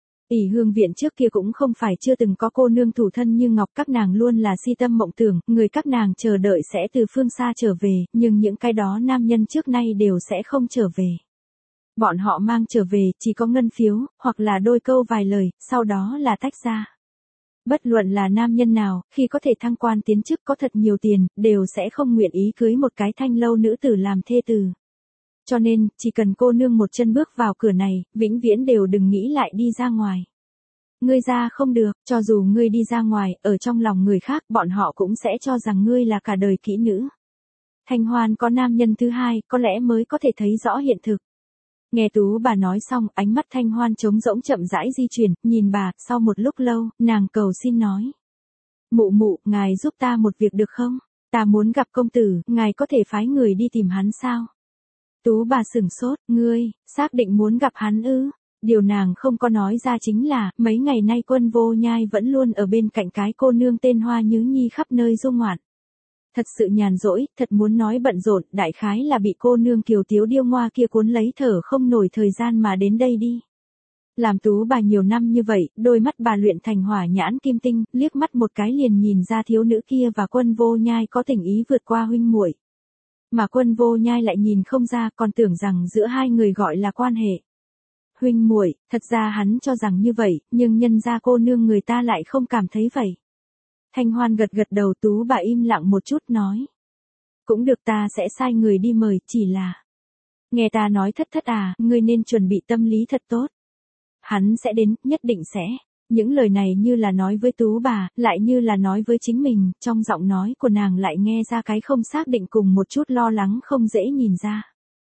ỷ Hương viện trước kia cũng không phải chưa từng có cô nương thủ thân như ngọc, các nàng luôn là si tâm mộng tưởng, người các nàng chờ đợi sẽ từ phương xa trở về, nhưng những cái đó nam nhân trước nay đều sẽ không trở về. Bọn họ mang trở về chỉ có ngân phiếu, hoặc là đôi câu vài lời, sau đó là tách ra. Bất luận là nam nhân nào, khi có thể thăng quan tiến chức có thật nhiều tiền, đều sẽ không nguyện ý cưới một cái thanh lâu nữ tử làm thê tử. Cho nên, chỉ cần cô nương một chân bước vào cửa này, vĩnh viễn đều đừng nghĩ lại đi ra ngoài. Ngươi ra không được, cho dù ngươi đi ra ngoài, ở trong lòng người khác, bọn họ cũng sẽ cho rằng ngươi là cả đời kỹ nữ. Thanh Hoan có nam nhân thứ hai, có lẽ mới có thể thấy rõ hiện thực. Nghe Tú bà nói xong, ánh mắt Thanh Hoan trống rỗng chậm rãi di chuyển, nhìn bà, sau một lúc lâu, nàng cầu xin nói. Mụ mụ, ngài giúp ta một việc được không? Ta muốn gặp công tử, ngài có thể phái người đi tìm hắn sao? Tú bà sửng sốt, ngươi, xác định muốn gặp hắn ư? Điều nàng không có nói ra chính là, mấy ngày nay Quân Vô Nhai vẫn luôn ở bên cạnh cái cô nương tên Hoa Nhứ Nhi khắp nơi du ngoạn. Thật sự nhàn rỗi, thật muốn nói bận rộn, đại khái là bị cô nương kiều tiếu điêu ngoa kia cuốn lấy thở không nổi thời gian mà đến đây đi. Làm Tú bà nhiều năm như vậy, đôi mắt bà luyện thành hỏa nhãn kim tinh, liếc mắt một cái liền nhìn ra thiếu nữ kia và Quân Vô Nhai có tình ý vượt qua huynh muội. Mà Quân Vô Nhai lại nhìn không ra, còn tưởng rằng giữa hai người gọi là quan hệ. Huynh muội, thật ra hắn cho rằng như vậy, nhưng nhân ra cô nương người ta lại không cảm thấy vậy. Thanh Hoan gật gật đầu, Tú bà im lặng một chút nói. Cũng được, ta sẽ sai người đi mời, chỉ là. Nghe ta nói thất thất à, ngươi nên chuẩn bị tâm lý thật tốt. Hắn sẽ đến, nhất định sẽ. Những lời này như là nói với Tú bà, lại như là nói với chính mình, trong giọng nói của nàng lại nghe ra cái không xác định cùng một chút lo lắng không dễ nhìn ra.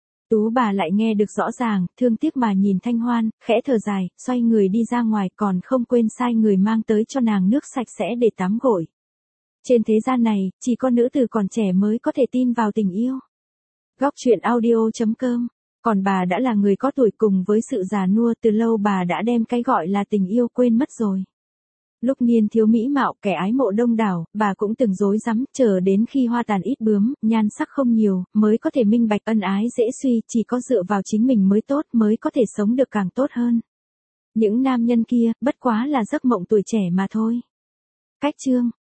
Tú bà lại nghe được rõ ràng, thương tiếc mà nhìn Thanh Hoan, khẽ thở dài, xoay người đi ra ngoài, còn không quên sai người mang tới cho nàng nước sạch sẽ để tắm gội. Trên thế gian này, chỉ có nữ tử còn trẻ mới có thể tin vào tình yêu. Góc truyện audio chấm com. Còn bà đã là người có tuổi, cùng với sự già nua, từ lâu bà đã đem cái gọi là tình yêu quên mất rồi. Lúc niên thiếu mỹ mạo, kẻ ái mộ đông đảo, bà cũng từng rối rắm, chờ đến khi hoa tàn ít bướm, nhan sắc không nhiều, mới có thể minh bạch ân ái dễ suy, chỉ có dựa vào chính mình mới tốt, mới có thể sống được càng tốt hơn. Những nam nhân kia, bất quá là giấc mộng tuổi trẻ mà thôi. Cách chương